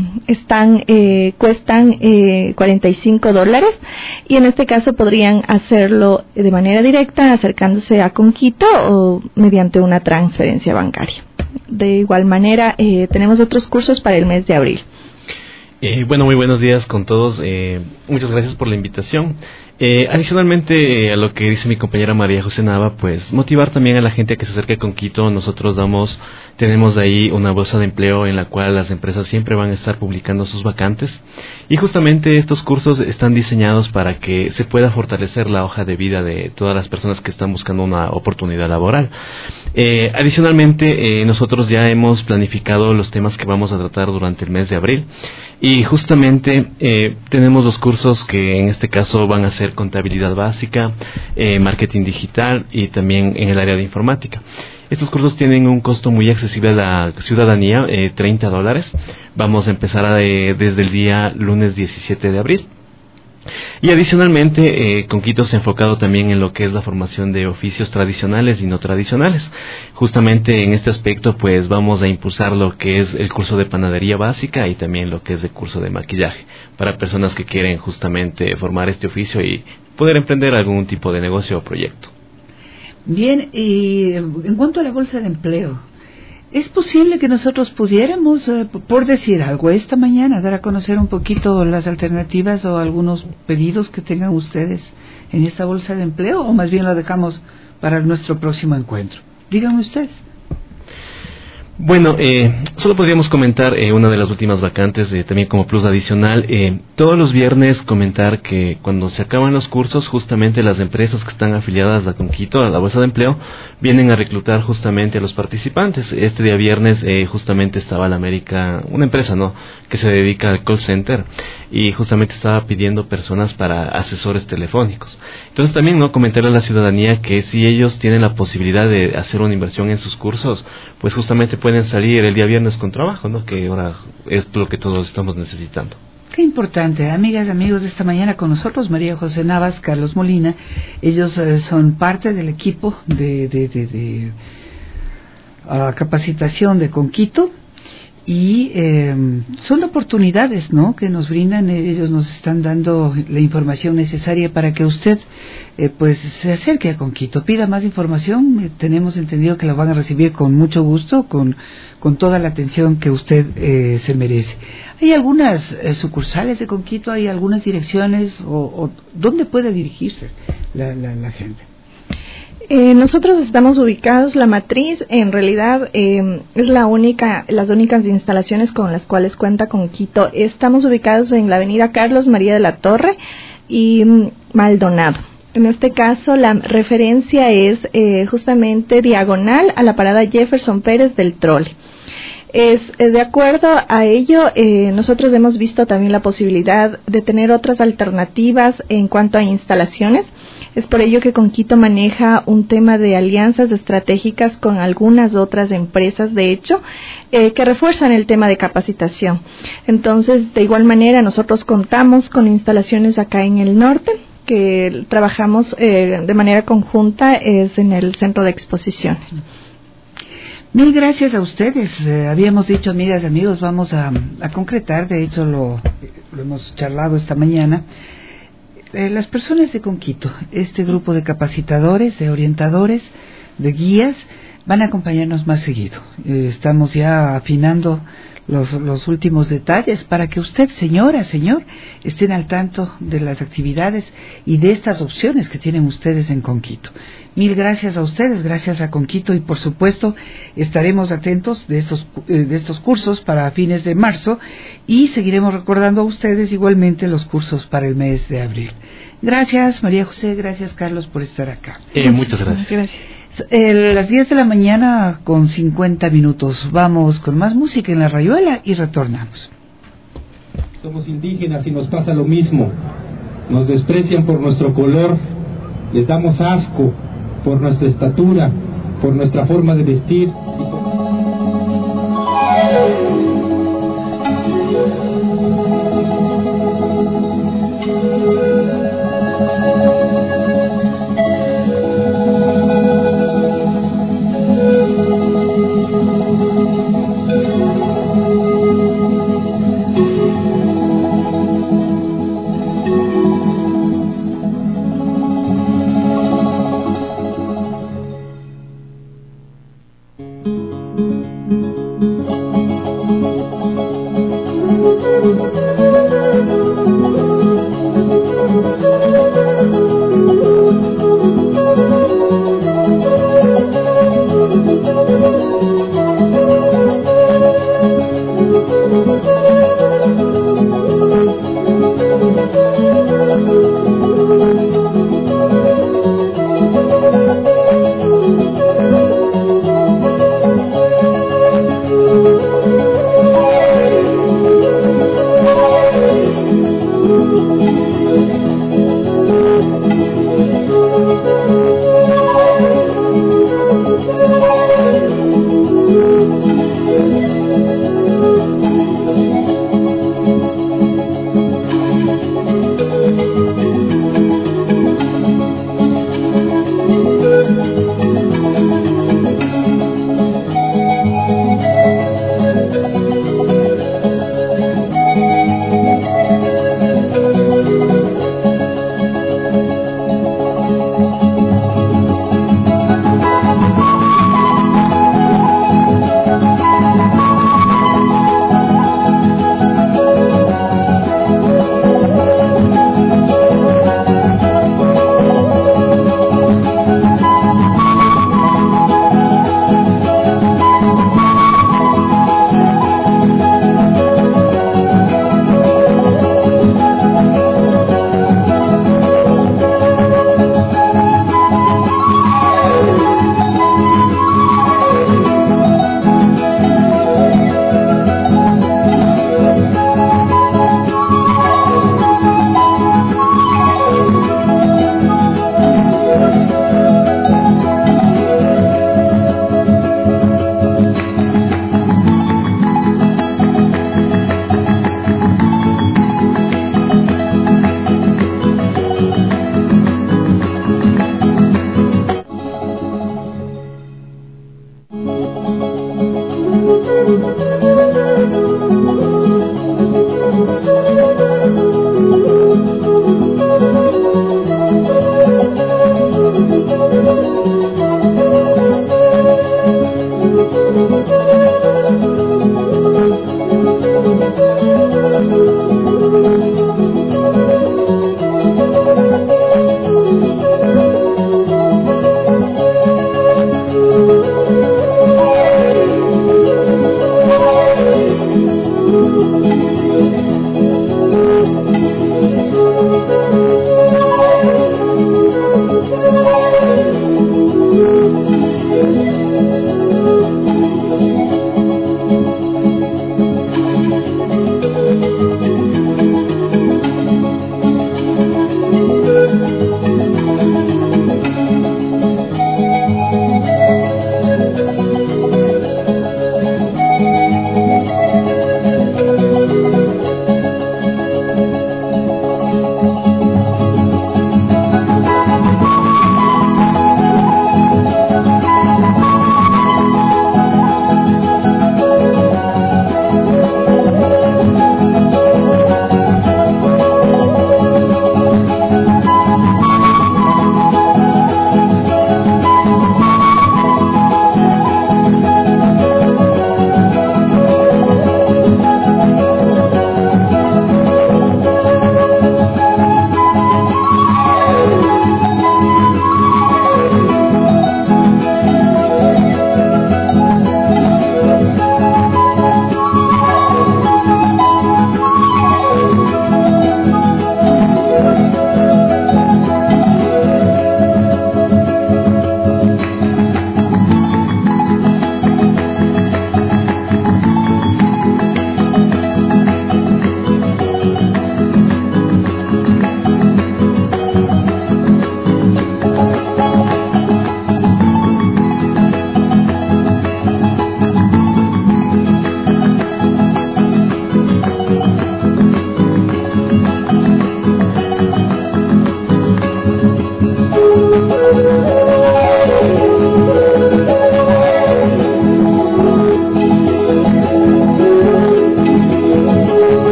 cuestan $45 y en este caso podrían hacerlo de manera directa acercándose a Conquito o mediante una transferencia bancaria. De igual manera, tenemos otros cursos para el mes de abril. Bueno, muy buenos días con todos. Muchas gracias por la invitación. Adicionalmente a lo que dice mi compañera María José Nava, pues motivar también a la gente a que se acerque a Conquito. Nosotros tenemos ahí una bolsa de empleo en la cual las empresas siempre van a estar publicando sus vacantes y justamente estos cursos están diseñados para que se pueda fortalecer la hoja de vida de todas las personas que están buscando una oportunidad laboral. Adicionalmente, nosotros ya hemos planificado los temas que vamos a tratar durante el mes de abril y justamente tenemos los cursos que en este caso van a ser contabilidad básica, marketing digital y también en el área de informática. Estos cursos tienen un costo muy accesible a la ciudadanía, $30. Vamos a empezar desde el día lunes 17 de abril. Y adicionalmente, Conquito se ha enfocado también en lo que es la formación de oficios tradicionales y no tradicionales. Justamente en este aspecto, pues vamos a impulsar lo que es el curso de panadería básica y también lo que es el curso de maquillaje, para personas que quieren justamente formar este oficio y poder emprender algún tipo de negocio o proyecto. Bien, y en cuanto a la bolsa de empleo, ¿es posible que nosotros pudiéramos, por decir algo, esta mañana dar a conocer un poquito las alternativas o algunos pedidos que tengan ustedes en esta bolsa de empleo, o más bien lo dejamos para nuestro próximo encuentro? Díganme ustedes. Bueno, solo podríamos comentar una de las últimas vacantes, también como plus adicional. Todos los viernes comentar que cuando se acaban los cursos, justamente las empresas que están afiliadas a Conquito, a la Bolsa de Empleo, vienen a reclutar justamente a los participantes. Este día viernes justamente estaba la América, una empresa, ¿no?, que se dedica al call center, y justamente estaba pidiendo personas para asesores telefónicos. Entonces también, ¿no?, comentarle a la ciudadanía que si ellos tienen la posibilidad de hacer una inversión en sus cursos, pues justamente pueden salir el día viernes con trabajo, ¿no?, que ahora es lo que todos estamos necesitando. Qué importante, amigas y amigos, de esta mañana con nosotros María José Navas, Carlos Molina. Ellos son parte del equipo de capacitación de Conquito, y son oportunidades, ¿no?, que nos brindan. Ellos nos están dando la información necesaria para que usted pues se acerque a Conquito, pida más información. Tenemos entendido que la van a recibir con mucho gusto, con toda la atención que usted se merece. ¿Hay algunas sucursales de Conquito? ¿Hay algunas direcciones? ¿O dónde puede dirigirse la gente? Nosotros estamos ubicados, la matriz en realidad es las únicas instalaciones con las cuales cuenta Conquito. Estamos ubicados en la avenida Carlos María de la Torre y Maldonado. En este caso la referencia es justamente diagonal a la parada Jefferson Pérez del Trole. De acuerdo a ello, nosotros hemos visto también la posibilidad de tener otras alternativas en cuanto a instalaciones. Es por ello que Conquito maneja un tema de alianzas estratégicas con algunas otras empresas, de hecho, que refuerzan el tema de capacitación. Entonces, de igual manera, nosotros contamos con instalaciones acá en el norte, que trabajamos de manera conjunta, es en el centro de exposiciones. Mil gracias a ustedes. Habíamos dicho, amigas y amigos, vamos a concretar, de hecho lo hemos charlado esta mañana. Las personas de Conquito, este grupo de capacitadores, de orientadores, de guías, van a acompañarnos más seguido. Estamos ya afinando los últimos detalles para que usted, señora, señor, estén al tanto de las actividades y de estas opciones que tienen ustedes en Conquito. Mil gracias a ustedes, gracias a Conquito, y por supuesto estaremos atentos de estos cursos para fines de marzo, y seguiremos recordando a ustedes igualmente los cursos para el mes de abril. Gracias, María José, gracias, Carlos, por estar acá. Muchas gracias. Las 10 de la mañana con 50 minutos. Vamos con más música en La Rayuela y retornamos. Somos indígenas y nos pasa lo mismo. Nos desprecian por nuestro color, les damos asco por nuestra estatura, por nuestra forma de vestir.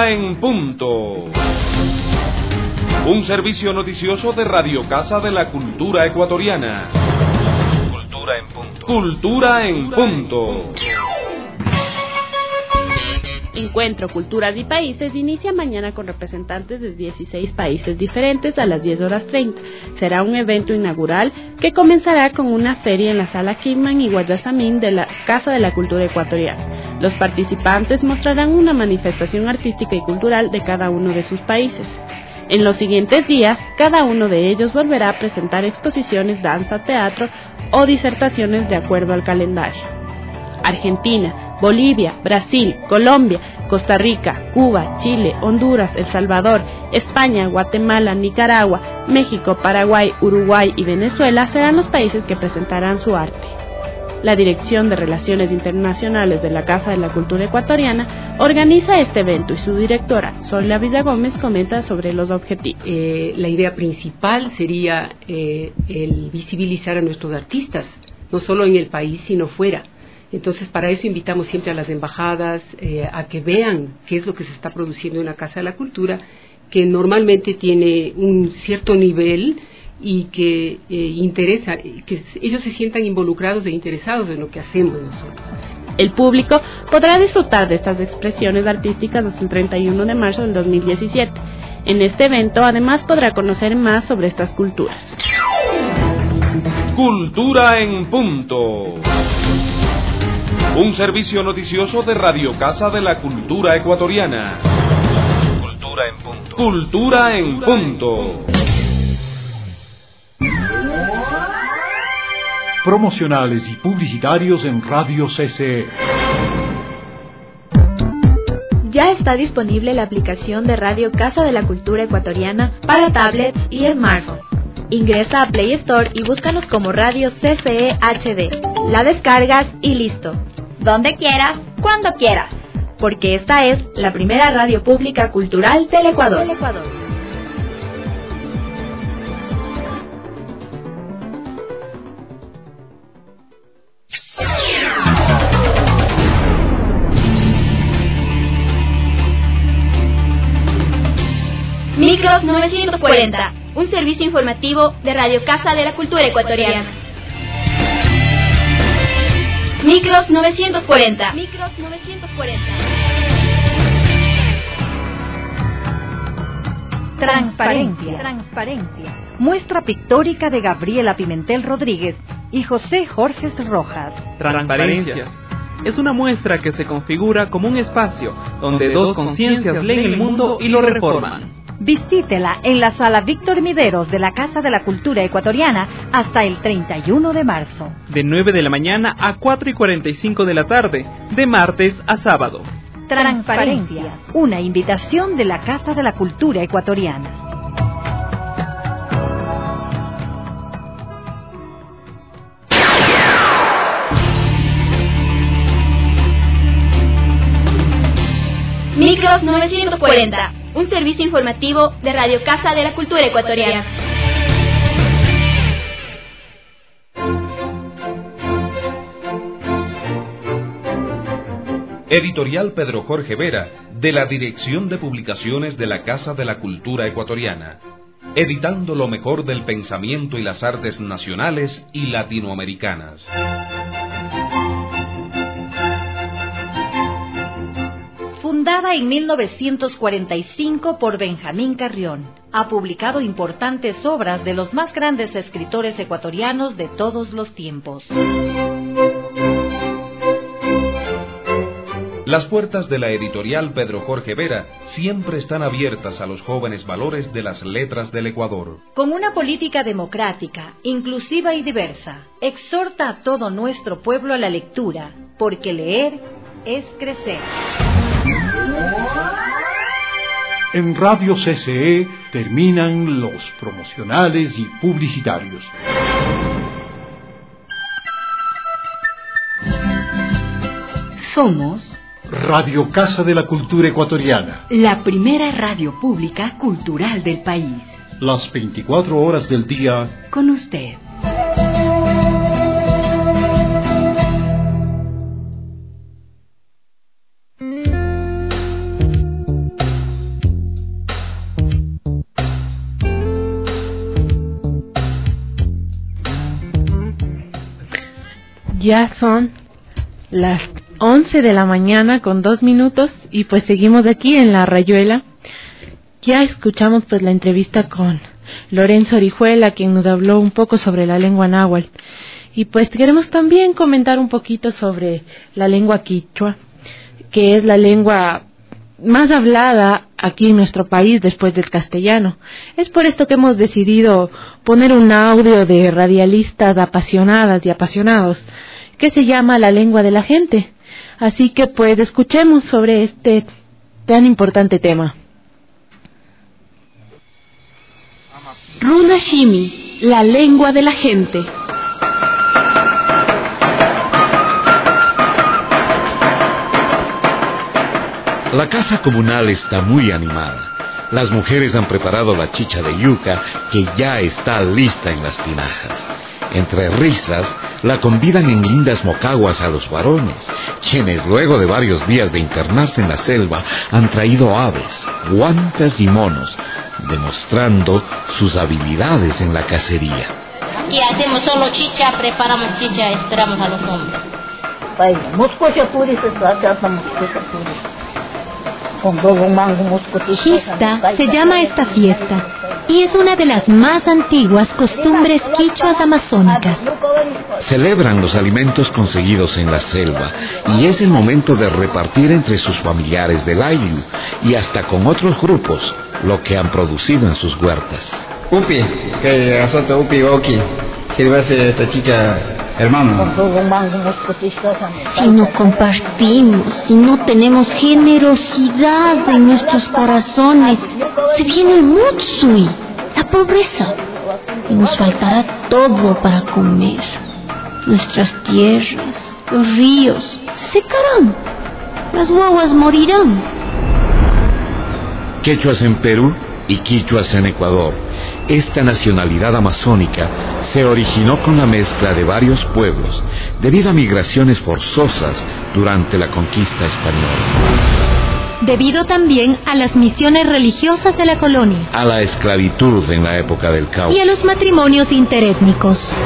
Cultura en punto. Un servicio noticioso de Radio Casa de la Cultura Ecuatoriana. Cultura en punto. Cultura en punto. Encuentro Culturas y Países inicia mañana con representantes de 16 países diferentes a las 10:30. Será un evento inaugural que comenzará con una feria en la Sala Kidman y Guayasamín de la Casa de la Cultura Ecuatoriana. Los participantes mostrarán una manifestación artística y cultural de cada uno de sus países. En los siguientes días, cada uno de ellos volverá a presentar exposiciones, danza, teatro o disertaciones de acuerdo al calendario. Argentina, Bolivia, Brasil, Colombia, Costa Rica, Cuba, Chile, Honduras, El Salvador, España, Guatemala, Nicaragua, México, Paraguay, Uruguay y Venezuela serán los países que presentarán su arte. La Dirección de Relaciones Internacionales de la Casa de la Cultura Ecuatoriana organiza este evento y su directora, Zoila Villagómez, comenta sobre los objetivos. La idea principal sería el visibilizar a nuestros artistas, no solo en el país, sino fuera. Entonces, para eso invitamos siempre a las embajadas a que vean qué es lo que se está produciendo en la Casa de la Cultura, que normalmente tiene un cierto nivel y que interesa, que ellos se sientan involucrados e interesados en lo que hacemos nosotros. El público podrá disfrutar de estas expresiones artísticas hasta el 31 de marzo del 2017. En este evento, además, podrá conocer más sobre estas culturas. Cultura en punto. Un servicio noticioso de Radio Casa de la Cultura Ecuatoriana. Cultura en punto. Cultura en punto. Promocionales y publicitarios en Radio CCE. Ya está disponible la aplicación de Radio Casa de la Cultura Ecuatoriana para tablets y smartphones. Ingresa a Play Store y búscanos como Radio CCE HD. La descargas y listo. Donde quieras, cuando quieras. Porque esta es la primera radio pública cultural del Ecuador. Micros 940, un servicio informativo de Radio Casa de la Cultura Ecuatoriana. Micros 940. Micros 940. Transparencia. Muestra pictórica de Gabriela Pimentel Rodríguez y José Jorge Rojas. Transparencias. Es una muestra que se configura como un espacio donde dos conciencias leen el mundo y lo reforman. Visítela en la Sala Víctor Mideros de la Casa de la Cultura Ecuatoriana hasta el 31 de marzo. De 9 de la mañana a 4:45 de la tarde, de martes a sábado. Transparencias, una invitación de la Casa de la Cultura Ecuatoriana. Micros 940, un servicio informativo de Radio Casa de la Cultura Ecuatoriana. Editorial Pedro Jorge Vera, de la Dirección de Publicaciones de la Casa de la Cultura Ecuatoriana, editando lo mejor del pensamiento y las artes nacionales y latinoamericanas. Fundada en 1945 por Benjamín Carrión, ha publicado importantes obras de los más grandes escritores ecuatorianos de todos los tiempos. Las puertas de la editorial Pedro Jorge Vera siempre están abiertas a los jóvenes valores de las letras del Ecuador. Con una política democrática, inclusiva y diversa, exhorta a todo nuestro pueblo a la lectura, porque leer es crecer. En Radio CCE terminan los promocionales y publicitarios. Somos Radio Casa de la Cultura Ecuatoriana, la primera radio pública cultural del país. Las 24 horas del día con usted. Ya son las 11 de la mañana con 2 minutos y pues seguimos aquí en La Rayuela. Ya escuchamos pues la entrevista con Lorenzo Orihuela, quien nos habló un poco sobre la lengua náhuatl. Y pues queremos también comentar un poquito sobre la lengua quichua, que es la lengua más hablada aquí en nuestro país después del castellano. Es por esto que hemos decidido poner un audio de radialistas apasionadas y apasionados que se llama La lengua de la gente. Así que pues escuchemos sobre este tan importante tema. Runa Shimi, la lengua de la gente. La casa comunal está muy animada. Las mujeres han preparado la chicha de yuca que ya está lista en las tinajas. Entre risas, la convidan en lindas mocaguas a los varones, quienes luego de varios días de internarse en la selva han traído aves, guantas y monos, demostrando sus habilidades en la cacería. Aquí hacemos solo chicha, preparamos chicha, esperamos a los hombres. Xista se llama esta fiesta y es una de las más antiguas costumbres quichuas amazónicas. Celebran los alimentos conseguidos en la selva y es el momento de repartir entre sus familiares del ayllu y hasta con otros grupos lo que han producido en sus huertas. Upi, que azota upi oki, que va a ser esta chicha, hermano. Si no compartimos, si no tenemos generosidad en nuestros corazones, se viene el mutsui, la pobreza, y nos faltará todo para comer. Nuestras tierras, los ríos, se secarán, las guaguas morirán. Quechuas en Perú y quichuas en Ecuador. Esta nacionalidad amazónica se originó con la mezcla de varios pueblos debido a migraciones forzosas durante la conquista española. Debido también a las misiones religiosas de la colonia, A la esclavitud en la época del Cauca y a los matrimonios interétnicos.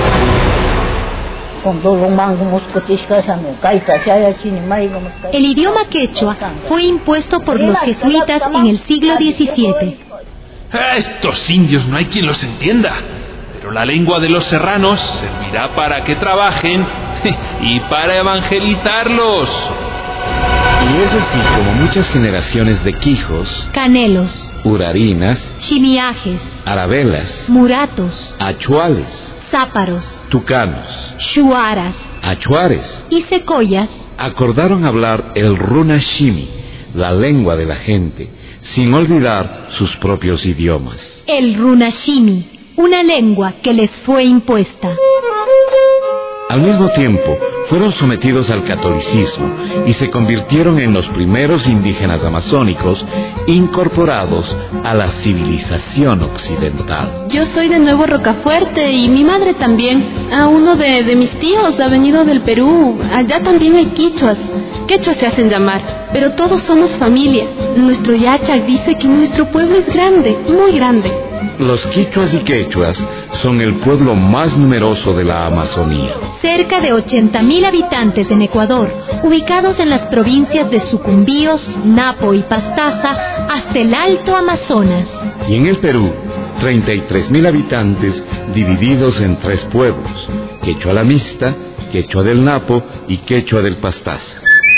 El idioma quechua fue impuesto por los jesuitas en el siglo XVII. A estos indios no hay quien los entienda, pero la lengua de los serranos servirá para que trabajen y para evangelizarlos. Y es así como muchas generaciones de quijos, Canelos, urarinas, chimiajes, arabelas, muratos, achuales, záparos, tucanos, shuaras achuares y secoyas acordaron hablar el Runa Shimi, la lengua de la gente, sin olvidar sus propios idiomas. El Runashimi, una lengua que les fue impuesta. Al mismo tiempo, fueron sometidos al catolicismo y se convirtieron en los primeros indígenas amazónicos incorporados a la civilización occidental. Yo soy de Nuevo Rocafuerte y mi madre también. A uno de mis tíos ha venido del Perú. Allá también hay quichuas. Quechuas se hacen llamar, pero todos somos familia. Nuestro Yachak dice que nuestro pueblo es grande, muy grande. Los quichuas y quechuas son el pueblo más numeroso de la Amazonía. Cerca de 80,000 habitantes en Ecuador, ubicados en las provincias de Sucumbíos, Napo y Pastaza, hasta el Alto Amazonas. Y en el Perú, 33,000 habitantes divididos en 3 pueblos: Quechua la Mixta, Quechua del Napo y Quechua del Pastaza.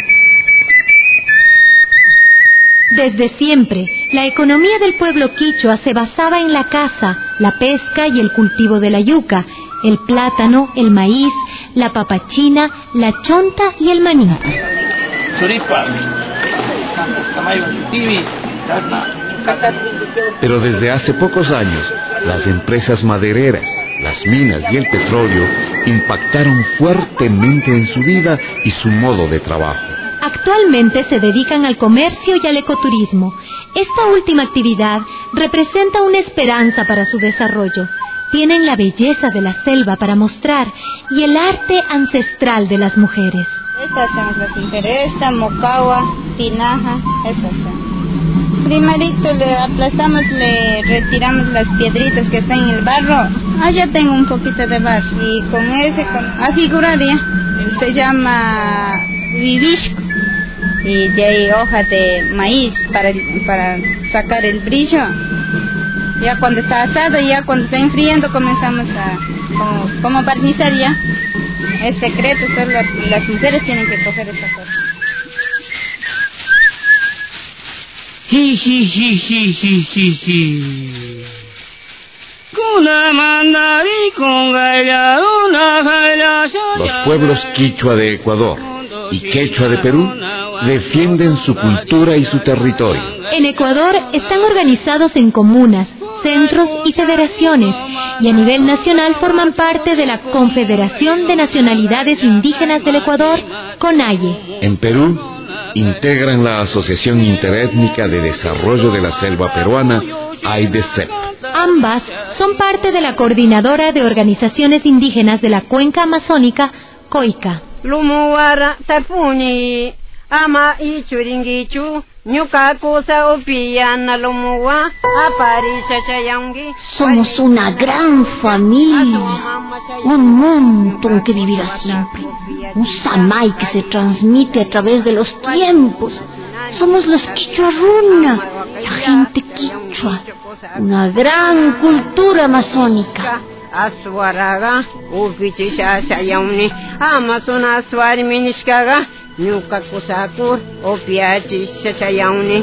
Desde siempre, la economía del pueblo quichua se basaba en la caza, la pesca y el cultivo de la yuca, el plátano, el maíz, la papachina, la chonta y el maní. Pero desde hace pocos años, las empresas madereras, las minas y el petróleo impactaron fuertemente en su vida y su modo de trabajo. Actualmente se dedican al comercio y al ecoturismo. Esta última actividad representa una esperanza para su desarrollo. Tienen la belleza de la selva para mostrar y el arte ancestral de las mujeres. Estas hacemos las mujeres, esta, mocagua, tinaja, esas. Primerito le aplastamos, le retiramos las piedritas que están en el barro Allá tengo un poquito de barro y con ese afiguraría, se llama vivishko, y de ahí hoja de maíz para sacar el brillo. Ya cuando está asado, ya cuando está enfriando comenzamos a como barnizar ya. Es secreto, solo las mujeres tienen que coger esa cosa. Los pueblos quichua de Ecuador y quechua de Perú defienden su cultura y su territorio. En Ecuador están organizados en comunas, centros y federaciones, y a nivel nacional forman parte de la Confederación de Nacionalidades Indígenas del Ecuador, CONAIE. En Perú, integran la Asociación Interétnica de Desarrollo de la Selva Peruana, AIDESEP. Ambas son parte de la Coordinadora de Organizaciones Indígenas de la Cuenca Amazónica, COICA. Lumuwara tarpuni ama ichuringichu nyuka cosa opiana lumuwa aparisha chayangi. Somos una gran familia, un montón que vivirá siempre, un samay que se transmite a través de los tiempos. Somos los quichuaruna, la gente quichua, una gran cultura amazónica. Aswaraga upichicha chayauni amazona aswari minishkaga nyuka kusaku opiachi chayauni.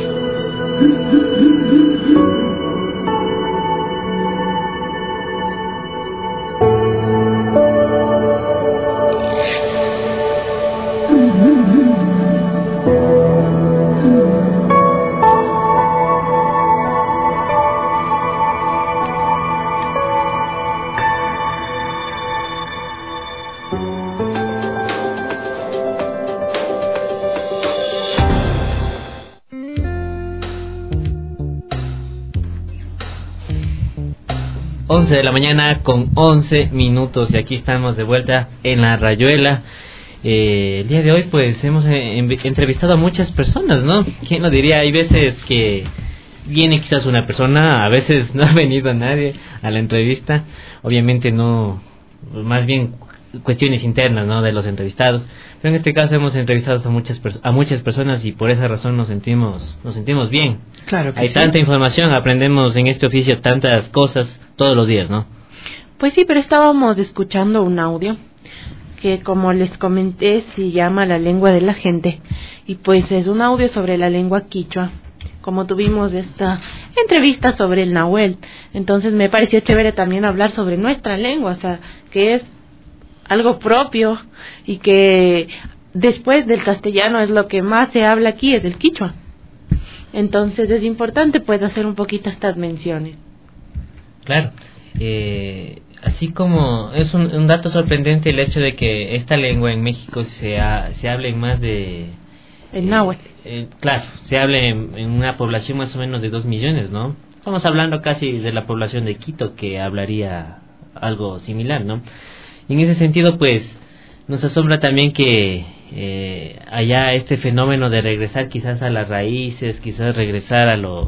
De la mañana con 11 minutos y aquí estamos de vuelta en la Rayuela. El día de hoy pues hemos entrevistado a muchas personas, ¿no? ¿Quién lo diría? Hay veces que viene quizás una persona, a veces no ha venido nadie a la entrevista, obviamente no, más bien cuestiones internas, ¿no?, de los entrevistados, pero en este caso hemos entrevistado a muchas personas y por esa razón nos sentimos bien. Claro que hay sí. Tanta información, aprendemos en este oficio tantas cosas todos los días, ¿no? Pues sí, pero estábamos escuchando un audio que, como les comenté, se llama La Lengua de la Gente, y pues es un audio sobre la lengua quichua, como tuvimos esta entrevista sobre el nahuel. Entonces me pareció chévere también hablar sobre nuestra lengua, o sea, que es algo propio y que después del castellano es lo que más se habla aquí, es el quichua. Entonces es importante pues hacer un poquito estas menciones. Claro, así como es un dato sorprendente el hecho de que esta lengua en México se hable más de... El náhuatl. Claro, se habla en una población más o menos de 2 millones, ¿no? Estamos hablando casi de la población de Quito, que hablaría algo similar, ¿no? Y en ese sentido, pues, nos asombra también que allá este fenómeno de regresar quizás a las raíces, quizás regresar a lo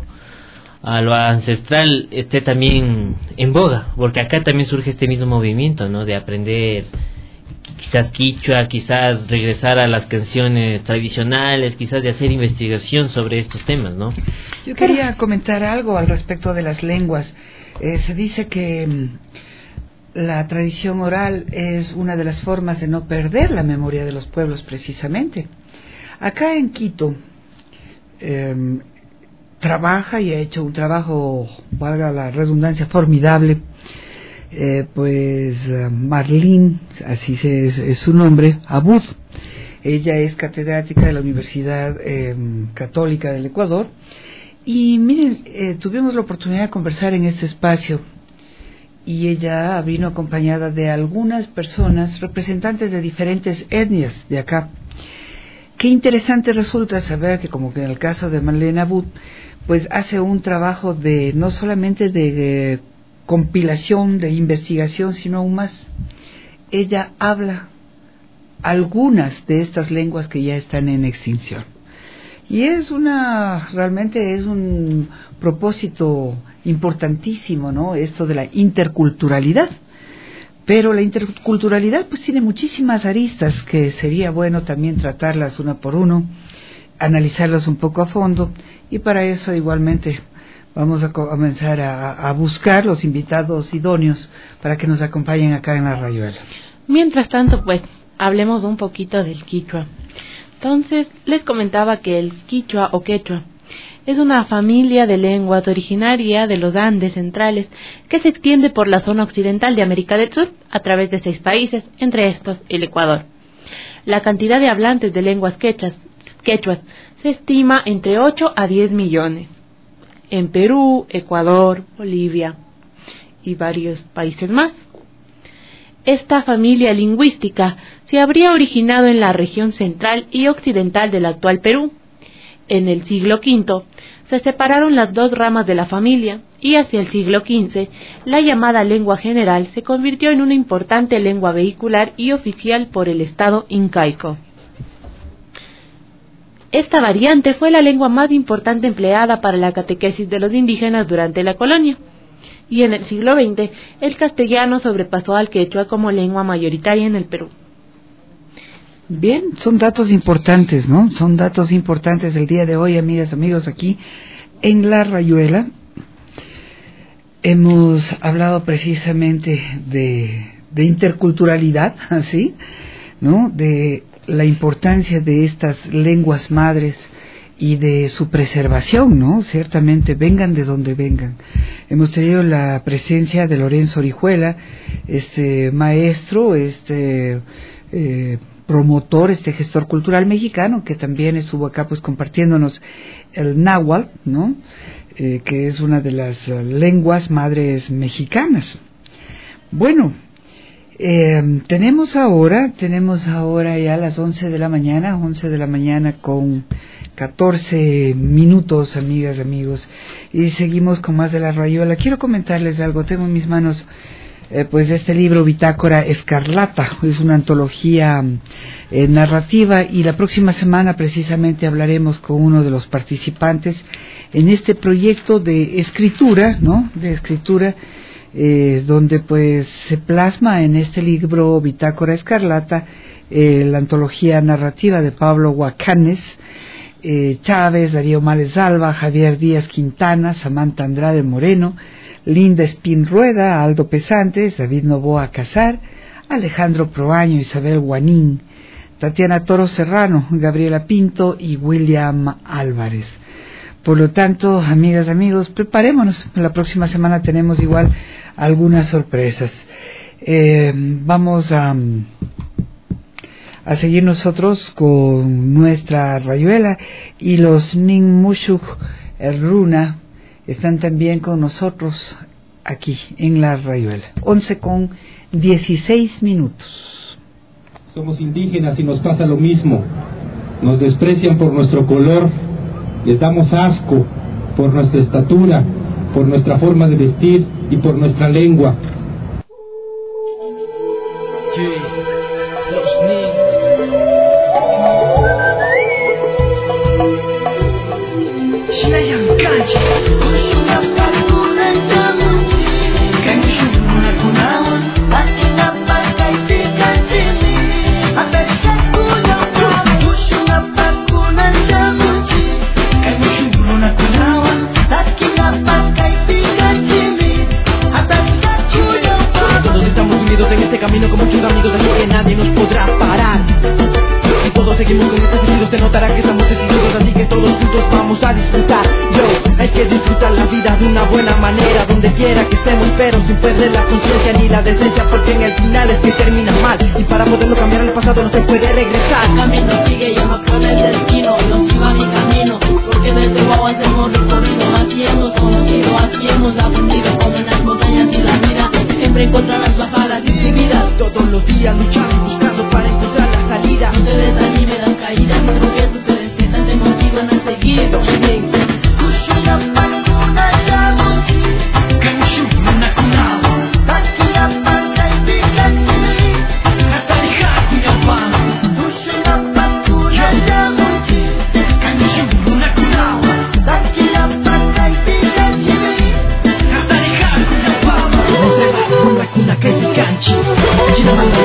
ancestral esté también en boga, porque acá también surge este mismo movimiento, ¿no?, de aprender quizás quichua, quizás regresar a las canciones tradicionales, quizás de hacer investigación sobre estos temas, ¿no? Yo quería comentar algo al respecto de las lenguas. Se dice que la tradición oral es una de las formas de no perder la memoria de los pueblos, precisamente. Acá en Quito trabaja y ha hecho un trabajo, valga la redundancia, formidable, Marlene, así es su nombre, Abud. Ella es catedrática de la Universidad Católica del Ecuador. Y miren, tuvimos la oportunidad de conversar en este espacio, y ella vino acompañada de algunas personas, representantes de diferentes etnias de acá. Qué interesante resulta saber que, como que en el caso de Marlene Abud, pues hace un trabajo de no solamente de compilación, de investigación, sino aún más. Ella habla algunas de estas lenguas que ya están en extinción. Y realmente es un propósito importantísimo, ¿no? Esto de la interculturalidad. Pero la interculturalidad pues tiene muchísimas aristas que sería bueno también tratarlas una por uno, analizarlas un poco a fondo, y para eso igualmente vamos a comenzar a buscar los invitados idóneos para que nos acompañen acá en la Rayuela. Mientras tanto, pues, hablemos un poquito del quichua. Entonces, les comentaba que el quichua o quechua es una familia de lenguas originaria de los Andes centrales que se extiende por la zona occidental de América del Sur a través de 6 países, entre estos el Ecuador. La cantidad de hablantes de lenguas quechuas se estima entre 8 a 10 millones. En Perú, Ecuador, Bolivia y varios países más. Esta familia lingüística se habría originado en la región central y occidental del actual Perú. En el siglo V se separaron las 2 ramas de la familia y hacia el siglo XV la llamada lengua general se convirtió en una importante lengua vehicular y oficial por el Estado incaico. Esta variante fue la lengua más importante empleada para la catequesis de los indígenas durante la colonia, y en el siglo XX el castellano sobrepasó al quechua como lengua mayoritaria en el Perú. Bien, son datos importantes, ¿no? Son datos importantes del día de hoy, amigas, amigos, aquí en La Rayuela. Hemos hablado precisamente de interculturalidad, ¿sí? ¿No? De la importancia de estas lenguas madres y de su preservación, ¿no? Ciertamente, vengan de donde vengan. Hemos tenido la presencia de Lorenzo Orihuela, maestro, promotor, gestor cultural mexicano, que también estuvo acá pues compartiéndonos el náhuatl, ¿no? Que es una de las lenguas madres mexicanas. Bueno, tenemos ahora ya las 11 de la mañana con 14 minutos, amigas, amigos, y seguimos con más de La Rayuela. Quiero comentarles algo. Tengo en mis manos pues este libro Bitácora Escarlata, es una antología narrativa, y la próxima semana precisamente hablaremos con uno de los participantes en este proyecto de escritura, ¿no? Donde pues se plasma en este libro Bitácora Escarlata la antología narrativa de Pablo Huacanes, Chávez, Darío Males Alba, Javier Díaz Quintana, Samantha Andrade Moreno, Linda Espín Rueda, Aldo Pesantes, David Novoa Casar, Alejandro Proaño, Isabel Guanín, Tatiana Toro Serrano, Gabriela Pinto y William Álvarez. Por lo tanto, amigas, amigos, preparémonos. La próxima semana tenemos igual algunas sorpresas. Vamos a seguir nosotros con nuestra Rayuela, y los Ninmushuk Runa están también con nosotros aquí en La Rayuela. 11:16. Somos indígenas y nos pasa lo mismo. Nos desprecian por nuestro color, les damos asco por nuestra estatura, por nuestra forma de vestir y por nuestra lengua. Camino con muchos amigos, así que nadie nos podrá parar. Si todos seguimos con este sentido, se notará que estamos decididos, así que todos juntos vamos a disfrutar. Hay que disfrutar la vida de una buena manera, donde quiera que estemos, pero sin perder la conciencia ni la decencia, porque en el final es que termina mal, y para poderlo cambiar el pasado no se puede regresar. El camino sigue, yo me pone el destino, yo sigo a mi camino, porque desde Guaguas hemos recorrido, así hemos conocido, así hemos aprendido, como en las montañas y la vida, siempre encontrar las bajadas y subidas. Todos los días luchamos buscando para encontrar la salida. No te desanimes las caídas, y tropiezos te despiertan, te motivan a seguir. Yo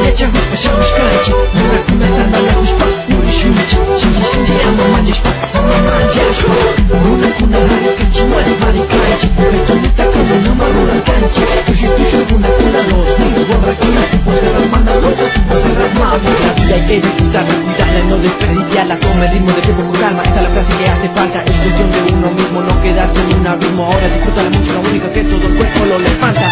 lecha Ashamos kanchi Nuna kuna tanda kuspa Nuri shumichi Shinji shinji ama manjishpa Ama manjashpa Nuna kuna hari kanchi Mari mari kanchi Betonita kama nama rura kanchi Tushi tushi kuna kuna los Niños borra kuna Serras manda loco Serras más La vida hay que disfrutarla Cuidarla y no desperdiciarla Come el ritmo de tiempo con calma Esa es la frase que hace falta Es cuestión de uno mismo No quedarse en un abismo Ahora disfruta la música única Que todo el cuerpo lo levanta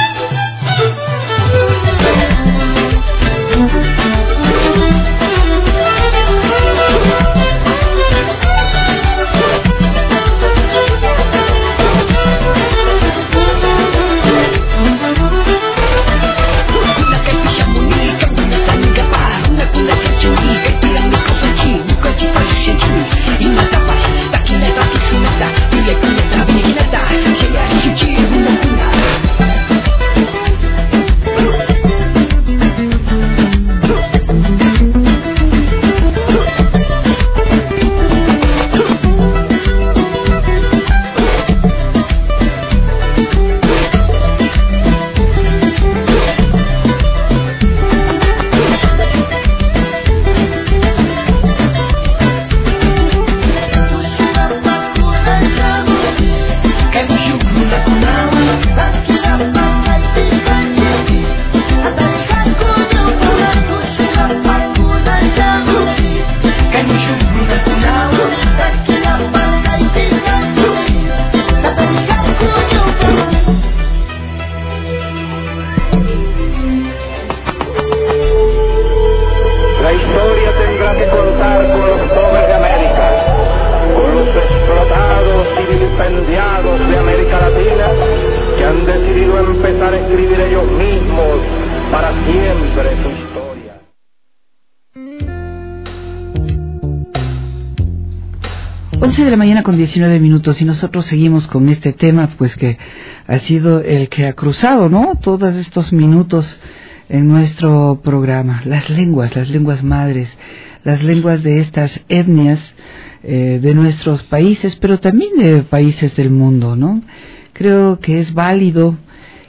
De la mañana con 19 minutos y nosotros seguimos con este tema pues que ha sido el que ha cruzado, ¿no? Todos estos minutos en nuestro programa, las lenguas madres, las lenguas de estas etnias de nuestros países, pero también de países del mundo, ¿no? Creo que es válido,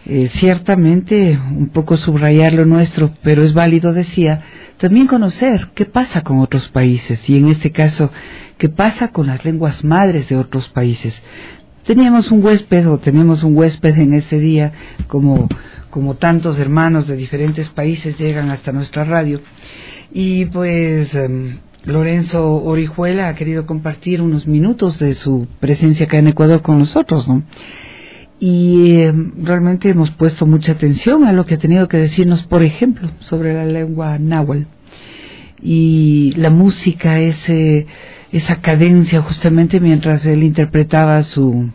ciertamente, un poco subrayar lo nuestro, pero es válido, decía, también conocer qué pasa con otros países y en este caso qué pasa con las lenguas madres de otros países. Tenemos un huésped en ese día, como tantos hermanos de diferentes países llegan hasta nuestra radio, y pues Lorenzo Orihuela ha querido compartir unos minutos de su presencia acá en Ecuador con nosotros, ¿no? Y realmente hemos puesto mucha atención a lo que ha tenido que decirnos, por ejemplo, sobre la lengua náhuatl y la música, esa cadencia justamente mientras él interpretaba su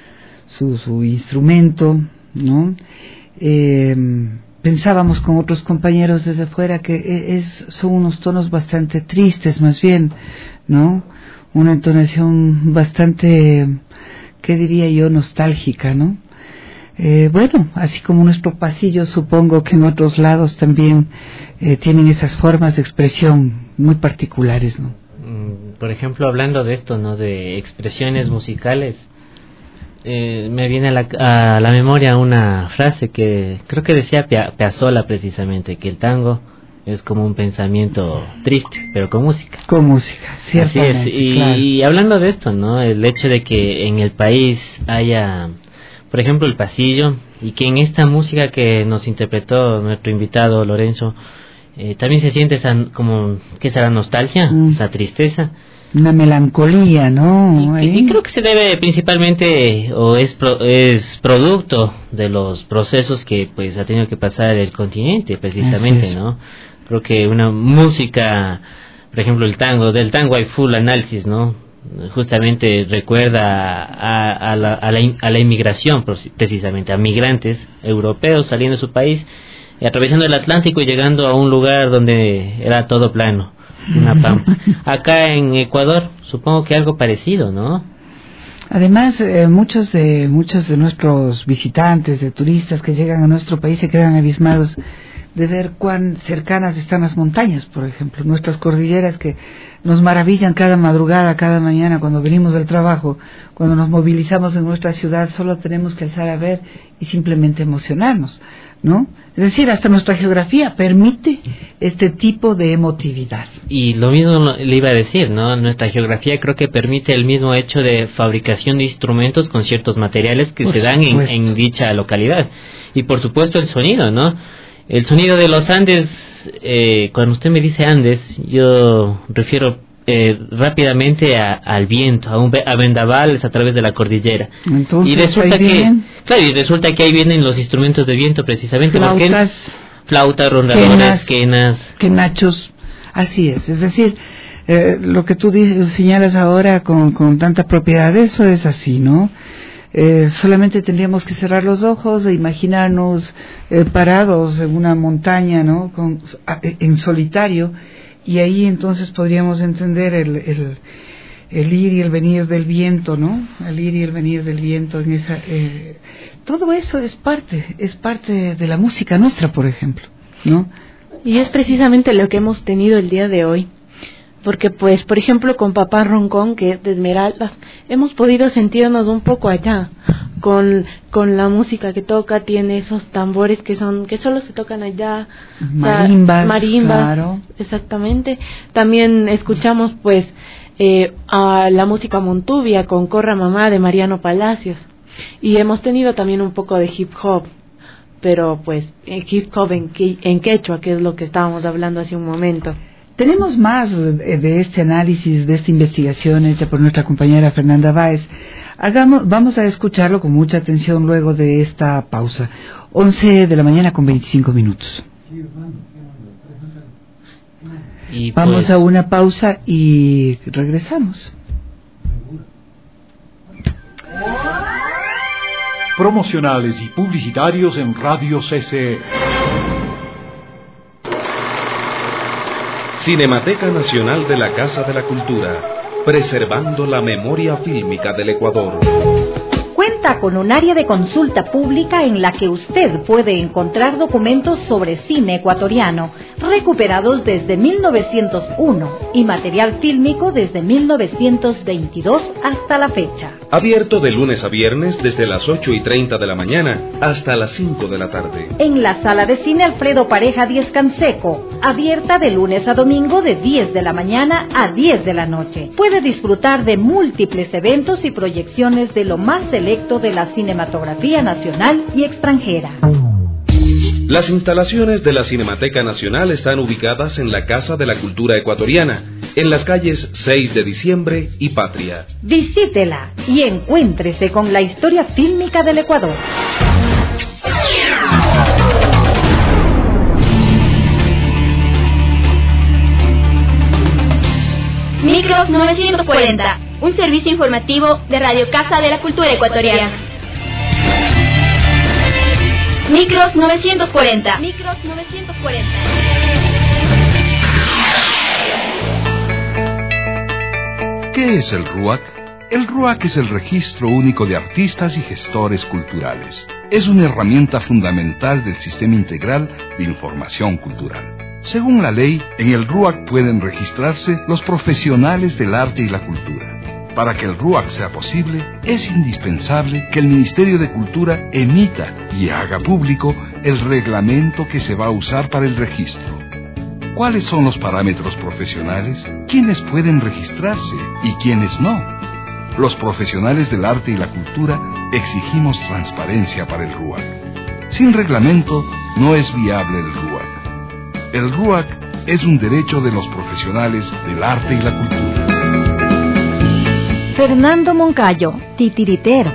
instrumento, ¿no? Pensábamos con otros compañeros desde fuera que son unos tonos bastante tristes, más bien, ¿no? Una entonación bastante, ¿qué diría yo?, nostálgica, ¿no? Bueno, así como nuestro pasillo, supongo que en otros lados también tienen esas formas de expresión muy particulares, ¿no? Por ejemplo, hablando de esto, ¿no?, de expresiones musicales, me viene a la memoria una frase que creo que decía Piazzolla precisamente, que el tango es como un pensamiento triste, pero con música. Con música, ciertamente. Así es. Claro. Y hablando de esto, ¿no?, el hecho de que en el país haya, por ejemplo, el pasillo, y que en esta música que nos interpretó nuestro invitado Lorenzo, también se siente esa, como, ¿qué será? Nostalgia, esa tristeza. Una melancolía, ¿no? Y creo que se debe principalmente, o es producto de los procesos que pues ha tenido que pasar el continente, precisamente, ¿no? Creo que una música, por ejemplo, del tango hay full análisis, ¿no? Justamente recuerda a la inmigración, precisamente, a migrantes europeos saliendo de su país, atravesando el Atlántico y llegando a un lugar donde era todo plano, una pampa. Acá en Ecuador supongo que algo parecido, ¿no? Además, muchos de nuestros visitantes, de turistas que llegan a nuestro país se quedan abismados de ver cuán cercanas están las montañas, por ejemplo, nuestras cordilleras que nos maravillan cada madrugada, cada mañana cuando venimos del trabajo, cuando nos movilizamos en nuestra ciudad, solo tenemos que alzar a ver y simplemente emocionarnos, ¿no? Es decir, hasta nuestra geografía permite este tipo de emotividad. Y lo mismo le iba a decir, ¿no? Nuestra geografía creo que permite el mismo hecho de fabricación de instrumentos con ciertos materiales que se dan en dicha localidad. Y por supuesto el sonido, ¿no? El sonido de los Andes, cuando usted me dice Andes, yo refiero rápidamente al viento, a vendavales a través de la cordillera. Entonces, y resulta que ahí vienen los instrumentos de viento precisamente. Flautas, rondadoras, quenas, quenachos, así es decir, lo que tú señalas ahora con tanta propiedad, eso es así, ¿no? Solamente tendríamos que cerrar los ojos e imaginarnos parados en una montaña, ¿no? En solitario, y ahí entonces podríamos entender el ir y el venir del viento, ¿no? El ir y el venir del viento en esa todo eso es parte de la música nuestra, por ejemplo, ¿no? Y es precisamente lo que hemos tenido el día de hoy. Porque pues, por ejemplo, con Papá Roncón, que es de Esmeraldas, hemos podido sentirnos un poco allá, con la música que toca, tiene esos tambores que solo se tocan allá, marimbas, claro. Exactamente. También escuchamos pues a la música montubia con Corra Mamá de Mariano Palacios, y hemos tenido también un poco de hip hop, pero pues hip hop en quechua, que es lo que estábamos hablando hace un momento. Tenemos más de este análisis, de esta investigación hecha por nuestra compañera Fernanda Báez. Vamos a escucharlo con mucha atención luego de esta pausa. 11 de la mañana con 25 minutos. Vamos a una pausa y regresamos. Promocionales y publicitarios en Radio CCE. Cinemateca Nacional de la Casa de la Cultura, preservando la memoria fílmica del Ecuador. Cuenta con un área de consulta pública en la que usted puede encontrar documentos sobre cine ecuatoriano, recuperados desde 1901 y material fílmico desde 1922 hasta la fecha. Abierto de lunes a viernes desde las 8:30 de la mañana hasta las 5 de la tarde. En la sala de cine Alfredo Pareja 10 Canseco, abierta de lunes a domingo de 10 de la mañana a 10 de la noche. Puede disfrutar de múltiples eventos y proyecciones de lo más selecto de la cinematografía nacional y extranjera. Las instalaciones de la Cinemateca Nacional están ubicadas en la Casa de la Cultura Ecuatoriana, en las calles 6 de Diciembre y Patria. Visítela y encuéntrese con la historia fílmica del Ecuador. Micros 940, un servicio informativo de Radio Casa de la Cultura Ecuatoriana. Micros 940. Micros 940. ¿Qué es el RUAC? El RUAC es el Registro Único de Artistas y Gestores Culturales. Es una herramienta fundamental del Sistema Integral de Información Cultural. Según la ley, en el RUAC pueden registrarse los profesionales del arte y la cultura. Para que el RUAC sea posible, es indispensable que el Ministerio de Cultura emita y haga público el reglamento que se va a usar para el registro. ¿Cuáles son los parámetros profesionales? ¿Quiénes pueden registrarse y quiénes no? Los profesionales del arte y la cultura exigimos transparencia para el RUAC. Sin reglamento, no es viable el RUAC. El RUAC es un derecho de los profesionales del arte y la cultura. Fernando Moncayo, titiritero.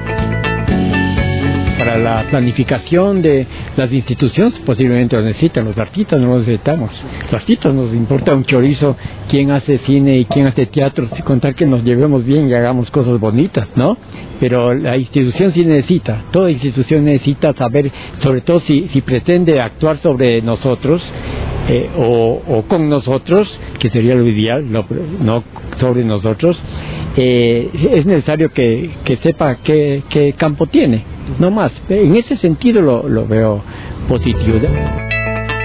Para la planificación de las instituciones posiblemente lo necesitan, los artistas no lo necesitamos. Los artistas nos importa un chorizo quién hace cine y quién hace teatro, sin contar que nos llevemos bien y hagamos cosas bonitas, ¿no? Pero la institución sí necesita, toda institución necesita saber, sobre todo si pretende actuar sobre nosotros, o con nosotros, que sería lo ideal, no sobre nosotros, es necesario que sepa qué campo tiene, no más. En ese sentido lo veo positivo.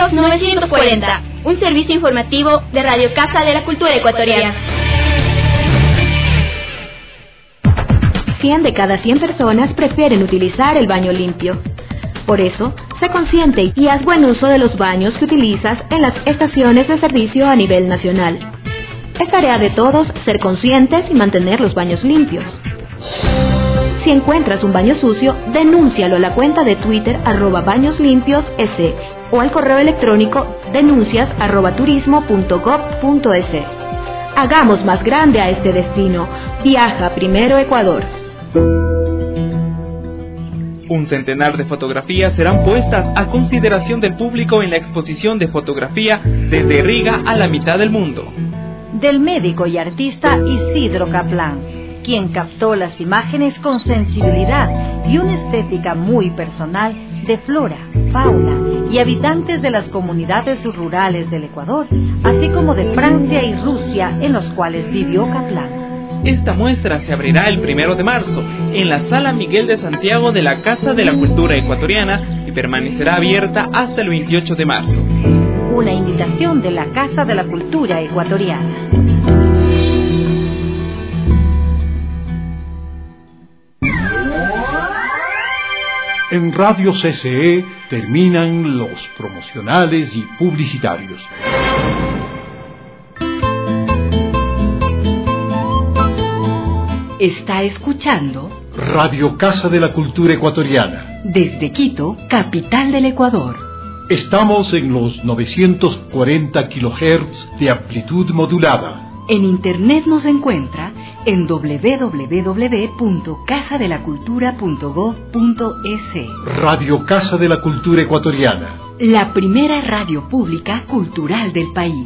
Somos 940, un servicio informativo de Radio Casa de la Cultura Ecuatoriana. 100 de cada 100 personas prefieren utilizar el baño limpio. Por eso, sé consciente y haz buen uso de los baños que utilizas en las estaciones de servicio a nivel nacional. Es tarea de todos ser conscientes y mantener los baños limpios. Si encuentras un baño sucio, denúncialo a la cuenta de Twitter @bañoslimpios.es o al correo electrónico denuncias@turismo.gov.es. Hagamos más grande a este destino. Viaja primero Ecuador. Un centenar de fotografías serán puestas a consideración del público en la exposición de fotografía Desde Riga a la mitad del mundo. Del médico y artista Isidro Kaplan, quien captó las imágenes con sensibilidad y una estética muy personal de flora, fauna y habitantes de las comunidades rurales del Ecuador, así como de Francia y Rusia en los cuales vivió Kaplan. Esta muestra se abrirá el 1 de marzo en la Sala Miguel de Santiago de la Casa de la Cultura Ecuatoriana y permanecerá abierta hasta el 28 de marzo. Una invitación de la Casa de la Cultura Ecuatoriana. En Radio CCE terminan los promocionales y publicitarios. Está escuchando Radio Casa de la Cultura Ecuatoriana. Desde Quito, capital del Ecuador. Estamos en los 940 kHz de amplitud modulada. En internet nos encuentra en www.casadelacultura.gov.es. Radio Casa de la Cultura Ecuatoriana. La primera radio pública cultural del país.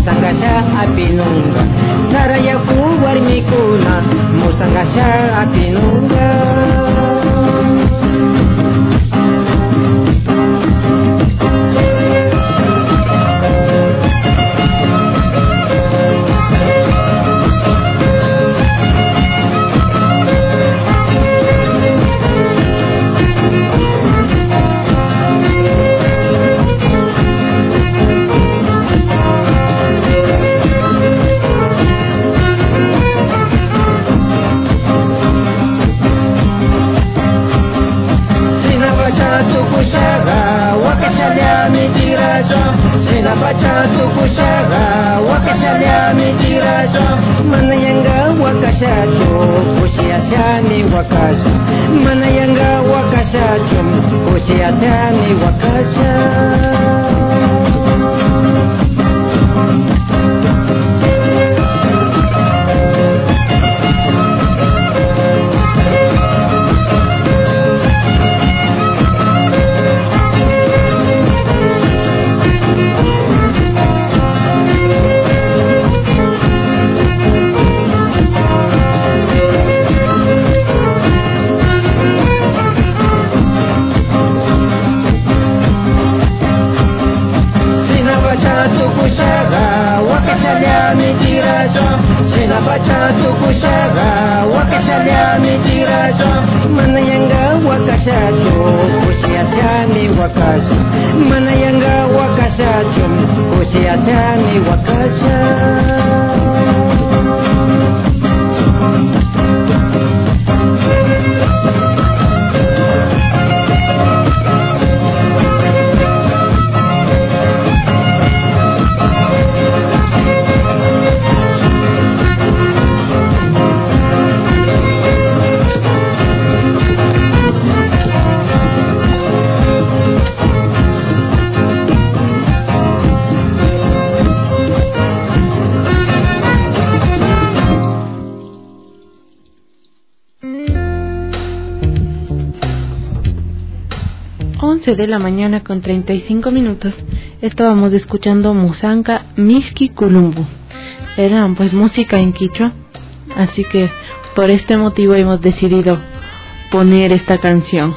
musangasha apinunga sarayaku warmikuna musangasha apinunga. De la mañana con 35 minutos estábamos escuchando Musanka Mishki Kulumbu. Era pues música en quichua, así que por este motivo hemos decidido poner esta canción.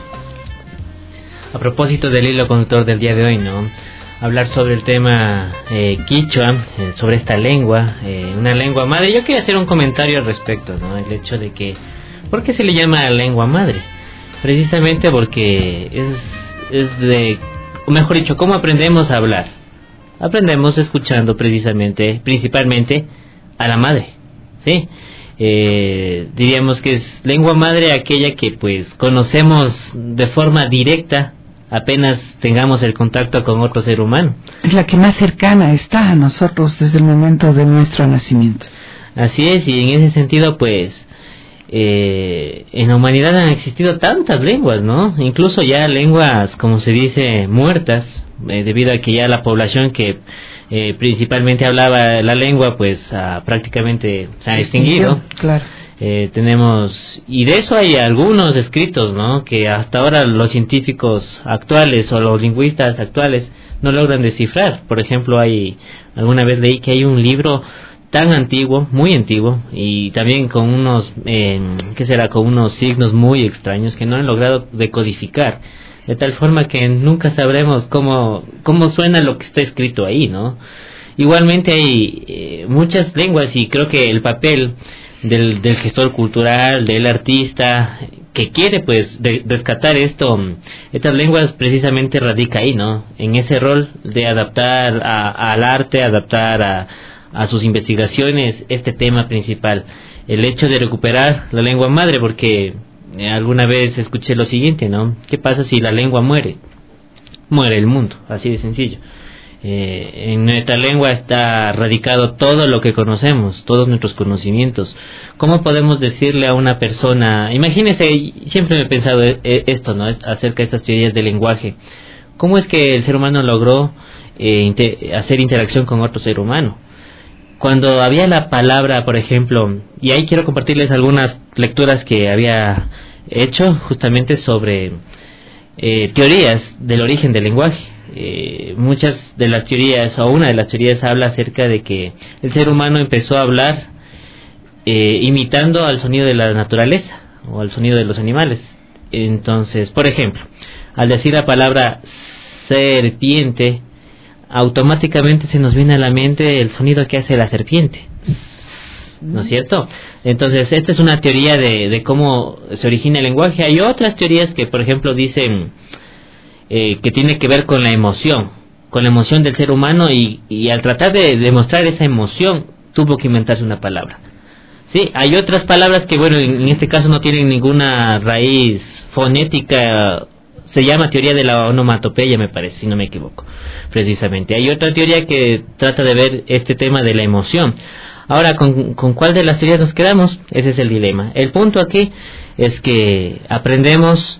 A propósito del hilo conductor del día de hoy, ¿no? Hablar sobre el tema quichua, sobre esta lengua, una lengua madre. Yo quería hacer un comentario al respecto, ¿no? El hecho de que, ¿por qué se le llama lengua madre? Precisamente porque es de, o mejor dicho, ¿cómo aprendemos a hablar? Aprendemos escuchando principalmente a la madre, ¿sí? Diríamos que es lengua madre aquella que pues conocemos de forma directa apenas tengamos el contacto con otro ser humano. Es la que más cercana está a nosotros desde el momento de nuestro nacimiento. Así es, y en ese sentido pues en la humanidad han existido tantas lenguas, ¿no? Incluso ya lenguas, como se dice, muertas, debido a que ya la población que principalmente hablaba la lengua, pues prácticamente se ha extinguido. Claro. Tenemos, y de eso hay algunos escritos, ¿no? Que hasta ahora los científicos actuales o los lingüistas actuales no logran descifrar. Por ejemplo, alguna vez leí que hay un libro tan antiguo, muy antiguo, y también con unos, con unos signos muy extraños que no han logrado decodificar, de tal forma que nunca sabremos cómo suena lo que está escrito ahí, ¿no? Igualmente hay muchas lenguas, y creo que el papel del gestor cultural, del artista que quiere pues rescatar estas lenguas, precisamente radica ahí, ¿no? En ese rol de adaptar al arte, adaptar a sus investigaciones este tema principal, el hecho de recuperar la lengua madre, porque alguna vez escuché lo siguiente, ¿no? ¿Qué pasa si la lengua muere? Muere el mundo, así de sencillo. En nuestra lengua está radicado todo lo que conocemos, todos nuestros conocimientos. ¿Cómo podemos decirle a una persona? Imagínese, siempre me he pensado esto, ¿no? Acerca de estas teorías del lenguaje. ¿Cómo es que el ser humano logró hacer interacción con otro ser humano? Cuando había la palabra, por ejemplo, y ahí quiero compartirles algunas lecturas que había hecho justamente sobre teorías del origen del lenguaje. muchas de las teorías, o una de las teorías habla acerca de que el ser humano empezó a hablar imitando al sonido de la naturaleza o al sonido de los animales. Entonces, por ejemplo, al decir la palabra serpiente, automáticamente se nos viene a la mente el sonido que hace la serpiente, ¿no es cierto? Entonces, esta es una teoría de cómo se origina el lenguaje. Hay otras teorías que, por ejemplo, dicen que tiene que ver con la emoción del ser humano, y al tratar de demostrar esa emoción tuvo que inventarse una palabra. Sí, hay otras palabras que, bueno, en este caso no tienen ninguna raíz fonética. Se llama teoría de la onomatopeya, me parece, si no me equivoco, precisamente. Hay otra teoría que trata de ver este tema de la emoción. Ahora, ¿con cuál de las teorías nos quedamos? Ese es el dilema. El punto aquí es que aprendemos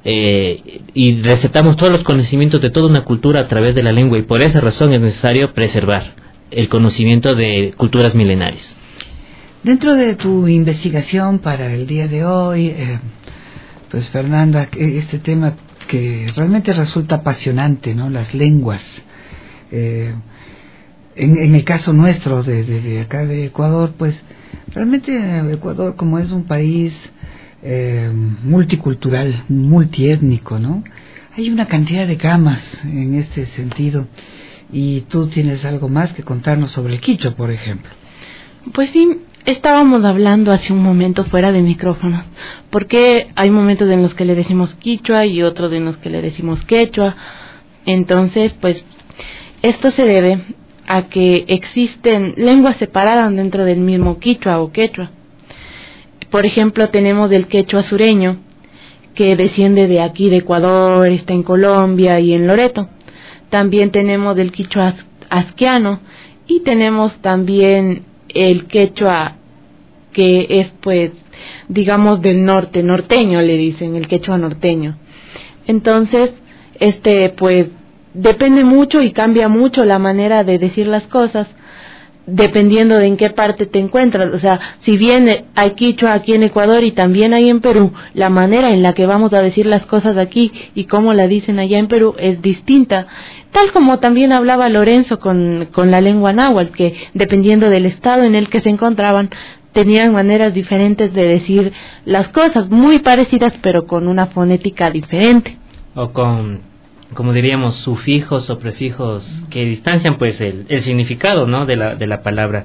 y receptamos todos los conocimientos de toda una cultura a través de la lengua, y por esa razón es necesario preservar el conocimiento de culturas milenarias. Dentro de tu investigación para el día de hoy, pues Fernanda, este tema que realmente resulta apasionante, ¿no? Las lenguas. En el caso nuestro de acá de Ecuador, pues realmente Ecuador, como es un país multicultural, multiétnico, ¿no? Hay una cantidad de gamas en este sentido, y tú tienes algo más que contarnos sobre el quichua, por ejemplo. Pues sí, estábamos hablando hace un momento fuera de micrófono, porque hay momentos en los que le decimos quichua y otros en los que le decimos quechua. Entonces, pues esto se debe a que existen lenguas separadas dentro del mismo quichua o quechua. Por ejemplo, tenemos el quechua sureño, que desciende de aquí de Ecuador, está en Colombia y en Loreto. También tenemos el quichua asquiano, y tenemos también el quechua que es, pues, digamos, del norte, norteño le dicen, el quechua norteño. Entonces, pues, depende mucho y cambia mucho la manera de decir las cosas, dependiendo de en qué parte te encuentras. O sea, si bien hay quichua aquí en Ecuador y también hay en Perú, la manera en la que vamos a decir las cosas aquí y cómo la dicen allá en Perú es distinta. Tal como también hablaba Lorenzo con la lengua náhuatl, que dependiendo del estado en el que se encontraban, tenían maneras diferentes de decir las cosas, muy parecidas, pero con una fonética diferente. O con, como diríamos, sufijos o prefijos que distancian, pues, el significado, ¿no?, de la palabra.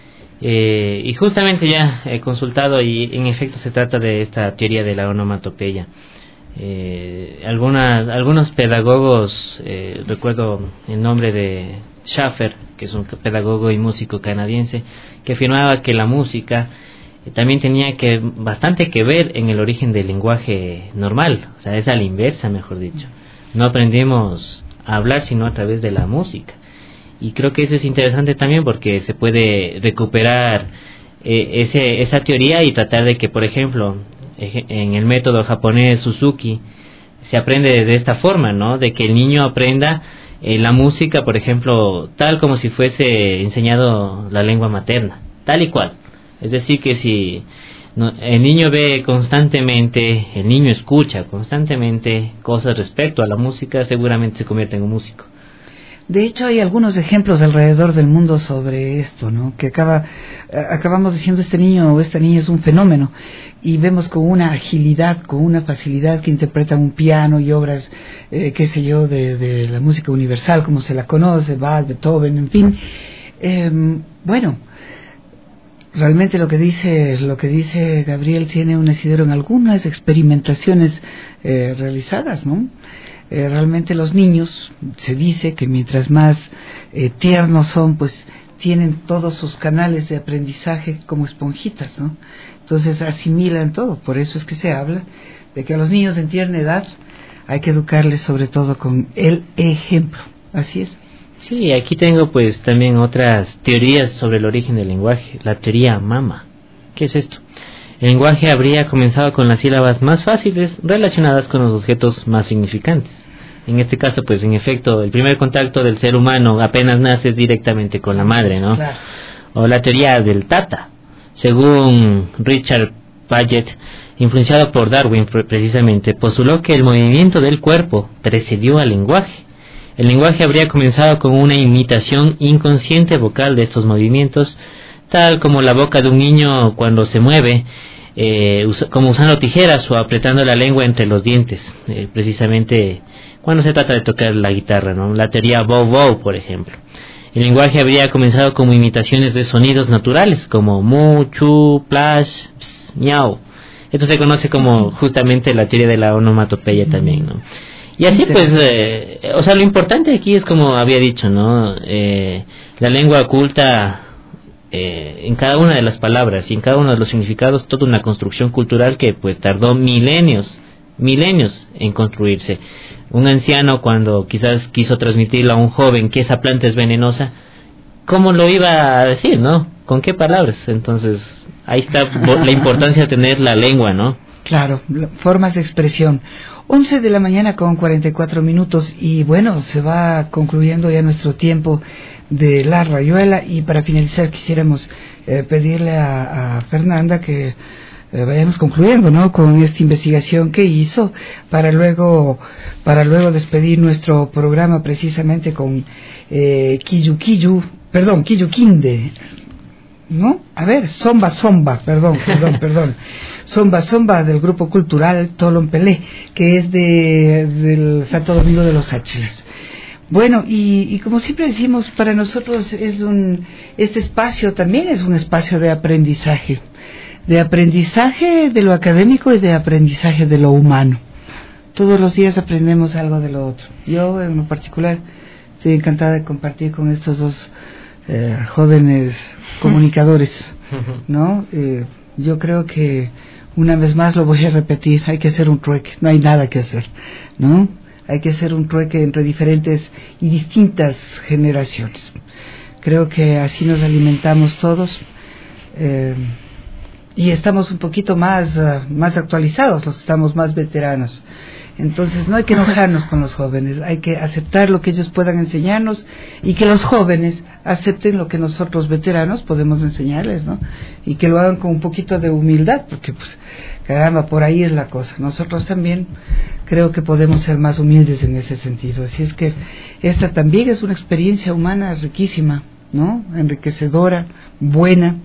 Y justamente ya he consultado, y en efecto se trata de esta teoría de la onomatopeya. Algunos pedagogos, recuerdo el nombre de Schaffer, que es un pedagogo y músico canadiense, que afirmaba que la música también tenía bastante que ver en el origen del lenguaje normal, o sea, es a la inversa, mejor dicho. No aprendemos a hablar sino a través de la música, y creo que eso es interesante también, porque se puede recuperar esa teoría y tratar de que, por ejemplo, en el método japonés Suzuki se aprende de esta forma, ¿no?, de que el niño aprenda la música, por ejemplo, tal como si fuese enseñado la lengua materna, tal y cual. Es decir, que si el niño ve constantemente, el niño escucha constantemente cosas respecto a la música, seguramente se convierte en un músico. De hecho, hay algunos ejemplos alrededor del mundo sobre esto, ¿no? Que acabamos diciendo, este niño o esta niña es un fenómeno, y vemos con una agilidad, con una facilidad que interpretan un piano y obras, qué sé yo, de la música universal, como se la conoce, Bach, Beethoven, en fin. Bueno, realmente lo que dice Gabriel tiene un asidero en algunas experimentaciones realizadas, ¿no? Realmente los niños, se dice que mientras más tiernos son, pues tienen todos sus canales de aprendizaje como esponjitas, ¿no? Entonces asimilan todo. Por eso es que se habla de que a los niños en tierna edad hay que educarles sobre todo con el ejemplo. Así es. Sí, aquí tengo pues también otras teorías sobre el origen del lenguaje. La teoría mama. ¿Qué es esto? El lenguaje habría comenzado con las sílabas más fáciles relacionadas con los objetos más significantes. En este caso, pues en efecto, el primer contacto del ser humano apenas nace directamente con la madre, ¿no? Claro. O la teoría del tata. Según Richard Paget, influenciado por Darwin precisamente, postuló que el movimiento del cuerpo precedió al lenguaje. El lenguaje habría comenzado con una imitación inconsciente vocal de estos movimientos, tal como la boca de un niño cuando se mueve, como usando tijeras o apretando la lengua entre los dientes, precisamente cuando se trata de tocar la guitarra, ¿no? La teoría bow-bow, por ejemplo. El lenguaje habría comenzado como imitaciones de sonidos naturales, como mu, chu, plash, ps, miau. Esto se conoce como justamente la teoría de la onomatopeya también, ¿no? Y así pues, o sea, lo importante aquí es como había dicho, ¿no? La lengua oculta en cada una de las palabras y en cada uno de los significados toda una construcción cultural que pues tardó milenios en construirse. Un anciano cuando quizás quiso transmitirle a un joven que esa planta es venenosa, ¿cómo lo iba a decir, no? ¿Con qué palabras? Entonces, ahí está la importancia de tener la lengua, ¿no? Claro, formas de expresión. 11 de la mañana con 44 minutos y bueno, se va concluyendo ya nuestro tiempo de La Rayuela y para finalizar quisiéramos pedirle a Fernanda que vayamos concluyendo, ¿no? Con esta investigación que hizo para luego despedir nuestro programa precisamente con Quilluquinde, ¿no? A ver, Zomba, perdón. Zomba del grupo cultural Tolompelé, que es del Santo Domingo de los Áchilas. Bueno, y como siempre decimos, para nosotros este espacio también es un espacio de aprendizaje de lo académico y de aprendizaje de lo humano. Todos los días aprendemos algo de lo otro. Yo, en lo particular, estoy encantada de compartir con estos dos jóvenes comunicadores, ¿no? Yo creo que una vez más lo voy a repetir, hay que hacer un trueque, no hay nada que hacer, ¿no? Hay que hacer un trueque entre diferentes y distintas generaciones. Creo que así nos alimentamos todos y estamos un poquito más actualizados, los que estamos más veteranos. Entonces no hay que enojarnos con los jóvenes, hay que aceptar lo que ellos puedan enseñarnos y que los jóvenes acepten lo que nosotros veteranos podemos enseñarles, ¿no? Y que lo hagan con un poquito de humildad, porque pues caramba, por ahí es la cosa. Nosotros también creo que podemos ser más humildes en ese sentido. Así es que esta también es una experiencia humana riquísima, ¿no? Enriquecedora, buena.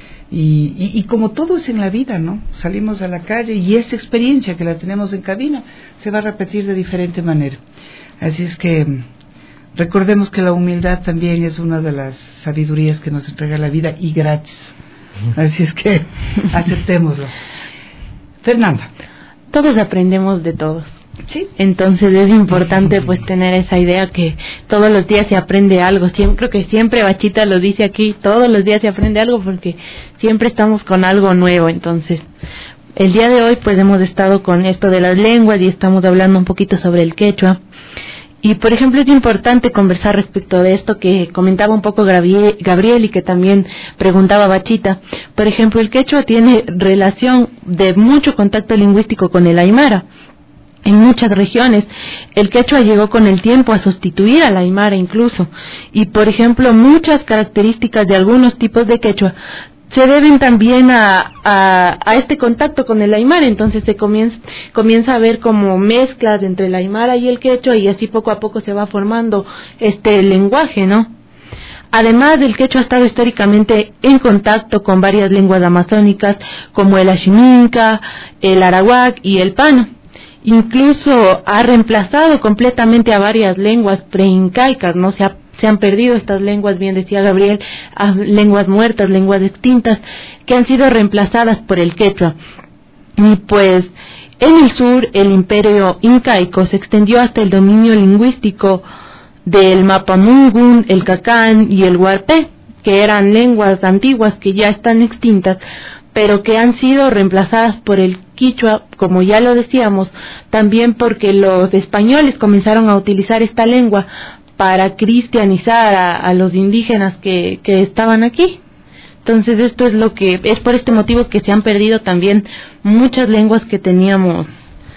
Y como todo es en la vida, ¿no? Salimos a la calle y esta experiencia que la tenemos en cabina se va a repetir de diferente manera. Así es que recordemos que la humildad también es una de las sabidurías que nos entrega la vida y gratis. Así es que aceptémoslo. Fernanda. Todos aprendemos de todos. Sí. Entonces es importante pues tener esa idea que todos los días se aprende algo. Creo que siempre Bachita lo dice aquí, todos los días se aprende algo porque siempre estamos con algo nuevo. Entonces el día de hoy pues hemos estado con esto de las lenguas y estamos hablando un poquito sobre el quechua. Y por ejemplo es importante conversar respecto de esto que comentaba un poco Gabriel y que también preguntaba Bachita. Por ejemplo, el quechua tiene relación de mucho contacto lingüístico con el aymara. En muchas regiones, el quechua llegó con el tiempo a sustituir al aymara incluso. Y, por ejemplo, muchas características de algunos tipos de quechua se deben también a este contacto con el aymara. Entonces se comienza a ver como mezclas entre el aymara y el quechua y así poco a poco se va formando este lenguaje, ¿no? Además, el quechua ha estado históricamente en contacto con varias lenguas amazónicas como el axininca, el arawak y el pano. Incluso ha reemplazado completamente a varias lenguas preincaicas, ¿no? Se han perdido estas lenguas, bien decía Gabriel, a lenguas muertas, lenguas extintas, que han sido reemplazadas por el quechua. Y pues, en el sur, el imperio incaico se extendió hasta el dominio lingüístico del Mapamungun, el Cacán y el Huarpé, que eran lenguas antiguas que ya están extintas, pero que han sido reemplazadas por el quichua, como ya lo decíamos, también porque los españoles comenzaron a utilizar esta lengua para cristianizar a los indígenas que estaban aquí. Entonces esto es por este motivo que se han perdido también muchas lenguas que teníamos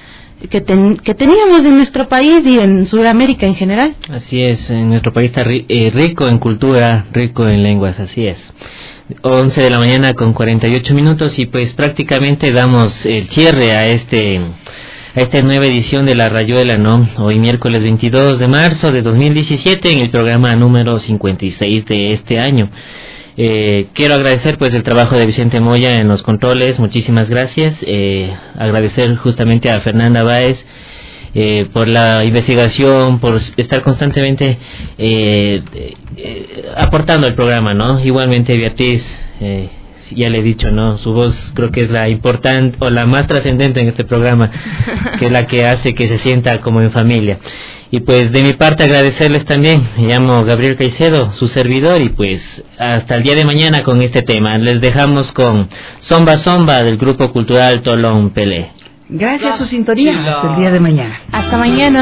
en nuestro país y en Sudamérica en general. Así es, en nuestro país está rico en cultura, rico en lenguas, así es. 11 de la mañana con 48 minutos y pues prácticamente damos el cierre a este a esta nueva edición de La Rayuela, ¿no? Hoy miércoles 22 de marzo de 2017 en el programa número 56 de este año. Quiero agradecer pues el trabajo de Vicente Moya en los controles, muchísimas gracias. Agradecer justamente a Fernanda Báez por la investigación, por estar constantemente aportando al programa, ¿no? Igualmente Beatriz, ya le he dicho, ¿no? Su voz creo que es la importante o la más trascendente en este programa, que es la que hace que se sienta como en familia. Y pues de mi parte agradecerles también. Me llamo Gabriel Caicedo, su servidor, y pues hasta el día de mañana con este tema. Les dejamos con Zomba Zomba del Grupo Cultural Tolón Pelé. Gracias a su sintonía. Hasta el día de mañana. Hasta mañana.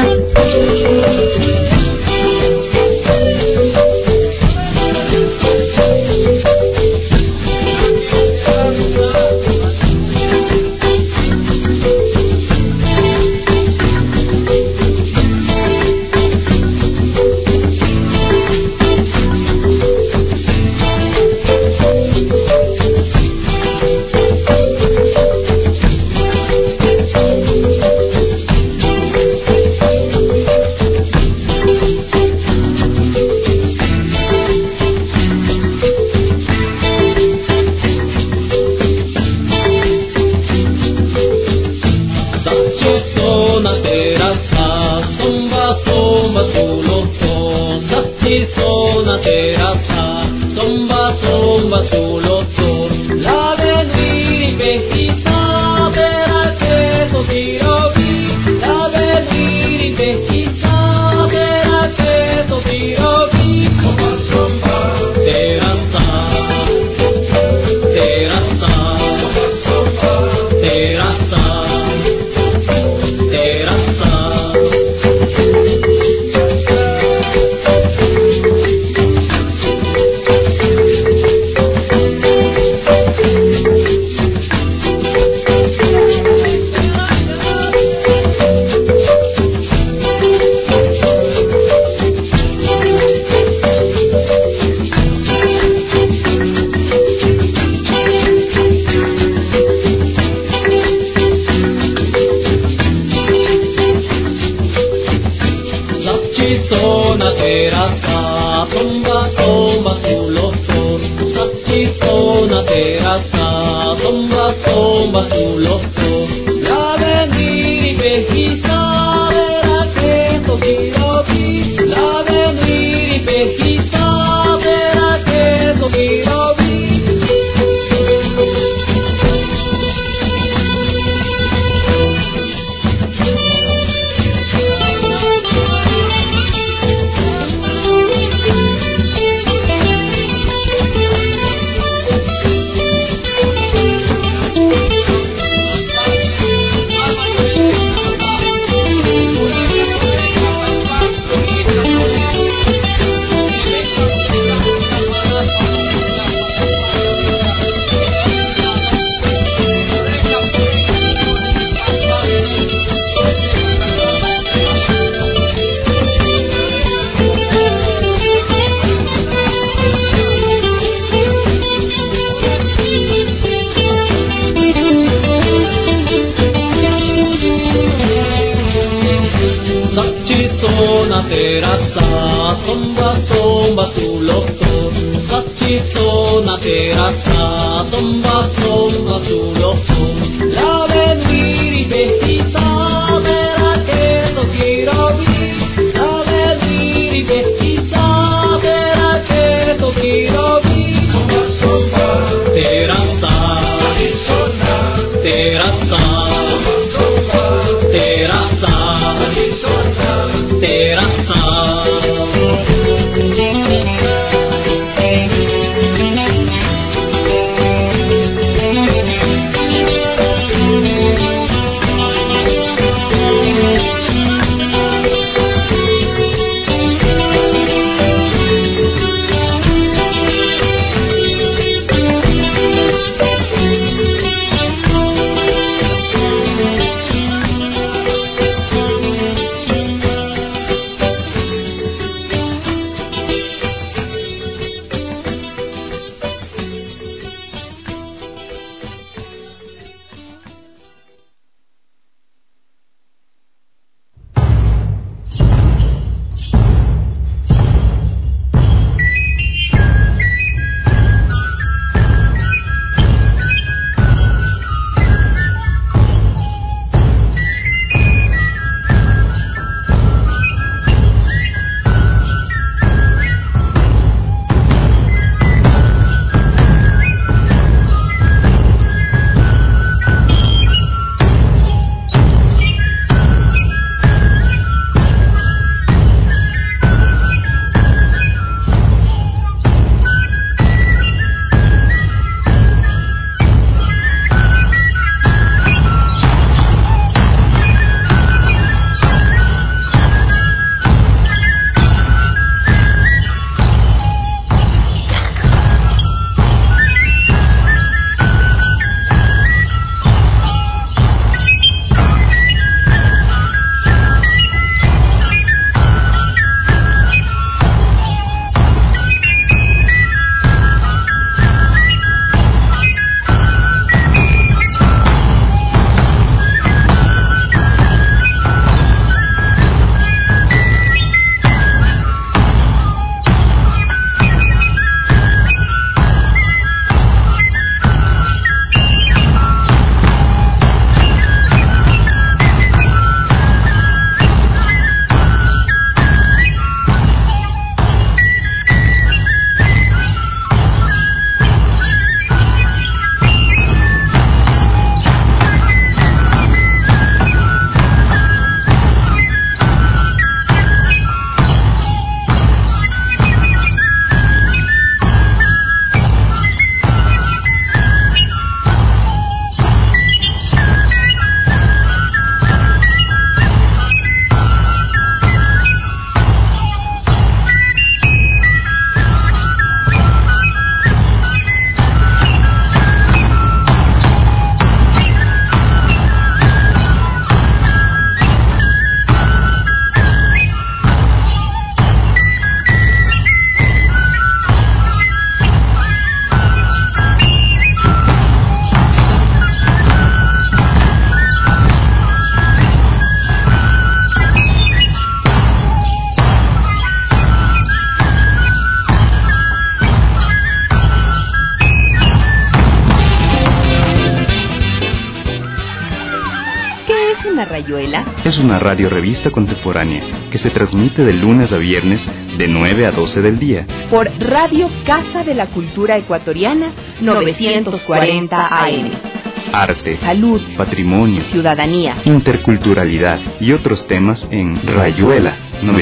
próxima Rayuela es una radiorevista contemporánea que se transmite de lunes a viernes de 9 a 12 del día por Radio Casa de la Cultura Ecuatoriana 940 AM. Arte, salud, patrimonio, ciudadanía, interculturalidad y otros temas en Rayuela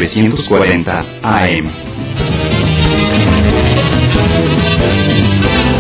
940 AM.